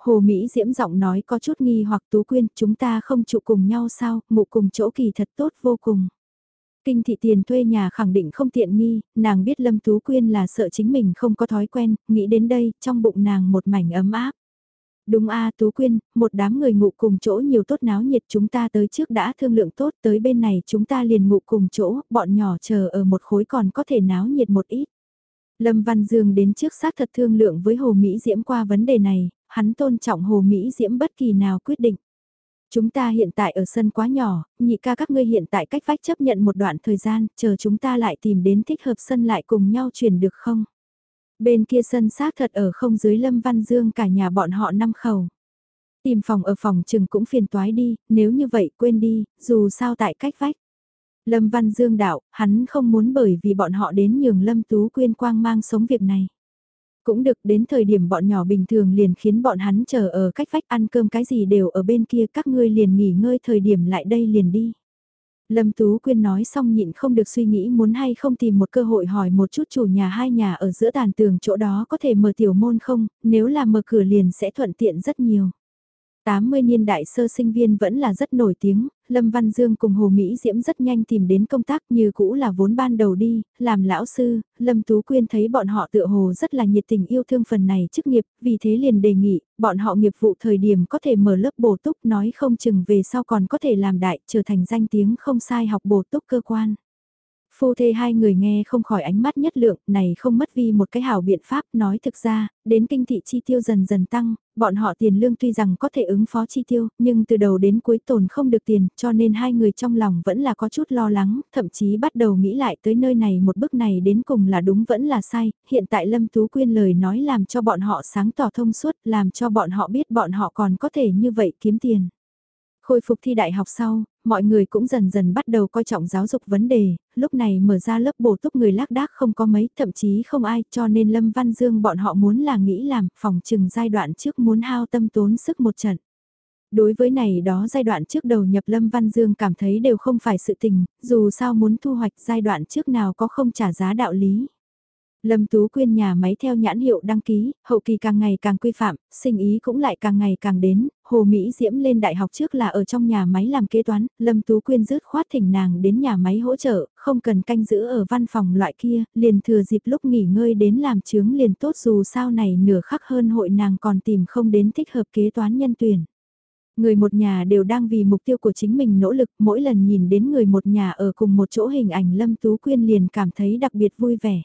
Hồ Mỹ Diễm giọng nói có chút nghi hoặc Tú Quyên, chúng ta không trụ cùng nhau sao, ngủ cùng chỗ kỳ thật tốt vô cùng. Kinh thị tiền thuê nhà khẳng định không tiện nghi, nàng biết Lâm Tú Quyên là sợ chính mình không có thói quen, nghĩ đến đây, trong bụng nàng một mảnh ấm áp. Đúng a Tú Quyên, một đám người ngủ cùng chỗ nhiều tốt náo nhiệt chúng ta tới trước đã thương lượng tốt tới bên này chúng ta liền ngủ cùng chỗ, bọn nhỏ chờ ở một khối còn có thể náo nhiệt một ít. Lâm Văn Dương đến trước xác thật thương lượng với Hồ Mỹ Diễm qua vấn đề này, hắn tôn trọng Hồ Mỹ Diễm bất kỳ nào quyết định. Chúng ta hiện tại ở sân quá nhỏ, nhị ca các ngươi hiện tại cách vách chấp nhận một đoạn thời gian, chờ chúng ta lại tìm đến thích hợp sân lại cùng nhau chuyển được không? Bên kia sân xác thật ở không dưới Lâm Văn Dương cả nhà bọn họ năm khẩu. Tìm phòng ở phòng chừng cũng phiền toái đi, nếu như vậy quên đi, dù sao tại cách vách. Lâm Văn Dương đạo, hắn không muốn bởi vì bọn họ đến nhường Lâm Tú Quyên quang mang sống việc này. Cũng được đến thời điểm bọn nhỏ bình thường liền khiến bọn hắn chờ ở cách vách ăn cơm cái gì đều ở bên kia các ngươi liền nghỉ ngơi thời điểm lại đây liền đi. Lâm Tú Quyên nói xong nhịn không được suy nghĩ muốn hay không tìm một cơ hội hỏi một chút chủ nhà hai nhà ở giữa tàn tường chỗ đó có thể mở tiểu môn không, nếu là mở cửa liền sẽ thuận tiện rất nhiều. tám mươi niên đại sơ sinh viên vẫn là rất nổi tiếng, Lâm Văn Dương cùng Hồ Mỹ Diễm rất nhanh tìm đến công tác như cũ là vốn ban đầu đi, làm lão sư, Lâm Tú Quyên thấy bọn họ tựa hồ rất là nhiệt tình yêu thương phần này chức nghiệp, vì thế liền đề nghị, bọn họ nghiệp vụ thời điểm có thể mở lớp bổ túc nói không chừng về sau còn có thể làm đại, trở thành danh tiếng không sai học bổ túc cơ quan. Phu thê hai người nghe không khỏi ánh mắt nhất lượng, này không mất vì một cái hảo biện pháp, nói thực ra, đến kinh thị chi tiêu dần dần tăng, bọn họ tiền lương tuy rằng có thể ứng phó chi tiêu, nhưng từ đầu đến cuối tồn không được tiền, cho nên hai người trong lòng vẫn là có chút lo lắng, thậm chí bắt đầu nghĩ lại tới nơi này một bước này đến cùng là đúng vẫn là sai, hiện tại Lâm Tú Quyên lời nói làm cho bọn họ sáng tỏ thông suốt, làm cho bọn họ biết bọn họ còn có thể như vậy kiếm tiền. Khôi phục thi đại học sau, mọi người cũng dần dần bắt đầu coi trọng giáo dục vấn đề, lúc này mở ra lớp bổ túc người lác đác không có mấy, thậm chí không ai, cho nên Lâm Văn Dương bọn họ muốn là nghĩ làm, phòng trừng giai đoạn trước muốn hao tâm tốn sức một trận. Đối với này đó giai đoạn trước đầu nhập Lâm Văn Dương cảm thấy đều không phải sự tình, dù sao muốn thu hoạch giai đoạn trước nào có không trả giá đạo lý. Lâm Tú Quyên nhà máy theo nhãn hiệu đăng ký, hậu kỳ càng ngày càng quy phạm, sinh ý cũng lại càng ngày càng đến, Hồ Mỹ Diễm lên đại học trước là ở trong nhà máy làm kế toán, Lâm Tú Quyên rứt khoát thỉnh nàng đến nhà máy hỗ trợ, không cần canh giữ ở văn phòng loại kia, liền thừa dịp lúc nghỉ ngơi đến làm chướng liền tốt dù sao này nửa khắc hơn hội nàng còn tìm không đến thích hợp kế toán nhân tuyển. Người một nhà đều đang vì mục tiêu của chính mình nỗ lực, mỗi lần nhìn đến người một nhà ở cùng một chỗ hình ảnh Lâm Tú Quyên liền cảm thấy đặc biệt vui vẻ.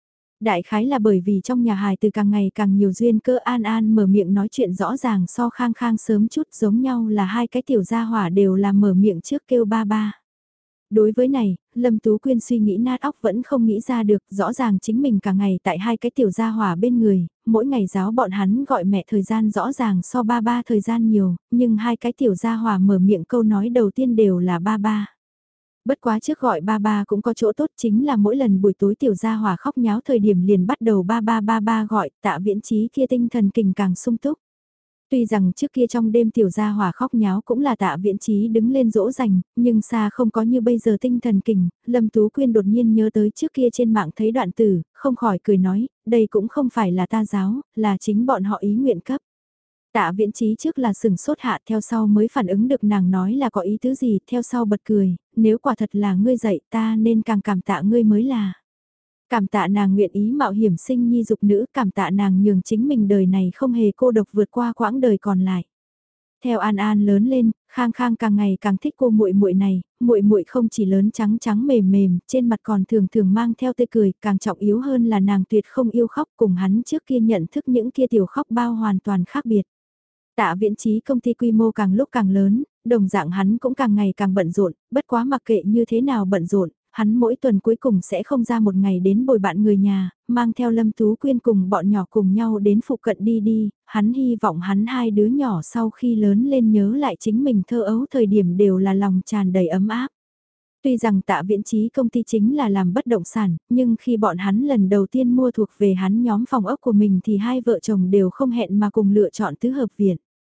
Đại khái là bởi vì trong nhà hài từ càng ngày càng nhiều duyên cơ An An mở miệng nói chuyện rõ ràng so Khang Khang sớm chút giống nhau là hai cái tiểu gia hỏa đều là mở miệng trước kêu ba ba. Đối với này, Lâm Tú Quyên suy nghĩ nát óc vẫn không nghĩ ra được, rõ ràng chính mình cả ngày tại hai cái tiểu gia hỏa bên người, mỗi ngày giáo bọn hắn gọi mẹ thời gian rõ ràng so ba ba thời gian nhiều, nhưng hai cái tiểu gia hỏa mở miệng câu nói đầu tiên đều là ba ba. Bất quá trước gọi ba ba cũng có chỗ tốt chính là mỗi lần buổi tối tiểu gia hỏa khóc nháo thời điểm liền bắt đầu ba ba ba ba gọi, Tạ Viễn Chí kia tinh thần kình càng sung túc. Tuy rằng trước kia trong đêm tiểu gia hỏa khóc nháo cũng là Tạ Viễn Chí đứng lên dỗ dành, nhưng xa không có như bây giờ tinh thần kình, Lâm Tú Quyên đột nhiên nhớ tới trước kia trên mạng thấy đoạn tử, không khỏi cười nói, đây cũng không phải là ta giáo, là chính bọn họ ý nguyện cấp. Tạ Viễn Chí trước là sừng sốt hạ theo sau mới phản ứng được nàng nói là có ý tứ gì, theo sau bật cười, nếu quả thật là ngươi dạy ta nên càng cảm tạ ngươi mới là. Cảm tạ nàng nguyện ý mạo hiểm sinh nhi dục nữ, cảm tạ nàng nhường chính mình đời này không hề cô độc vượt qua quãng đời còn lại. Theo An An lớn lên, Khang Khang càng ngày càng thích cô muội muội này, muội muội không chỉ lớn trắng trắng mềm mềm, trên mặt còn thường thường mang theo tươi cười, càng trọng yếu hơn là nàng tuyệt không yêu khóc, cùng hắn trước kia nhận thức những kia tiểu khóc bao hoàn toàn khác biệt. Tạ Viễn Chí công ty quy mô càng lúc càng lớn, đồng dạng hắn cũng càng ngày càng bận rộn, bất quá mặc kệ như thế nào bận rộn, hắn mỗi tuần cuối cùng sẽ không ra một ngày đến bồi bạn người nhà, mang theo Lâm Tú Quyên cùng bọn nhỏ cùng nhau đến phụ cận đi đi, hắn hy vọng hắn hai đứa nhỏ sau khi lớn lên nhớ lại chính mình thơ ấu thời điểm đều là lòng tràn đầy ấm áp. Tuy rằng Tạ Viễn Chí công ty chính là làm bất động sản, nhưng khi bọn hắn lần đầu tiên mua thuộc về hắn nhóm phòng ốc của mình thì hai vợ chồng đều không hẹn mà cùng lựa chọn tứ hợp viện.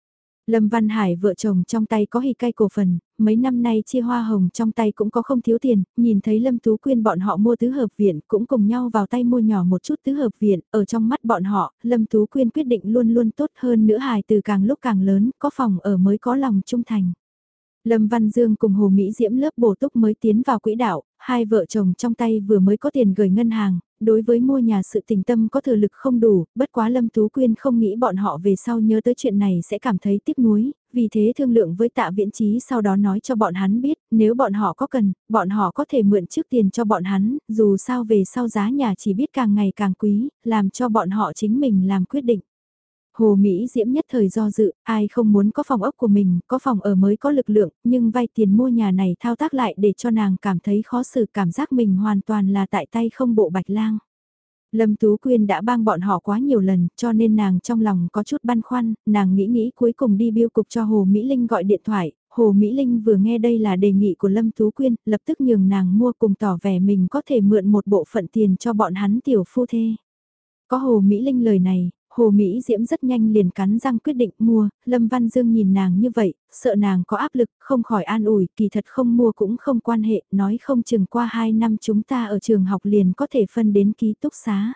Lâm Văn Hải vợ chồng trong tay có hỉ cay cổ phần, mấy năm nay chia hoa hồng trong tay cũng có không thiếu tiền, nhìn thấy Lâm Tú Quyên bọn họ mua tứ hợp viện cũng cùng nhau vào tay mua nhỏ một chút tứ hợp viện, ở trong mắt bọn họ, Lâm Tú Quyên quyết định luôn luôn tốt hơn nữa hài từ càng lúc càng lớn, có phòng ở mới có lòng trung thành. Lâm Văn Dương cùng Hồ Mỹ Diễm lớp bổ túc mới tiến vào quỹ đạo, hai vợ chồng trong tay vừa mới có tiền gửi ngân hàng, đối với mua nhà sự tình tâm có thừa lực không đủ, bất quá Lâm Tú Quyên không nghĩ bọn họ về sau nhớ tới chuyện này sẽ cảm thấy tiếc nuối, vì thế thương lượng với Tạ Viễn Chí sau đó nói cho bọn hắn biết, nếu bọn họ có cần, bọn họ có thể mượn trước tiền cho bọn hắn, dù sao về sau giá nhà chỉ biết càng ngày càng quý, làm cho bọn họ chính mình làm quyết định. Hồ Mỹ Diễm nhất thời do dự, ai không muốn có phòng ốc của mình, có phòng ở mới có lực lượng, nhưng vay tiền mua nhà này thao tác lại để cho nàng cảm thấy khó xử, cảm giác mình hoàn toàn là tại tay không bộ bạch lang. Lâm Tú Quyên đã bang bọn họ quá nhiều lần, cho nên nàng trong lòng có chút băn khoăn, nàng nghĩ nghĩ cuối cùng đi biêu cục cho Hồ Mỹ Linh gọi điện thoại, Hồ Mỹ Linh vừa nghe đây là đề nghị của Lâm Tú Quyên, lập tức nhường nàng mua cùng tỏ vẻ mình có thể mượn một bộ phận tiền cho bọn hắn tiểu phu thê. Có Hồ Mỹ Linh lời này, Hồ Mỹ Diễm rất nhanh liền cắn răng quyết định mua, Lâm Văn Dương nhìn nàng như vậy, sợ nàng có áp lực, không khỏi an ủi, kỳ thật không mua cũng không quan hệ, nói không chừng qua hai năm chúng ta ở trường học liền có thể phân đến ký túc xá.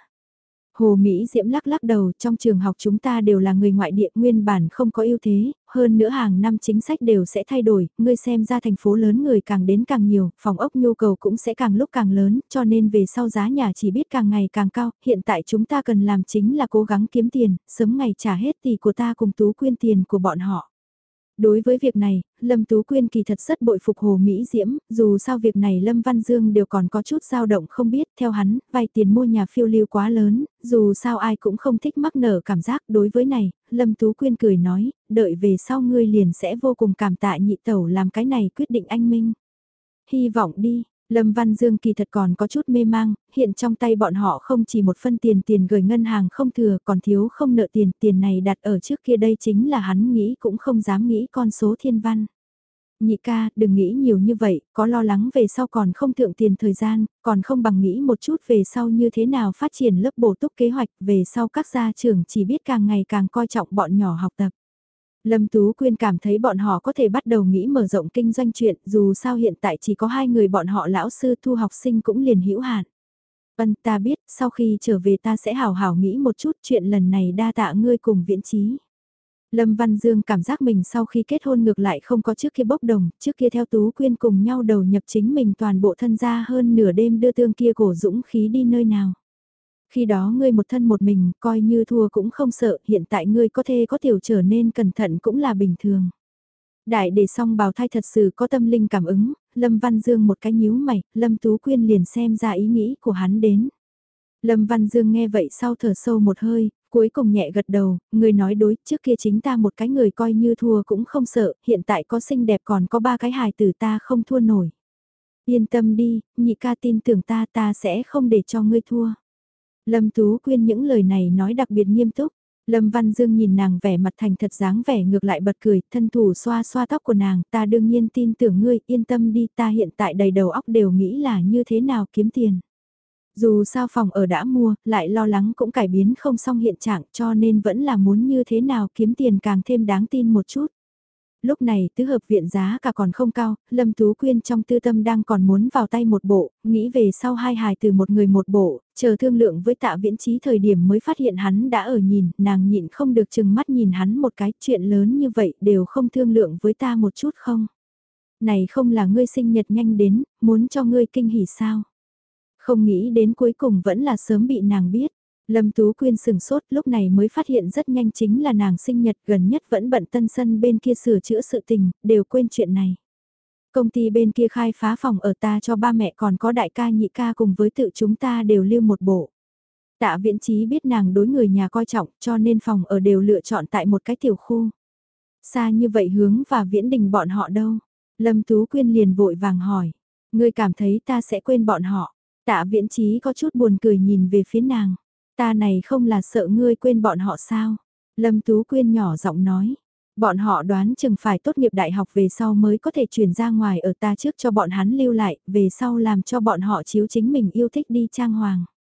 Hồ Mỹ Diễm lắc lắc đầu, trong trường học chúng ta đều là người ngoại địa, nguyên bản không có ưu thế, hơn nữa hàng năm chính sách đều sẽ thay đổi, ngươi xem ra thành phố lớn người càng đến càng nhiều, phòng ốc nhu cầu cũng sẽ càng lúc càng lớn, cho nên về sau giá nhà chỉ biết càng ngày càng cao, hiện tại chúng ta cần làm chính là cố gắng kiếm tiền, sớm ngày trả hết tỷ của ta cùng Tú Quyên tiền của bọn họ. Đối với việc này, Lâm Tú Quyên kỳ thật rất bội phục Hồ Mỹ Diễm, dù sao việc này Lâm Văn Dương đều còn có chút dao động không biết, theo hắn, vay tiền mua nhà phiêu lưu quá lớn, dù sao ai cũng không thích mắc nở cảm giác đối với này, Lâm Tú Quyên cười nói, đợi về sau ngươi liền sẽ vô cùng cảm tạ nhị tẩu làm cái này quyết định anh minh. Hy vọng đi. Lâm Văn Dương kỳ thật còn có chút mê mang, hiện trong tay bọn họ không chỉ một phân tiền tiền gửi ngân hàng không thừa còn thiếu không nợ tiền, tiền này đặt ở trước kia đây chính là hắn nghĩ cũng không dám nghĩ con số thiên văn. Nhị ca, đừng nghĩ nhiều như vậy, có lo lắng về sau còn không thượng tiền thời gian, còn không bằng nghĩ một chút về sau như thế nào phát triển lớp bổ túc kế hoạch, về sau các gia trưởng chỉ biết càng ngày càng coi trọng bọn nhỏ học tập. Lâm Tú Quyên cảm thấy bọn họ có thể bắt đầu nghĩ mở rộng kinh doanh chuyện, dù sao hiện tại chỉ có hai người bọn họ lão sư thu học sinh cũng liền hữu hạn. Vân ta biết, sau khi trở về ta sẽ hào hào nghĩ một chút chuyện lần này đa tạ ngươi cùng Viễn Chí. Lâm Văn Dương cảm giác mình sau khi kết hôn ngược lại không có trước kia bốc đồng, trước kia theo Tú Quyên cùng nhau đầu nhập chính mình toàn bộ thân gia hơn nửa đêm đưa tương kia cổ dũng khí đi nơi nào. Khi đó ngươi một thân một mình, coi như thua cũng không sợ, hiện tại ngươi có thể có tiểu trở nên cẩn thận cũng là bình thường. Đại để xong bào thai thật sự có tâm linh cảm ứng, Lâm Văn Dương một cái nhíu mày, Lâm Tú Quyên liền xem ra ý nghĩ của hắn đến. Lâm Văn Dương nghe vậy sau thở sâu một hơi, cuối cùng nhẹ gật đầu, người nói đối, trước kia chính ta một cái người coi như thua cũng không sợ, hiện tại có xinh đẹp còn có ba cái hài tử ta không thua nổi. Yên tâm đi, nhị ca tin tưởng ta ta sẽ không để cho ngươi thua. Lâm Tú Quyên những lời này nói đặc biệt nghiêm túc. Lâm Văn Dương nhìn nàng vẻ mặt thành thật dáng vẻ ngược lại bật cười, thân thủ xoa xoa tóc của nàng, ta đương nhiên tin tưởng ngươi, yên tâm đi, ta hiện tại đầy đầu óc đều nghĩ là như thế nào kiếm tiền. Dù sao phòng ở đã mua, lại lo lắng cũng cải biến không xong hiện trạng cho nên vẫn là muốn như thế nào kiếm tiền càng thêm đáng tin một chút. Lúc này tứ hợp viện giá cả còn không cao, Lâm Tú Quyên trong tư tâm đang còn muốn vào tay một bộ, nghĩ về sau hai hài từ một người một bộ, chờ thương lượng với Tạ Viễn Chí thời điểm mới phát hiện hắn đã ở nhìn, nàng nhịn không được chừng mắt nhìn hắn một cái, chuyện lớn như vậy đều không thương lượng với ta một chút không. Này không là ngươi sinh nhật nhanh đến, muốn cho ngươi kinh hỉ sao. Không nghĩ đến cuối cùng vẫn là sớm bị nàng biết. Lâm Tú Quyên sừng sốt lúc này mới phát hiện rất nhanh chính là nàng sinh nhật gần nhất vẫn bận tân sân bên kia sửa chữa sự tình, đều quên chuyện này. Công ty bên kia khai phá phòng ở ta cho ba mẹ còn có đại ca nhị ca cùng với tự chúng ta đều lưu một bộ. Tạ Viễn Chí biết nàng đối người nhà coi trọng cho nên phòng ở đều lựa chọn tại một cái tiểu khu. Xa như vậy hướng và Viễn Đình bọn họ đâu? Lâm Tú Quyên liền vội vàng hỏi. Ngươi cảm thấy ta sẽ quên bọn họ? Tạ Viễn Chí có chút buồn cười nhìn về phía nàng. Ta này không là sợ ngươi quên bọn họ sao? Lâm Tú Quyên nhỏ giọng nói. Bọn họ đoán chừng phải tốt nghiệp đại học về sau mới có thể chuyển ra ngoài ở ta trước cho bọn hắn lưu lại, về sau làm cho bọn họ chiếu chính mình yêu thích đi trang hoàng.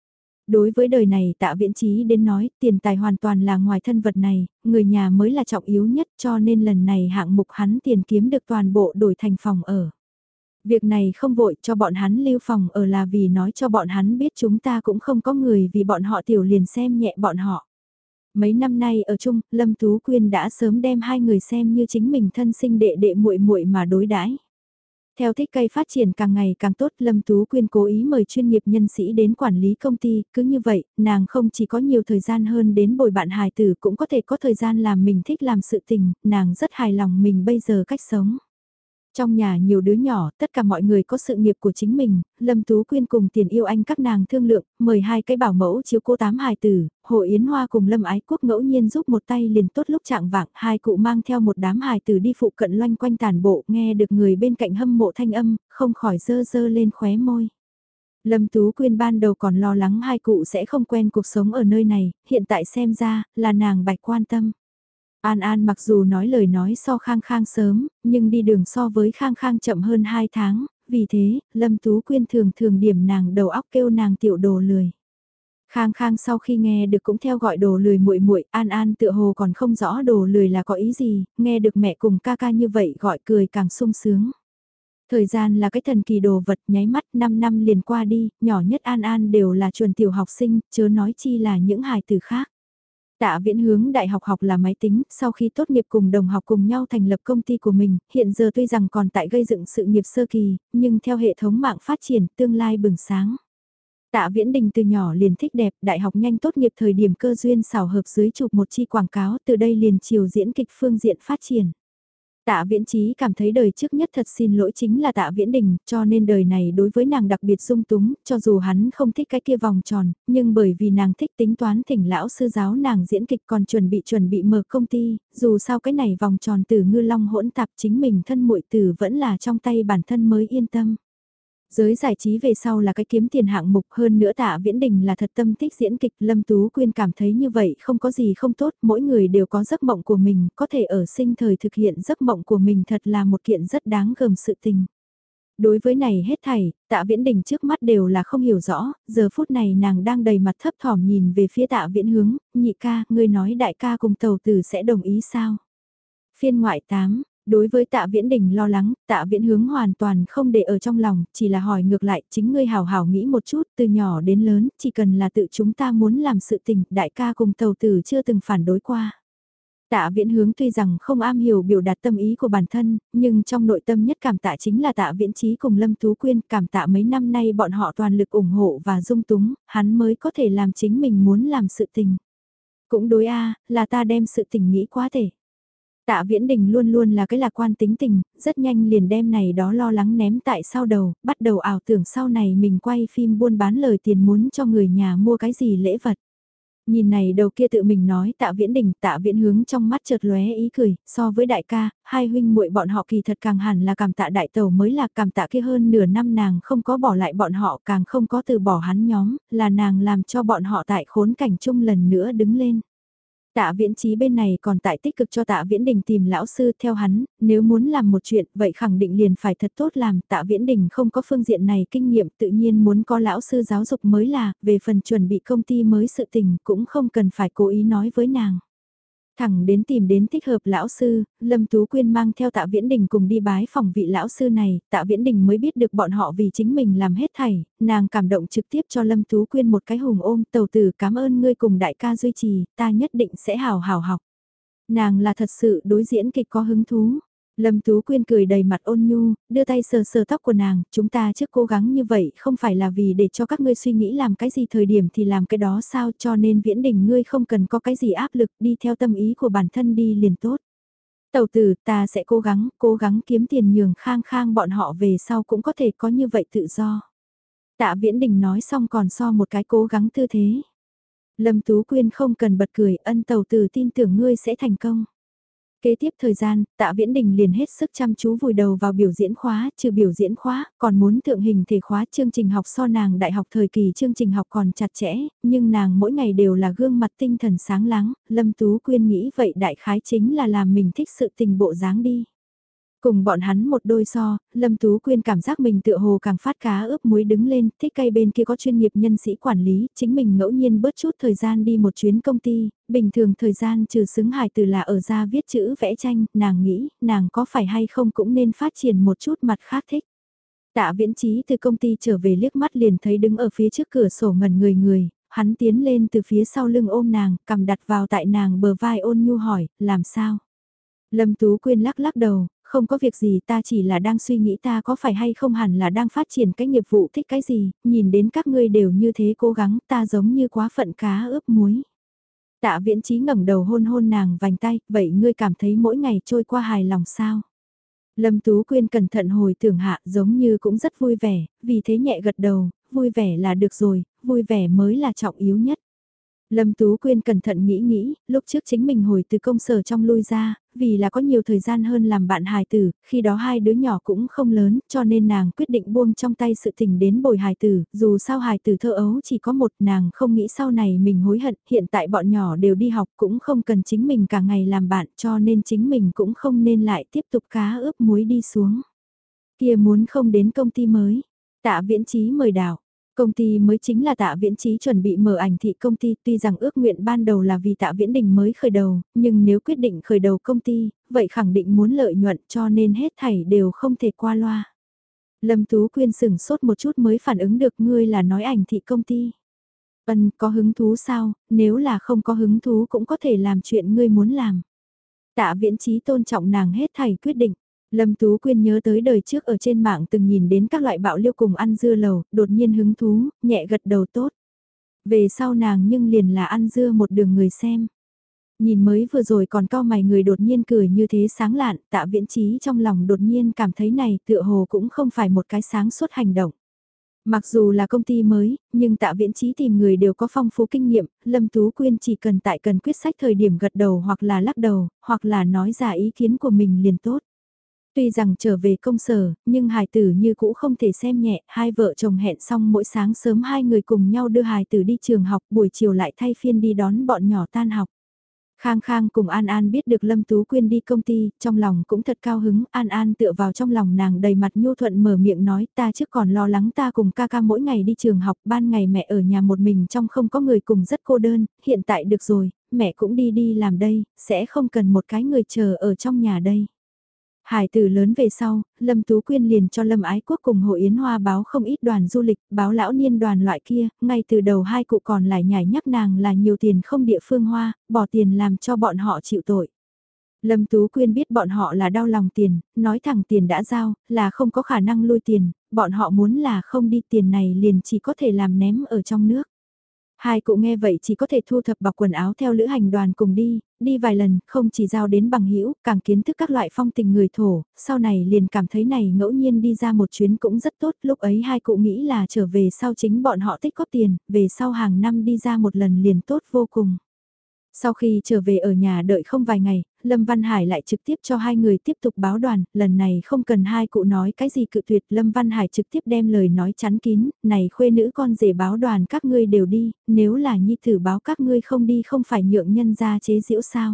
Đối với đời này Tạ Viễn Chí đến nói, tiền tài hoàn toàn là ngoài thân vật này, người nhà mới là trọng yếu nhất cho nên lần này hạng mục hắn tiền kiếm được toàn bộ đổi thành phòng ở. Việc này không vội cho bọn hắn lưu phòng ở là vì nói cho bọn hắn biết chúng ta cũng không có người vì bọn họ tiểu liền xem nhẹ bọn họ. Mấy năm nay ở chung, Lâm Tú Quyên đã sớm đem hai người xem như chính mình thân sinh đệ đệ muội muội mà đối đãi. Theo thích cây phát triển càng ngày càng tốt, Lâm Tú Quyên cố ý mời chuyên nghiệp nhân sĩ đến quản lý công ty, cứ như vậy, nàng không chỉ có nhiều thời gian hơn đến bồi bạn hài tử cũng có thể có thời gian làm mình thích làm sự tình, nàng rất hài lòng mình bây giờ cách sống. Trong nhà nhiều đứa nhỏ, tất cả mọi người có sự nghiệp của chính mình, Lâm Tú Quyên cùng Tiền Yêu Anh các nàng thương lượng, mời hai cái bảo mẫu chiếu cố tám hài tử, Hồ Yến Hoa cùng Lâm Ái Quốc ngẫu nhiên giúp một tay liền tốt lúc trạng vạng, hai cụ mang theo một đám hài tử đi phụ cận loanh quanh tàn bộ, nghe được người bên cạnh hâm mộ thanh âm, không khỏi dơ dơ lên khóe môi. Lâm Tú Quyên ban đầu còn lo lắng hai cụ sẽ không quen cuộc sống ở nơi này, hiện tại xem ra, là nàng bạch quan tâm. An An mặc dù nói lời nói so Khang Khang sớm, nhưng đi đường so với Khang Khang chậm hơn hai tháng, vì thế, Lâm Tú Quyên thường thường điểm nàng đầu óc kêu nàng tiểu đồ lười. Khang Khang sau khi nghe được cũng theo gọi đồ lười muội muội, An An tựa hồ còn không rõ đồ lười là có ý gì, nghe được mẹ cùng ca ca như vậy gọi cười càng sung sướng. Thời gian là cái thần kỳ đồ vật nháy mắt năm năm liền qua đi, nhỏ nhất An An đều là chuẩn tiểu học sinh, chớ nói chi là những hài tử khác. Tạ Viễn hướng đại học học là máy tính, sau khi tốt nghiệp cùng đồng học cùng nhau thành lập công ty của mình, hiện giờ tuy rằng còn tại gây dựng sự nghiệp sơ kỳ, nhưng theo hệ thống mạng phát triển, tương lai bừng sáng. Tạ Viễn Đình từ nhỏ liền thích đẹp, đại học nhanh tốt nghiệp thời điểm cơ duyên xảo hợp dưới chụp một chi quảng cáo, từ đây liền chiều diễn kịch phương diện phát triển. Tạ Viễn Chí cảm thấy đời trước nhất thật xin lỗi chính là Tạ Viễn Đình, cho nên đời này đối với nàng đặc biệt dung túng, cho dù hắn không thích cái kia vòng tròn, nhưng bởi vì nàng thích tính toán thỉnh lão sư giáo nàng diễn kịch còn chuẩn bị chuẩn bị mở công ty, dù sao cái này vòng tròn từ ngư long hỗn tạp chính mình thân muội tử vẫn là trong tay bản thân mới yên tâm. Giới giải trí về sau là cái kiếm tiền hạng mục hơn nữa Tạ Viễn Đình là thật tâm thích diễn kịch, Lâm Tú Quyên cảm thấy như vậy không có gì không tốt, mỗi người đều có giấc mộng của mình, có thể ở sinh thời thực hiện giấc mộng của mình thật là một kiện rất đáng gờm sự tình. Đối với này hết thảy, Tạ Viễn Đình trước mắt đều là không hiểu rõ, giờ phút này nàng đang đầy mặt thấp thỏm nhìn về phía Tạ Viễn Hướng, nhị ca, ngươi nói đại ca cùng tàu tử sẽ đồng ý sao? Phiên ngoại tám. Đối với Tạ Viễn Đình lo lắng, Tạ Viễn Hướng hoàn toàn không để ở trong lòng, chỉ là hỏi ngược lại, chính ngươi hào hào nghĩ một chút, từ nhỏ đến lớn, chỉ cần là tự chúng ta muốn làm sự tình, đại ca cùng tàu tử chưa từng phản đối qua. Tạ Viễn Hướng tuy rằng không am hiểu biểu đạt tâm ý của bản thân, nhưng trong nội tâm nhất cảm tạ chính là Tạ Viễn Chí cùng Lâm Tú Quyên, cảm tạ mấy năm nay bọn họ toàn lực ủng hộ và dung túng, hắn mới có thể làm chính mình muốn làm sự tình. Cũng đối a, là ta đem sự tình nghĩ quá thể. Tạ Viễn Đình luôn luôn là cái lạc quan tính tình, rất nhanh liền đem này đó lo lắng ném tại sau đầu, bắt đầu ảo tưởng sau này mình quay phim buôn bán lời tiền muốn cho người nhà mua cái gì lễ vật. Nhìn này đầu kia tự mình nói Tạ Viễn Đình, Tạ Viễn Hướng trong mắt chợt lóe ý cười, so với đại ca, hai huynh muội bọn họ kỳ thật càng hẳn là cảm tạ đại tẩu mới là cảm tạ kia hơn nửa năm nàng không có bỏ lại bọn họ càng không có từ bỏ hắn nhóm, là nàng làm cho bọn họ tại khốn cảnh chung lần nữa đứng lên. Tạ Viễn Chí bên này còn tại tích cực cho Tạ Viễn Đình tìm lão sư theo hắn, nếu muốn làm một chuyện vậy khẳng định liền phải thật tốt làm, Tạ Viễn Đình không có phương diện này kinh nghiệm tự nhiên muốn có lão sư giáo dục mới là, về phần chuẩn bị công ty mới sự tình cũng không cần phải cố ý nói với nàng. Thẳng đến tìm đến thích hợp lão sư, Lâm Tú Quyên mang theo Tạ Viễn Đình cùng đi bái phòng vị lão sư này, Tạ Viễn Đình mới biết được bọn họ vì chính mình làm hết thảy, nàng cảm động trực tiếp cho Lâm Tú Quyên một cái hùng ôm, tàu tử cảm ơn ngươi cùng đại ca duy trì, ta nhất định sẽ hào hào học. Nàng là thật sự đối diễn kịch có hứng thú. Lâm Tú Quyên cười đầy mặt ôn nhu, đưa tay sờ sờ tóc của nàng, chúng ta trước cố gắng như vậy không phải là vì để cho các ngươi suy nghĩ làm cái gì thời điểm thì làm cái đó sao cho nên Viễn Đình ngươi không cần có cái gì áp lực đi theo tâm ý của bản thân đi liền tốt. Tàu tử ta sẽ cố gắng, cố gắng kiếm tiền nhường Khang Khang bọn họ về sau cũng có thể có như vậy tự do. Tạ Viễn Đình nói xong còn so một cái cố gắng tư thế. Lâm Tú Quyên không cần bật cười, ân tàu tử tin tưởng ngươi sẽ thành công. Kế tiếp thời gian, Tạ Viễn Đình liền hết sức chăm chú vùi đầu vào biểu diễn khóa, trừ biểu diễn khóa, còn muốn thượng hình thể khóa chương trình học so nàng đại học thời kỳ chương trình học còn chặt chẽ, nhưng nàng mỗi ngày đều là gương mặt tinh thần sáng láng, Lâm Tú Quyên nghĩ vậy đại khái chính là làm mình thích sự tình bộ dáng đi. Cùng bọn hắn một đôi so, Lâm Tú Quyên cảm giác mình tựa hồ càng phát cá ướp muối đứng lên, thích cây bên kia có chuyên nghiệp nhân sĩ quản lý, chính mình ngẫu nhiên bớt chút thời gian đi một chuyến công ty, bình thường thời gian trừ xứng hài từ là ở ra viết chữ vẽ tranh, nàng nghĩ, nàng có phải hay không cũng nên phát triển một chút mặt khác thích. Tạ Viễn Chí từ công ty trở về liếc mắt liền thấy đứng ở phía trước cửa sổ ngẩn người người, hắn tiến lên từ phía sau lưng ôm nàng, cầm đặt vào tại nàng bờ vai ôn nhu hỏi, làm sao? Lâm Tú Quyên lắc lắc đầu, không có việc gì, ta chỉ là đang suy nghĩ ta có phải hay không hẳn là đang phát triển cái nghiệp vụ thích cái gì, nhìn đến các ngươi đều như thế cố gắng, ta giống như quá phận cá ướp muối. Tạ Viễn Chí ngẩng đầu hôn hôn nàng vành tay, vậy ngươi cảm thấy mỗi ngày trôi qua hài lòng sao? Lâm Tú Quyên cẩn thận hồi tưởng hạ giống như cũng rất vui vẻ, vì thế nhẹ gật đầu, vui vẻ là được rồi, vui vẻ mới là trọng yếu nhất. Lâm Tú Quyên cẩn thận nghĩ nghĩ, lúc trước chính mình hồi từ công sở trong lui ra, vì là có nhiều thời gian hơn làm bạn hài tử, khi đó hai đứa nhỏ cũng không lớn, cho nên nàng quyết định buông trong tay sự tình đến bồi hài tử, dù sao hài tử thơ ấu chỉ có một, nàng không nghĩ sau này mình hối hận, hiện tại bọn nhỏ đều đi học cũng không cần chính mình cả ngày làm bạn, cho nên chính mình cũng không nên lại tiếp tục cá ướp muối đi xuống. Kia muốn không đến công ty mới, Tạ Viễn Chí mời đảo. Công ty mới chính là Tạ Viễn Chí chuẩn bị mở ảnh thị công ty, tuy rằng ước nguyện ban đầu là vì Tạ Viễn Đình mới khởi đầu, nhưng nếu quyết định khởi đầu công ty, vậy khẳng định muốn lợi nhuận cho nên hết thảy đều không thể qua loa. Lâm Tú Quyên sửng sốt một chút mới phản ứng được ngươi là nói ảnh thị công ty. Ân, có hứng thú sao, nếu là không có hứng thú cũng có thể làm chuyện ngươi muốn làm. Tạ Viễn Chí tôn trọng nàng hết thảy quyết định. Lâm Tú Quyên nhớ tới đời trước ở trên mạng từng nhìn đến các loại bạo liêu cùng ăn dưa lầu, đột nhiên hứng thú, nhẹ gật đầu tốt. Về sau nàng nhưng liền là ăn dưa một đường người xem. Nhìn mới vừa rồi còn cao mày người đột nhiên cười như thế sáng lạn, Tạ Viễn Chí trong lòng đột nhiên cảm thấy này tựa hồ cũng không phải một cái sáng suốt hành động. Mặc dù là công ty mới, nhưng Tạ Viễn Chí tìm người đều có phong phú kinh nghiệm, Lâm Tú Quyên chỉ cần tại cần quyết sách thời điểm gật đầu hoặc là lắc đầu, hoặc là nói ra ý kiến của mình liền tốt. Tuy rằng trở về công sở, nhưng hài tử như cũ không thể xem nhẹ, hai vợ chồng hẹn xong mỗi sáng sớm hai người cùng nhau đưa hài tử đi trường học, buổi chiều lại thay phiên đi đón bọn nhỏ tan học. Khang Khang cùng An An biết được Lâm Tú Quyên đi công ty, trong lòng cũng thật cao hứng, An An tựa vào trong lòng nàng đầy mặt nhu thuận mở miệng nói ta trước còn lo lắng ta cùng ca ca mỗi ngày đi trường học, ban ngày mẹ ở nhà một mình trong không có người cùng rất cô đơn, hiện tại được rồi, mẹ cũng đi đi làm đây, sẽ không cần một cái người chờ ở trong nhà đây. Hải tử lớn về sau, Lâm Tú Quyên liền cho Lâm Ái Quốc cùng Hội Yến Hoa báo không ít đoàn du lịch, báo lão niên đoàn loại kia, ngay từ đầu hai cụ còn lại nhảy nhắc nàng là nhiều tiền không địa phương hoa, bỏ tiền làm cho bọn họ chịu tội. Lâm Tú Quyên biết bọn họ là đau lòng tiền, nói thẳng tiền đã giao, là không có khả năng lui tiền, bọn họ muốn là không đi tiền này liền chỉ có thể làm ném ở trong nước. Hai cụ nghe vậy chỉ có thể thu thập bọc quần áo theo lữ hành đoàn cùng đi, đi vài lần, không chỉ giao đến bằng hữu, càng kiến thức các loại phong tình người thổ, sau này liền cảm thấy này ngẫu nhiên đi ra một chuyến cũng rất tốt, lúc ấy hai cụ nghĩ là trở về sau chính bọn họ tích góp tiền, về sau hàng năm đi ra một lần liền tốt vô cùng. Sau khi trở về ở nhà đợi không vài ngày, Lâm Văn Hải lại trực tiếp cho hai người tiếp tục báo đoàn, lần này không cần hai cụ nói cái gì cự tuyệt, Lâm Văn Hải trực tiếp đem lời nói chắn kín, này khuê nữ con rể báo đoàn các ngươi đều đi, nếu là nhi tử báo các ngươi không đi không phải nhượng nhân ra chế giễu sao.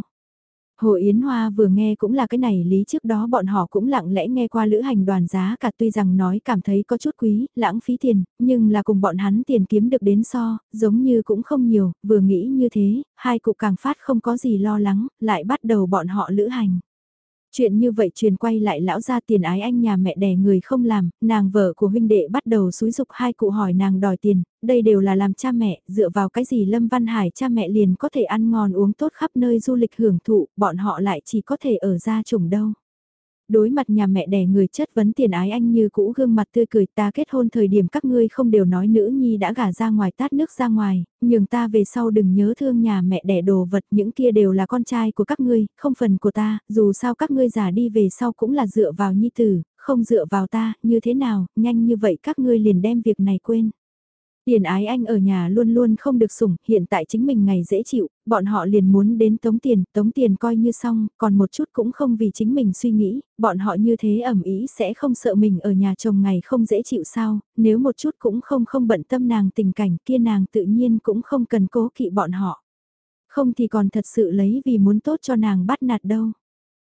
Hồ Yến Hoa vừa nghe cũng là cái này lý, trước đó bọn họ cũng lặng lẽ nghe qua lữ hành đoàn giá cả, tuy rằng nói cảm thấy có chút quý, lãng phí tiền, nhưng là cùng bọn hắn tiền kiếm được đến so, giống như cũng không nhiều, vừa nghĩ như thế, hai cụ càng phát không có gì lo lắng, lại bắt đầu bọn họ lữ hành. Chuyện như vậy truyền quay lại lão gia tiền ái anh nhà mẹ đẻ người không làm, nàng vợ của huynh đệ bắt đầu xúi dục hai cụ hỏi nàng đòi tiền, đây đều là làm cha mẹ, dựa vào cái gì Lâm Văn Hải cha mẹ liền có thể ăn ngon uống tốt khắp nơi du lịch hưởng thụ, bọn họ lại chỉ có thể ở gia chủng đâu. Đối mặt nhà mẹ đẻ người chất vấn tiền ái anh như cũ gương mặt tươi cười, ta kết hôn thời điểm các ngươi không đều nói nữ nhi đã gả ra ngoài tát nước ra ngoài, nhường ta về sau đừng nhớ thương nhà mẹ đẻ đồ vật, những kia đều là con trai của các ngươi, không phần của ta, dù sao các ngươi già đi về sau cũng là dựa vào nhi tử, không dựa vào ta, như thế nào, nhanh như vậy các ngươi liền đem việc này quên. Tiền ái anh ở nhà luôn luôn không được sủng, hiện tại chính mình ngày dễ chịu, bọn họ liền muốn đến tống tiền, tống tiền coi như xong, còn một chút cũng không vì chính mình suy nghĩ, bọn họ như thế ẩm ý sẽ không sợ mình ở nhà chồng ngày không dễ chịu sao, nếu một chút cũng không không bận tâm nàng tình cảnh kia nàng tự nhiên cũng không cần cố kỵ bọn họ. Không thì còn thật sự lấy vì muốn tốt cho nàng bắt nạt đâu.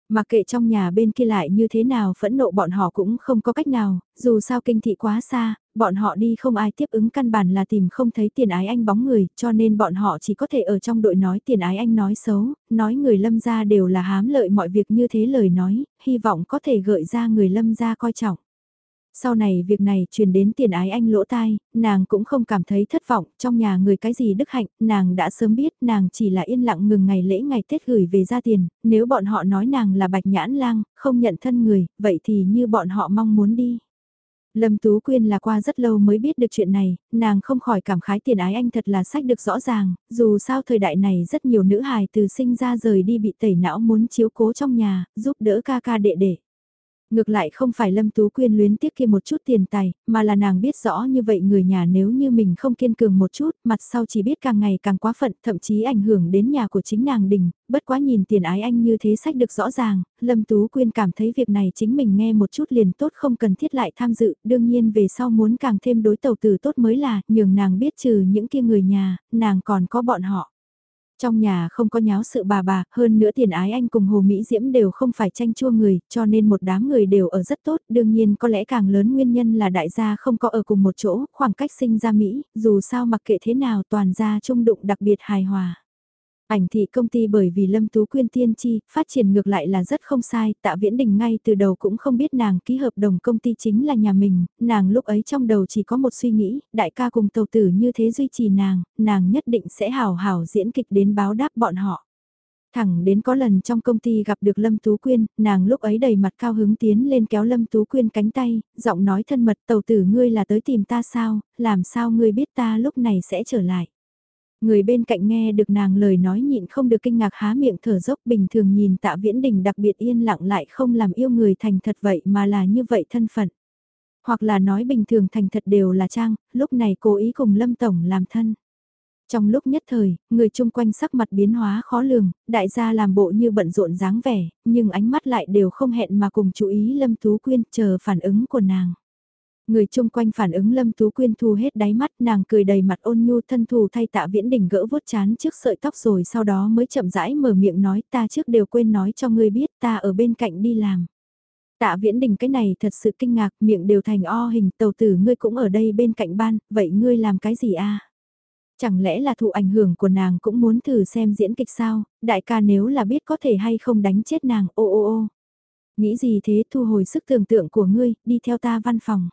Mặc kệ trong nhà bên kia lại như thế nào phẫn nộ bọn họ cũng không có cách nào, dù sao kinh thị quá xa, bọn họ đi không ai tiếp ứng căn bản là tìm không thấy Tiền Ái Anh bóng người, cho nên bọn họ chỉ có thể ở trong đội nói Tiền Ái Anh nói xấu, nói người Lâm gia đều là hám lợi mọi việc như thế lời nói, hy vọng có thể gợi ra người Lâm gia coi trọng. Sau này việc này truyền đến Tiền Ái Anh lỗ tai, nàng cũng không cảm thấy thất vọng, trong nhà người cái gì đức hạnh, nàng đã sớm biết, nàng chỉ là yên lặng ngừng ngày lễ ngày Tết gửi về gia tiền, nếu bọn họ nói nàng là bạch nhãn lang, không nhận thân người, vậy thì như bọn họ mong muốn đi. Lâm Tú Quyên là qua rất lâu mới biết được chuyện này, nàng không khỏi cảm khái Tiền Ái Anh thật là sách được rõ ràng, dù sao thời đại này rất nhiều nữ hài từ sinh ra rời đi bị tẩy não muốn chiếu cố trong nhà, giúp đỡ ca ca đệ đệ. Ngược lại không phải Lâm Tú Quyên luyến tiếc kia một chút tiền tài, mà là nàng biết rõ như vậy người nhà nếu như mình không kiên cường một chút, mặt sau chỉ biết càng ngày càng quá phận, thậm chí ảnh hưởng đến nhà của chính nàng đình, bất quá nhìn Tiền Ái Anh như thế sách được rõ ràng, Lâm Tú Quyên cảm thấy việc này chính mình nghe một chút liền tốt không cần thiết lại tham dự, đương nhiên về sau muốn càng thêm đối tàu từ tốt mới là, nhường nàng biết trừ những kia người nhà, nàng còn có bọn họ. Trong nhà không có nháo sự bà bà, hơn nữa Tiền Ái Anh cùng Hồ Mỹ Diễm đều không phải tranh chua người, cho nên một đám người đều ở rất tốt, đương nhiên có lẽ càng lớn nguyên nhân là đại gia không có ở cùng một chỗ, khoảng cách sinh ra Mỹ, dù sao mặc kệ thế nào toàn gia trung đụng đặc biệt hài hòa. Ảnh thị công ty bởi vì Lâm Tú Quyên tiên tri, phát triển ngược lại là rất không sai, Tạ Viễn Đình ngay từ đầu cũng không biết nàng ký hợp đồng công ty chính là nhà mình, nàng lúc ấy trong đầu chỉ có một suy nghĩ, đại ca cùng tàu tử như thế duy trì nàng, nàng nhất định sẽ hào hào diễn kịch đến báo đáp bọn họ. Thẳng đến có lần trong công ty gặp được Lâm Tú Quyên, nàng lúc ấy đầy mặt cao hứng tiến lên kéo Lâm Tú Quyên cánh tay, giọng nói thân mật tàu tử ngươi là tới tìm ta sao, làm sao ngươi biết ta lúc này sẽ trở lại. Người bên cạnh nghe được nàng lời nói nhịn không được kinh ngạc há miệng thở dốc bình thường nhìn Tạ Viễn Đình đặc biệt yên lặng lại không làm yêu người thành thật vậy mà là như vậy thân phận. Hoặc là nói bình thường thành thật đều là trang, lúc này cố ý cùng Lâm Tổng làm thân. Trong lúc nhất thời, người chung quanh sắc mặt biến hóa khó lường, đại gia làm bộ như bận rộn dáng vẻ, nhưng ánh mắt lại đều không hẹn mà cùng chú ý Lâm Tú Quyên chờ phản ứng của nàng. Người chung quanh phản ứng Lâm Tú Quyên thu hết đáy mắt nàng cười đầy mặt ôn nhu thân thù thay Tạ Viễn Đình gỡ vuốt chán trước sợi tóc rồi sau đó mới chậm rãi mở miệng nói ta trước đều quên nói cho ngươi biết ta ở bên cạnh đi làm. Tạ Viễn Đình cái này thật sự kinh ngạc miệng đều thành o hình tàu tử ngươi cũng ở đây bên cạnh ban, vậy ngươi làm cái gì a? Chẳng lẽ là thụ ảnh hưởng của nàng cũng muốn thử xem diễn kịch sao, đại ca nếu là biết có thể hay không đánh chết nàng ô ô ô. Nghĩ gì thế thu hồi sức tưởng tượng của ngươi, đi theo ta văn phòng.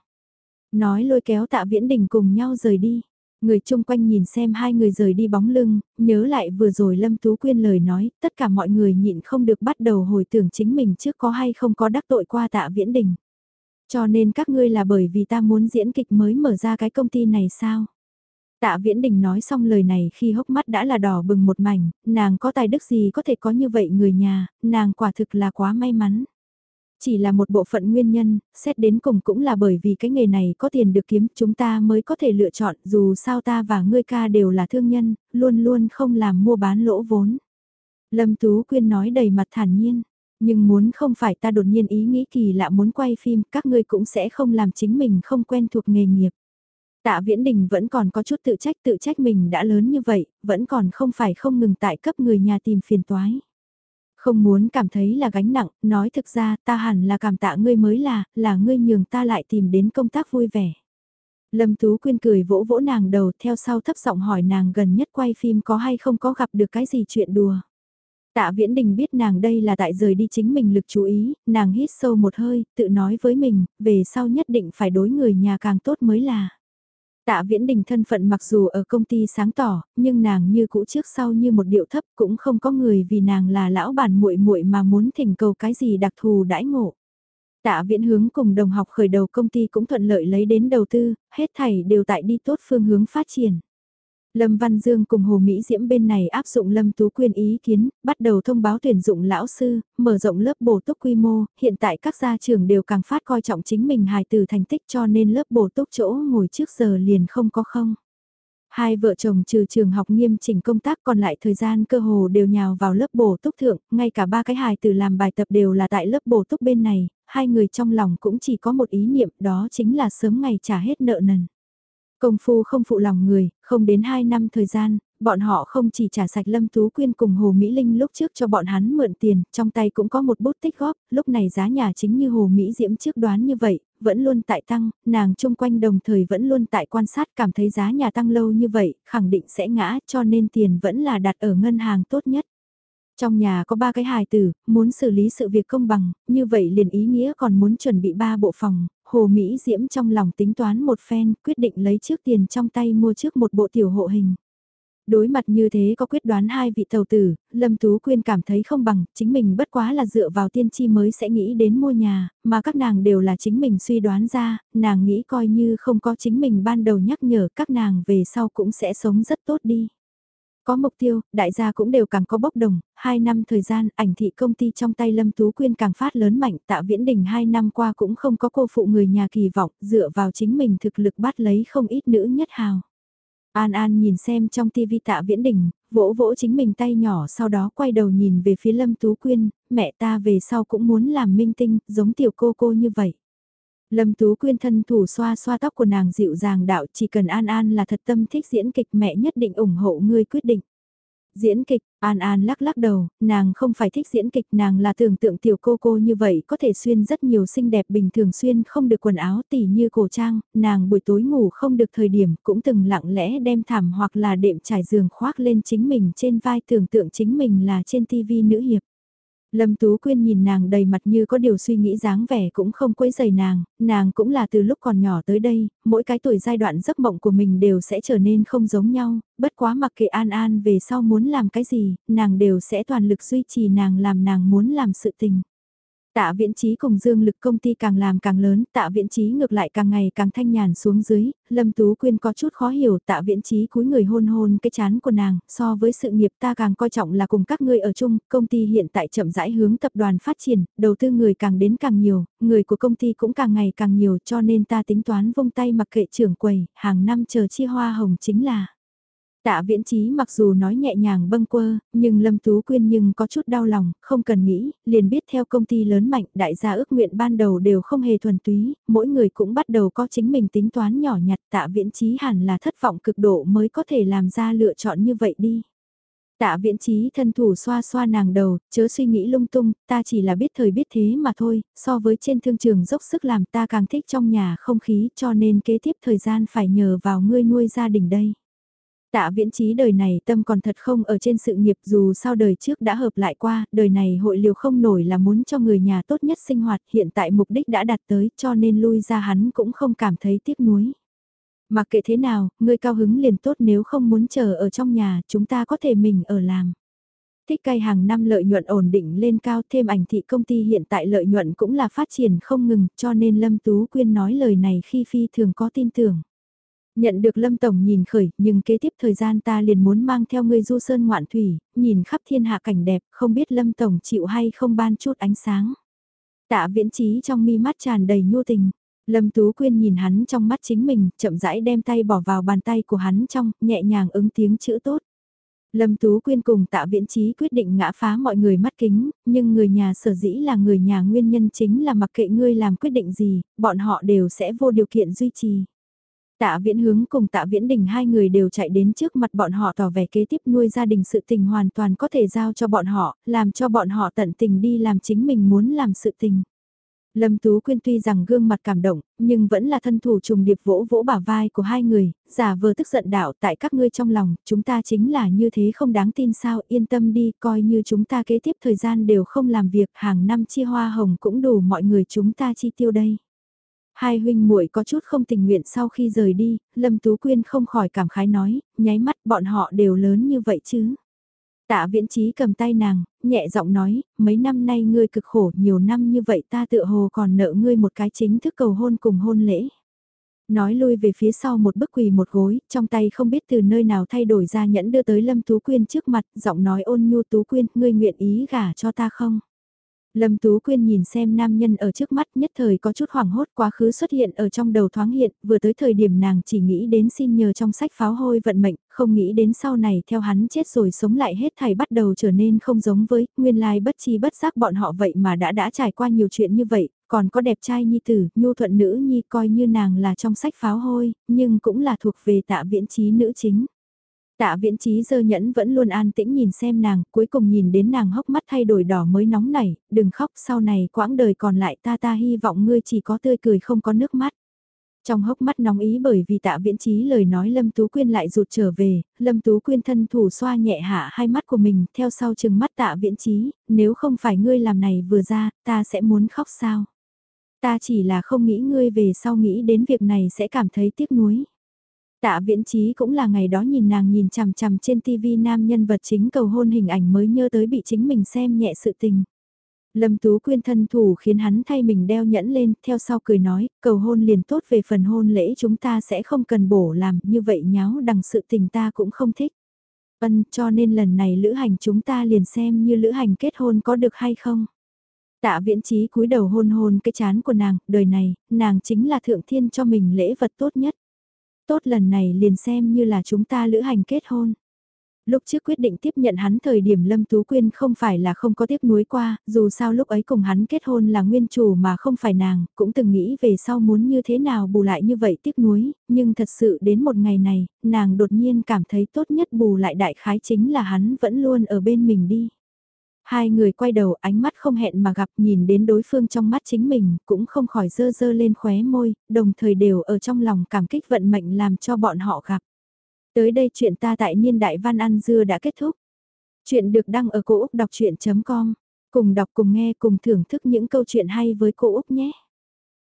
Nói lôi kéo Tạ Viễn Đình cùng nhau rời đi. Người chung quanh nhìn xem hai người rời đi bóng lưng, nhớ lại vừa rồi Lâm Tú Quyên lời nói, tất cả mọi người nhịn không được bắt đầu hồi tưởng chính mình trước có hay không có đắc tội qua Tạ Viễn Đình. Cho nên các ngươi là bởi vì ta muốn diễn kịch mới mở ra cái công ty này sao? Tạ Viễn Đình nói xong lời này khi hốc mắt đã là đỏ bừng một mảnh, nàng có tài đức gì có thể có như vậy người nhà, nàng quả thực là quá may mắn. Chỉ là một bộ phận nguyên nhân, xét đến cùng cũng là bởi vì cái nghề này có tiền được kiếm chúng ta mới có thể lựa chọn dù sao ta và ngươi ca đều là thương nhân, luôn luôn không làm mua bán lỗ vốn. Lâm Tú Quyên nói đầy mặt thản nhiên, nhưng muốn không phải ta đột nhiên ý nghĩ kỳ lạ muốn quay phim các ngươi cũng sẽ không làm chính mình không quen thuộc nghề nghiệp. Tạ Viễn Đình vẫn còn có chút tự trách tự trách mình đã lớn như vậy, vẫn còn không phải không ngừng tại cấp người nhà tìm phiền toái. Không muốn cảm thấy là gánh nặng, nói thực ra ta hẳn là cảm tạ ngươi mới là, là ngươi nhường ta lại tìm đến công tác vui vẻ. Lâm Tú Quyên cười vỗ vỗ nàng đầu theo sau thấp giọng hỏi nàng gần nhất quay phim có hay không có gặp được cái gì chuyện đùa. Tạ Viễn Đình biết nàng đây là tại rời đi chính mình lực chú ý, nàng hít sâu một hơi, tự nói với mình, về sau nhất định phải đối người nhà càng tốt mới là. Tạ Viễn Đình thân phận mặc dù ở công ty sáng tỏ, nhưng nàng như cũ trước sau như một điệu thấp cũng không có người vì nàng là lão bản muội muội mà muốn thỉnh cầu cái gì đặc thù đãi ngộ. Tạ Viễn hướng cùng đồng học khởi đầu công ty cũng thuận lợi lấy đến đầu tư, hết thảy đều tại đi tốt phương hướng phát triển. Lâm Văn Dương cùng Hồ Mỹ Diễm bên này áp dụng Lâm Tú Quyên ý kiến, bắt đầu thông báo tuyển dụng lão sư, mở rộng lớp bổ túc quy mô, hiện tại các gia trưởng đều càng phát coi trọng chính mình hài từ thành tích cho nên lớp bổ túc chỗ ngồi trước giờ liền không có không. Hai vợ chồng trừ trường học nghiêm chỉnh công tác còn lại thời gian cơ hồ đều nhào vào lớp bổ túc thượng, ngay cả ba cái hài từ làm bài tập đều là tại lớp bổ túc bên này, hai người trong lòng cũng chỉ có một ý niệm đó chính là sớm ngày trả hết nợ nần. Công phu không phụ lòng người, không đến hai năm thời gian, Bọn họ không chỉ trả sạch Lâm Tú Quyên cùng Hồ Mỹ Linh lúc trước cho bọn hắn mượn tiền, trong tay cũng có một bút tích góp, lúc này giá nhà chính như Hồ Mỹ Diễm trước đoán như vậy, vẫn luôn tại tăng, nàng chung quanh đồng thời vẫn luôn tại quan sát cảm thấy giá nhà tăng lâu như vậy, khẳng định sẽ ngã cho nên tiền vẫn là đặt ở ngân hàng tốt nhất. Trong nhà có ba cái hài tử, muốn xử lý sự việc công bằng, như vậy liền ý nghĩa còn muốn chuẩn bị ba bộ phòng, Hồ Mỹ Diễm trong lòng tính toán một phen, quyết định lấy trước tiền trong tay mua trước một bộ tiểu hộ hình. Đối mặt như thế có quyết đoán hai vị tàu tử, Lâm Tú Quyên cảm thấy không bằng, chính mình bất quá là dựa vào tiên tri mới sẽ nghĩ đến mua nhà, mà các nàng đều là chính mình suy đoán ra, nàng nghĩ coi như không có chính mình ban đầu nhắc nhở các nàng về sau cũng sẽ sống rất tốt đi. Có mục tiêu, đại gia cũng đều càng có bốc đồng, hai năm thời gian, ảnh thị công ty trong tay Lâm Tú Quyên càng phát lớn mạnh, Tạ Viễn Đình hai năm qua cũng không có cô phụ người nhà kỳ vọng, dựa vào chính mình thực lực bắt lấy không ít nữ nhất hào. An An nhìn xem trong tivi Tạ Viễn Đình, vỗ vỗ chính mình tay nhỏ sau đó quay đầu nhìn về phía Lâm Tú Quyên, mẹ ta về sau cũng muốn làm minh tinh, giống tiểu cô cô như vậy. Lâm Tú Quyên thân thủ xoa xoa tóc của nàng dịu dàng đạo chỉ cần An An là thật tâm thích diễn kịch mẹ nhất định ủng hộ ngươi quyết định. Diễn kịch, An An lắc lắc đầu, nàng không phải thích diễn kịch, nàng là tưởng tượng tiểu cô cô như vậy có thể xuyên rất nhiều xinh đẹp bình thường xuyên không được quần áo tỉ như cổ trang, nàng buổi tối ngủ không được thời điểm cũng từng lặng lẽ đem thảm hoặc là đệm trải giường khoác lên chính mình trên vai tưởng tượng chính mình là trên tivi nữ hiệp. Lâm Tú Quyên nhìn nàng đầy mặt như có điều suy nghĩ dáng vẻ cũng không quấy rầy nàng, nàng cũng là từ lúc còn nhỏ tới đây, mỗi cái tuổi giai đoạn giấc mộng của mình đều sẽ trở nên không giống nhau, bất quá mặc kệ An An về sau muốn làm cái gì, nàng đều sẽ toàn lực duy trì nàng làm nàng muốn làm sự tình. Tạ Viễn Chí cùng Dương Lực công ty càng làm càng lớn, Tạ Viễn Chí ngược lại càng ngày càng thanh nhàn xuống dưới, Lâm Tú Quyên có chút khó hiểu, Tạ Viễn Chí cúi người hôn hôn cái chán của nàng, so với sự nghiệp ta càng coi trọng là cùng các ngươi ở chung, công ty hiện tại chậm rãi hướng tập đoàn phát triển, đầu tư người càng đến càng nhiều, người của công ty cũng càng ngày càng nhiều cho nên ta tính toán vung tay mặc kệ trưởng quầy, hàng năm chờ chia hoa hồng chính là. Tạ Viễn Chí mặc dù nói nhẹ nhàng bâng quơ, nhưng Lâm Tú Quyên nhưng có chút đau lòng, không cần nghĩ, liền biết theo công ty lớn mạnh, đại gia ước nguyện ban đầu đều không hề thuần túy, mỗi người cũng bắt đầu có chính mình tính toán nhỏ nhặt, Tạ Viễn Chí hẳn là thất vọng cực độ mới có thể làm ra lựa chọn như vậy đi. Tạ Viễn Chí thân thủ xoa xoa nàng đầu, chớ suy nghĩ lung tung, ta chỉ là biết thời biết thế mà thôi, so với trên thương trường dốc sức làm ta càng thích trong nhà không khí cho nên kế tiếp thời gian phải nhờ vào ngươi nuôi gia đình đây. Tạ Viễn Chí đời này tâm còn thật không ở trên sự nghiệp dù sao đời trước đã hợp lại qua, đời này hội liều không nổi là muốn cho người nhà tốt nhất sinh hoạt, hiện tại mục đích đã đạt tới cho nên lui ra hắn cũng không cảm thấy tiếc nuối. Mặc kệ thế nào, ngươi cao hứng liền tốt nếu không muốn chờ ở trong nhà chúng ta có thể mình ở làm. Thích cay hàng năm lợi nhuận ổn định lên cao thêm ảnh thị công ty hiện tại lợi nhuận cũng là phát triển không ngừng cho nên Lâm Tú Quyên nói lời này khi phi thường có tin tưởng. Nhận được Lâm Tổng nhìn khởi, nhưng kế tiếp thời gian ta liền muốn mang theo ngươi du sơn ngoạn thủy, nhìn khắp thiên hạ cảnh đẹp, không biết Lâm Tổng chịu hay không ban chút ánh sáng. Tạ Viễn Chí trong mi mắt tràn đầy nhu tình, Lâm Tú Quyên nhìn hắn trong mắt chính mình, chậm rãi đem tay bỏ vào bàn tay của hắn trong, nhẹ nhàng ứng tiếng chữ tốt. Lâm Tú Quyên cùng Tạ Viễn Chí quyết định ngã phá mọi người mắt kính, nhưng người nhà sở dĩ là người nhà nguyên nhân chính là mặc kệ ngươi làm quyết định gì, bọn họ đều sẽ vô điều kiện duy trì. Tạ Viễn Hướng cùng Tạ Viễn Đình hai người đều chạy đến trước mặt bọn họ tỏ vẻ kế tiếp nuôi gia đình sự tình hoàn toàn có thể giao cho bọn họ, làm cho bọn họ tận tình đi làm chính mình muốn làm sự tình. Lâm Tú Quyên tuy rằng gương mặt cảm động, nhưng vẫn là thân thủ trùng điệp vỗ vỗ bả vai của hai người, giả vờ tức giận đạo tại các ngươi trong lòng, chúng ta chính là như thế không đáng tin sao, yên tâm đi, coi như chúng ta kế tiếp thời gian đều không làm việc, hàng năm chia hoa hồng cũng đủ mọi người chúng ta chi tiêu đây. Hai huynh muội có chút không tình nguyện sau khi rời đi, Lâm Tú Quyên không khỏi cảm khái nói, nháy mắt bọn họ đều lớn như vậy chứ. Tạ Viễn Chí cầm tay nàng, nhẹ giọng nói, mấy năm nay ngươi cực khổ nhiều năm như vậy ta tựa hồ còn nợ ngươi một cái chính thức cầu hôn cùng hôn lễ. Nói lui về phía sau một bức quỳ một gối, trong tay không biết từ nơi nào thay đổi ra nhẫn đưa tới Lâm Tú Quyên trước mặt, giọng nói ôn nhu Tú Quyên, ngươi nguyện ý gả cho ta không? Lâm Tú Quyên nhìn xem nam nhân ở trước mắt nhất thời có chút hoảng hốt quá khứ xuất hiện ở trong đầu thoáng hiện, vừa tới thời điểm nàng chỉ nghĩ đến xin nhờ trong sách pháo hôi vận mệnh, không nghĩ đến sau này theo hắn chết rồi sống lại hết thảy bắt đầu trở nên không giống với, nguyên lai bất chi bất giác bọn họ vậy mà đã đã trải qua nhiều chuyện như vậy, còn có đẹp trai nhi tử, nhu thuận nữ nhi coi như nàng là trong sách pháo hôi, nhưng cũng là thuộc về Tạ Viễn Chí nữ chính. Tạ Viễn Chí dơ nhẫn vẫn luôn an tĩnh nhìn xem nàng, cuối cùng nhìn đến nàng hốc mắt thay đổi đỏ mới nóng nảy, đừng khóc, sau này quãng đời còn lại ta ta hy vọng ngươi chỉ có tươi cười không có nước mắt. Trong hốc mắt nóng ý bởi vì Tạ Viễn Chí lời nói Lâm Tú Quyên lại rụt trở về, Lâm Tú Quyên thân thủ xoa nhẹ hạ hai mắt của mình, theo sau chừng mắt Tạ Viễn Chí, nếu không phải ngươi làm này vừa ra, ta sẽ muốn khóc sao? Ta chỉ là không nghĩ ngươi về sau nghĩ đến việc này sẽ cảm thấy tiếc nuối. Tạ Viễn Chí cũng là ngày đó nhìn nàng nhìn chằm chằm trên tivi nam nhân vật chính cầu hôn hình ảnh mới nhớ tới bị chính mình xem nhẹ sự tình. Lâm Tú Quyên thân thủ khiến hắn thay mình đeo nhẫn lên, theo sau cười nói, cầu hôn liền tốt về phần hôn lễ chúng ta sẽ không cần bổ làm, như vậy nháo đằng sự tình ta cũng không thích. Ân, cho nên lần này lữ hành chúng ta liền xem như lữ hành kết hôn có được hay không. Tạ Viễn Chí cúi đầu hôn hôn cái chán của nàng, đời này, nàng chính là thượng thiên cho mình lễ vật tốt nhất. Tốt lần này liền xem như là chúng ta lữ hành kết hôn. Lúc trước quyết định tiếp nhận hắn thời điểm Lâm Tú Quyên không phải là không có tiếc nuối qua, dù sao lúc ấy cùng hắn kết hôn là nguyên chủ mà không phải nàng, cũng từng nghĩ về sau muốn như thế nào bù lại như vậy tiếc nuối, nhưng thật sự đến một ngày này, nàng đột nhiên cảm thấy tốt nhất bù lại đại khái chính là hắn vẫn luôn ở bên mình đi. Hai người quay đầu ánh mắt không hẹn mà gặp nhìn đến đối phương trong mắt chính mình, cũng không khỏi dơ dơ lên khóe môi, đồng thời đều ở trong lòng cảm kích vận mệnh làm cho bọn họ gặp. Tới đây chuyện ta tại niên đại văn ăn dưa đã kết thúc. Chuyện được đăng ở cô Úc Đọc Chuyện chấm com. Cùng đọc cùng nghe cùng thưởng thức những câu chuyện hay với cô Úc nhé.